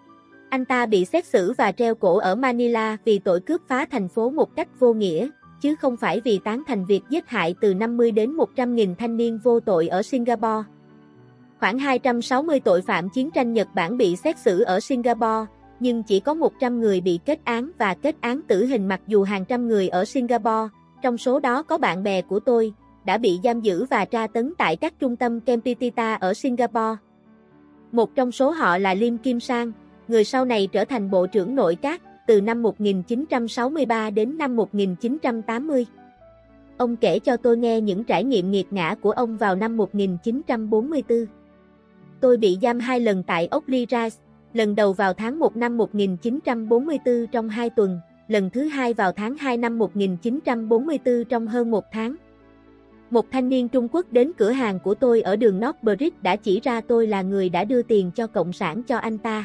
Anh ta bị xét xử và treo cổ ở Manila vì tội cướp phá thành phố một cách vô nghĩa, chứ không phải vì tán thành việc giết hại từ năm mươi đến một trăm nghìn thanh niên vô tội ở Singapore. Khoảng hai trăm sáu mươi tội phạm chiến tranh Nhật Bản bị xét xử ở Singapore, nhưng chỉ có một trăm người bị kết án và kết án tử hình mặc dù hàng trăm người ở Singapore, trong số đó có bạn bè của tôi, đã bị giam giữ và tra tấn tại các trung tâm Kempitita ở Singapore. Một trong số họ là Lim Kim Sang, người sau này trở thành Bộ trưởng Nội các, từ năm một nghìn chín trăm sáu mươi ba đến năm một nghìn chín trăm tám mươi. Ông kể cho tôi nghe những trải nghiệm nghiệt ngã của ông vào năm một nghìn chín trăm bốn mươi tư. Tôi bị giam hai lần tại Oakley Rise, lần đầu vào tháng một năm một nghìn chín trăm bốn mươi tư trong hai tuần, lần thứ hai vào tháng hai năm một nghìn chín trăm bốn mươi tư trong hơn một tháng. Một thanh niên Trung Quốc đến cửa hàng của tôi ở đường North Bridge đã chỉ ra tôi là người đã đưa tiền cho Cộng sản cho anh ta.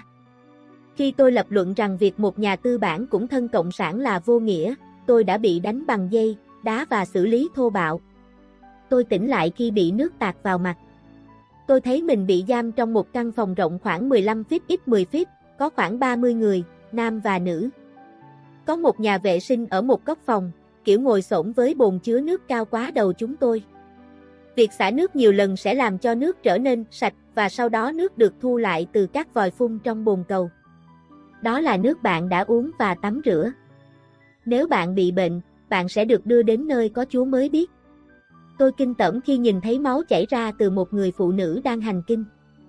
Khi tôi lập luận rằng việc một nhà tư bản cũng thân Cộng sản là vô nghĩa, tôi đã bị đánh bằng dây, đá và xử lý thô bạo. Tôi tỉnh lại khi bị nước tạt vào mặt. Tôi thấy mình bị giam trong một căn phòng rộng khoảng mười lăm feet x mười feet, có khoảng ba mươi người, nam và nữ. Có một nhà vệ sinh ở một góc phòng, kiểu ngồi xổm với bồn chứa nước cao quá đầu chúng tôi. Việc xả nước nhiều lần sẽ làm cho nước trở nên sạch và sau đó nước được thu lại từ các vòi phun trong bồn cầu. Đó là nước bạn đã uống và tắm rửa. Nếu bạn bị bệnh, bạn sẽ được đưa đến nơi có Chúa mới biết. Tôi kinh tởm khi nhìn thấy máu chảy ra từ một người phụ nữ đang hành kinh.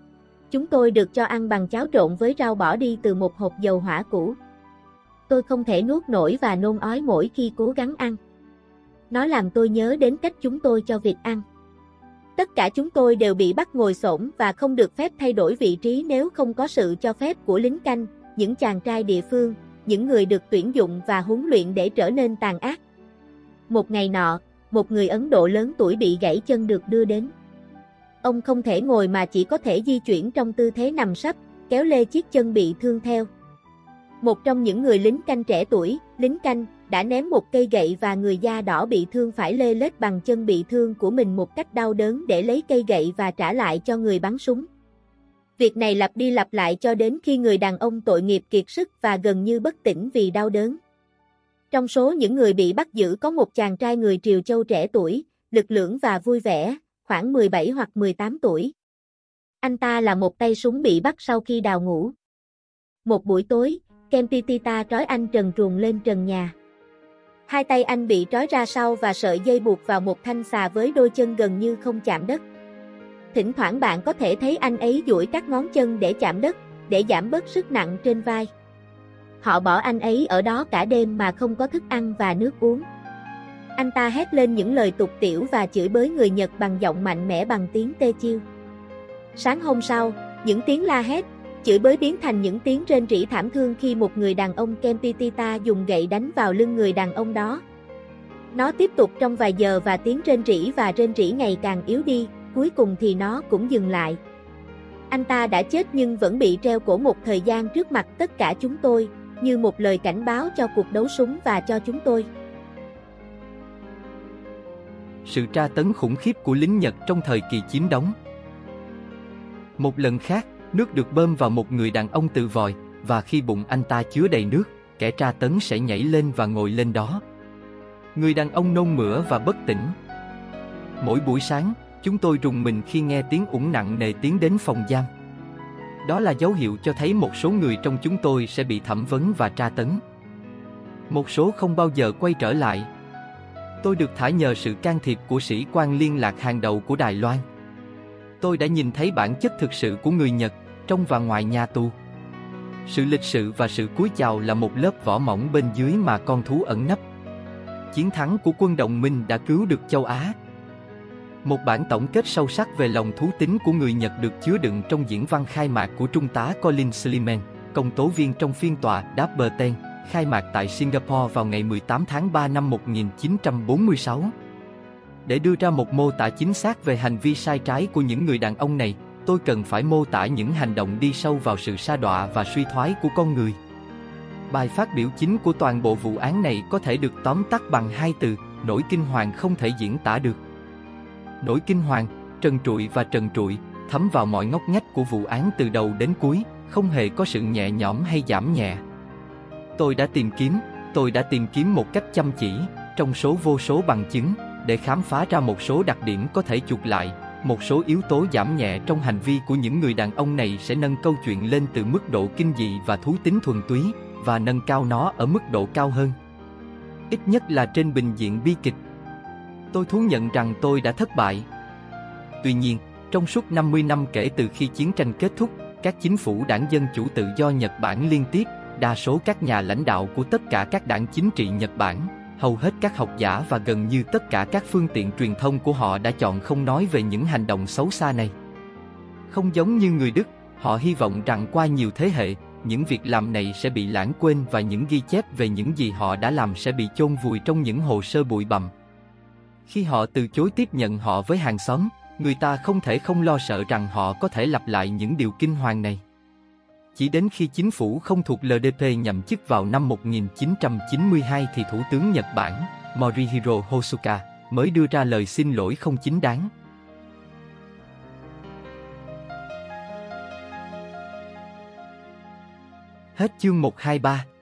Chúng tôi được cho ăn bằng cháo trộn với rau bỏ đi từ một hộp dầu hỏa cũ. Tôi không thể nuốt nổi và nôn ói mỗi khi cố gắng ăn. Nó làm tôi nhớ đến cách chúng tôi cho vịt ăn. Tất cả chúng tôi đều bị bắt ngồi xổm và không được phép thay đổi vị trí nếu không có sự cho phép của lính canh, những chàng trai địa phương, những người được tuyển dụng và huấn luyện để trở nên tàn ác. Một ngày nọ, một người Ấn Độ lớn tuổi bị gãy chân được đưa đến. Ông không thể ngồi mà chỉ có thể di chuyển trong tư thế nằm sấp, kéo lê chiếc chân bị thương theo. Một trong những người lính canh trẻ tuổi, lính canh, đã ném một cây gậy và người da đỏ bị thương phải lê lết bằng chân bị thương của mình một cách đau đớn để lấy cây gậy và trả lại cho người bắn súng. Việc này lặp đi lặp lại cho đến khi người đàn ông tội nghiệp kiệt sức và gần như bất tỉnh vì đau đớn. Trong số những người bị bắt giữ có một chàng trai người Triều Châu trẻ tuổi, lực lưỡng và vui vẻ, khoảng mười bảy hoặc mười tám tuổi. Anh ta là một tay súng bị bắt sau khi đào ngũ. Một buổi tối, Kempitita trói anh trần truồng lên trần nhà. Hai tay anh bị trói ra sau và sợi dây buộc vào một thanh xà với đôi chân gần như không chạm đất. Thỉnh thoảng bạn có thể thấy anh ấy duỗi các ngón chân để chạm đất, để giảm bớt sức nặng trên vai. Họ bỏ anh ấy ở đó cả đêm mà không có thức ăn và nước uống. Anh ta hét lên những lời tục tĩu và chửi bới người Nhật bằng giọng mạnh mẽ bằng tiếng Techiu. Sáng hôm sau, những tiếng la hét, chửi bới biến thành những tiếng rên rỉ thảm thương khi một người đàn ông Kempitita dùng gậy đánh vào lưng người đàn ông đó. Nó tiếp tục trong vài giờ và tiếng rên rỉ và rên rỉ ngày càng yếu đi, cuối cùng thì nó cũng dừng lại. Anh ta đã chết nhưng vẫn bị treo cổ một thời gian trước mặt tất cả chúng tôi, như một lời cảnh báo cho cuộc đấu súng và cho chúng tôi. Sự tra tấn khủng khiếp của lính Nhật trong thời kỳ chiếm đóng. Một lần khác, nước được bơm vào một người đàn ông từ vòi, và khi bụng anh ta chứa đầy nước, kẻ tra tấn sẽ nhảy lên và ngồi lên đó. Người đàn ông nôn mửa và bất tỉnh. Mỗi buổi sáng, chúng tôi rùng mình khi nghe tiếng ủng nặng nề tiến đến phòng giam. Đó là dấu hiệu cho thấy một số người trong chúng tôi sẽ bị thẩm vấn và tra tấn. Một số không bao giờ quay trở lại. Tôi được thả nhờ sự can thiệp của sĩ quan liên lạc hàng đầu của Đài Loan. Tôi đã nhìn thấy bản chất thực sự của người Nhật, trong và ngoài nhà tù. Sự lịch sự và sự cúi chào là một lớp vỏ mỏng bên dưới mà con thú ẩn nấp. Chiến thắng của quân đồng minh đã cứu được châu Á. Một bản tổng kết sâu sắc về lòng thú tính của người Nhật được chứa đựng trong diễn văn khai mạc của Trung tá Colin Schliemann, công tố viên trong phiên tòa Dapper Ten, khai mạc tại Singapore vào ngày mười tám tháng ba năm một nghìn chín trăm bốn mươi sáu. Để đưa ra một mô tả chính xác về hành vi sai trái của những người đàn ông này, tôi cần phải mô tả những hành động đi sâu vào sự sa đọa và suy thoái của con người. Bài phát biểu chính của toàn bộ vụ án này có thể được tóm tắt bằng hai từ: nỗi kinh hoàng không thể diễn tả được. Nỗi kinh hoàng, trần trụi và trần trụi, thấm vào mọi ngóc ngách của vụ án từ đầu đến cuối, không hề có sự nhẹ nhõm hay giảm nhẹ. Tôi đã tìm kiếm, tôi đã tìm kiếm một cách chăm chỉ, trong số vô số bằng chứng, để khám phá ra một số đặc điểm có thể chuộc lại, một số yếu tố giảm nhẹ trong hành vi của những người đàn ông này sẽ nâng câu chuyện lên từ mức độ kinh dị và thú tính thuần túy, và nâng cao nó ở mức độ cao hơn. Ít nhất là trên bình diện bi kịch. Tôi thú nhận rằng tôi đã thất bại. Tuy nhiên, trong suốt năm mươi năm kể từ khi chiến tranh kết thúc, các chính phủ đảng Dân Chủ Tự do Nhật Bản liên tiếp, đa số các nhà lãnh đạo của tất cả các đảng chính trị Nhật Bản, hầu hết các học giả và gần như tất cả các phương tiện truyền thông của họ đã chọn không nói về những hành động xấu xa này. Không giống như người Đức, họ hy vọng rằng qua nhiều thế hệ, những việc làm này sẽ bị lãng quên và những ghi chép về những gì họ đã làm sẽ bị chôn vùi trong những hồ sơ bụi bặm. Khi họ từ chối tiếp nhận họ với hàng xóm, người ta không thể không lo sợ rằng họ có thể lặp lại những điều kinh hoàng này. Chỉ đến khi chính phủ không thuộc lờ đê pê nhậm chức vào năm một nghìn chín trăm chín mươi hai thì Thủ tướng Nhật Bản, Morihiro Hosoka, mới đưa ra lời xin lỗi không chính đáng. Hết chương một hai ba.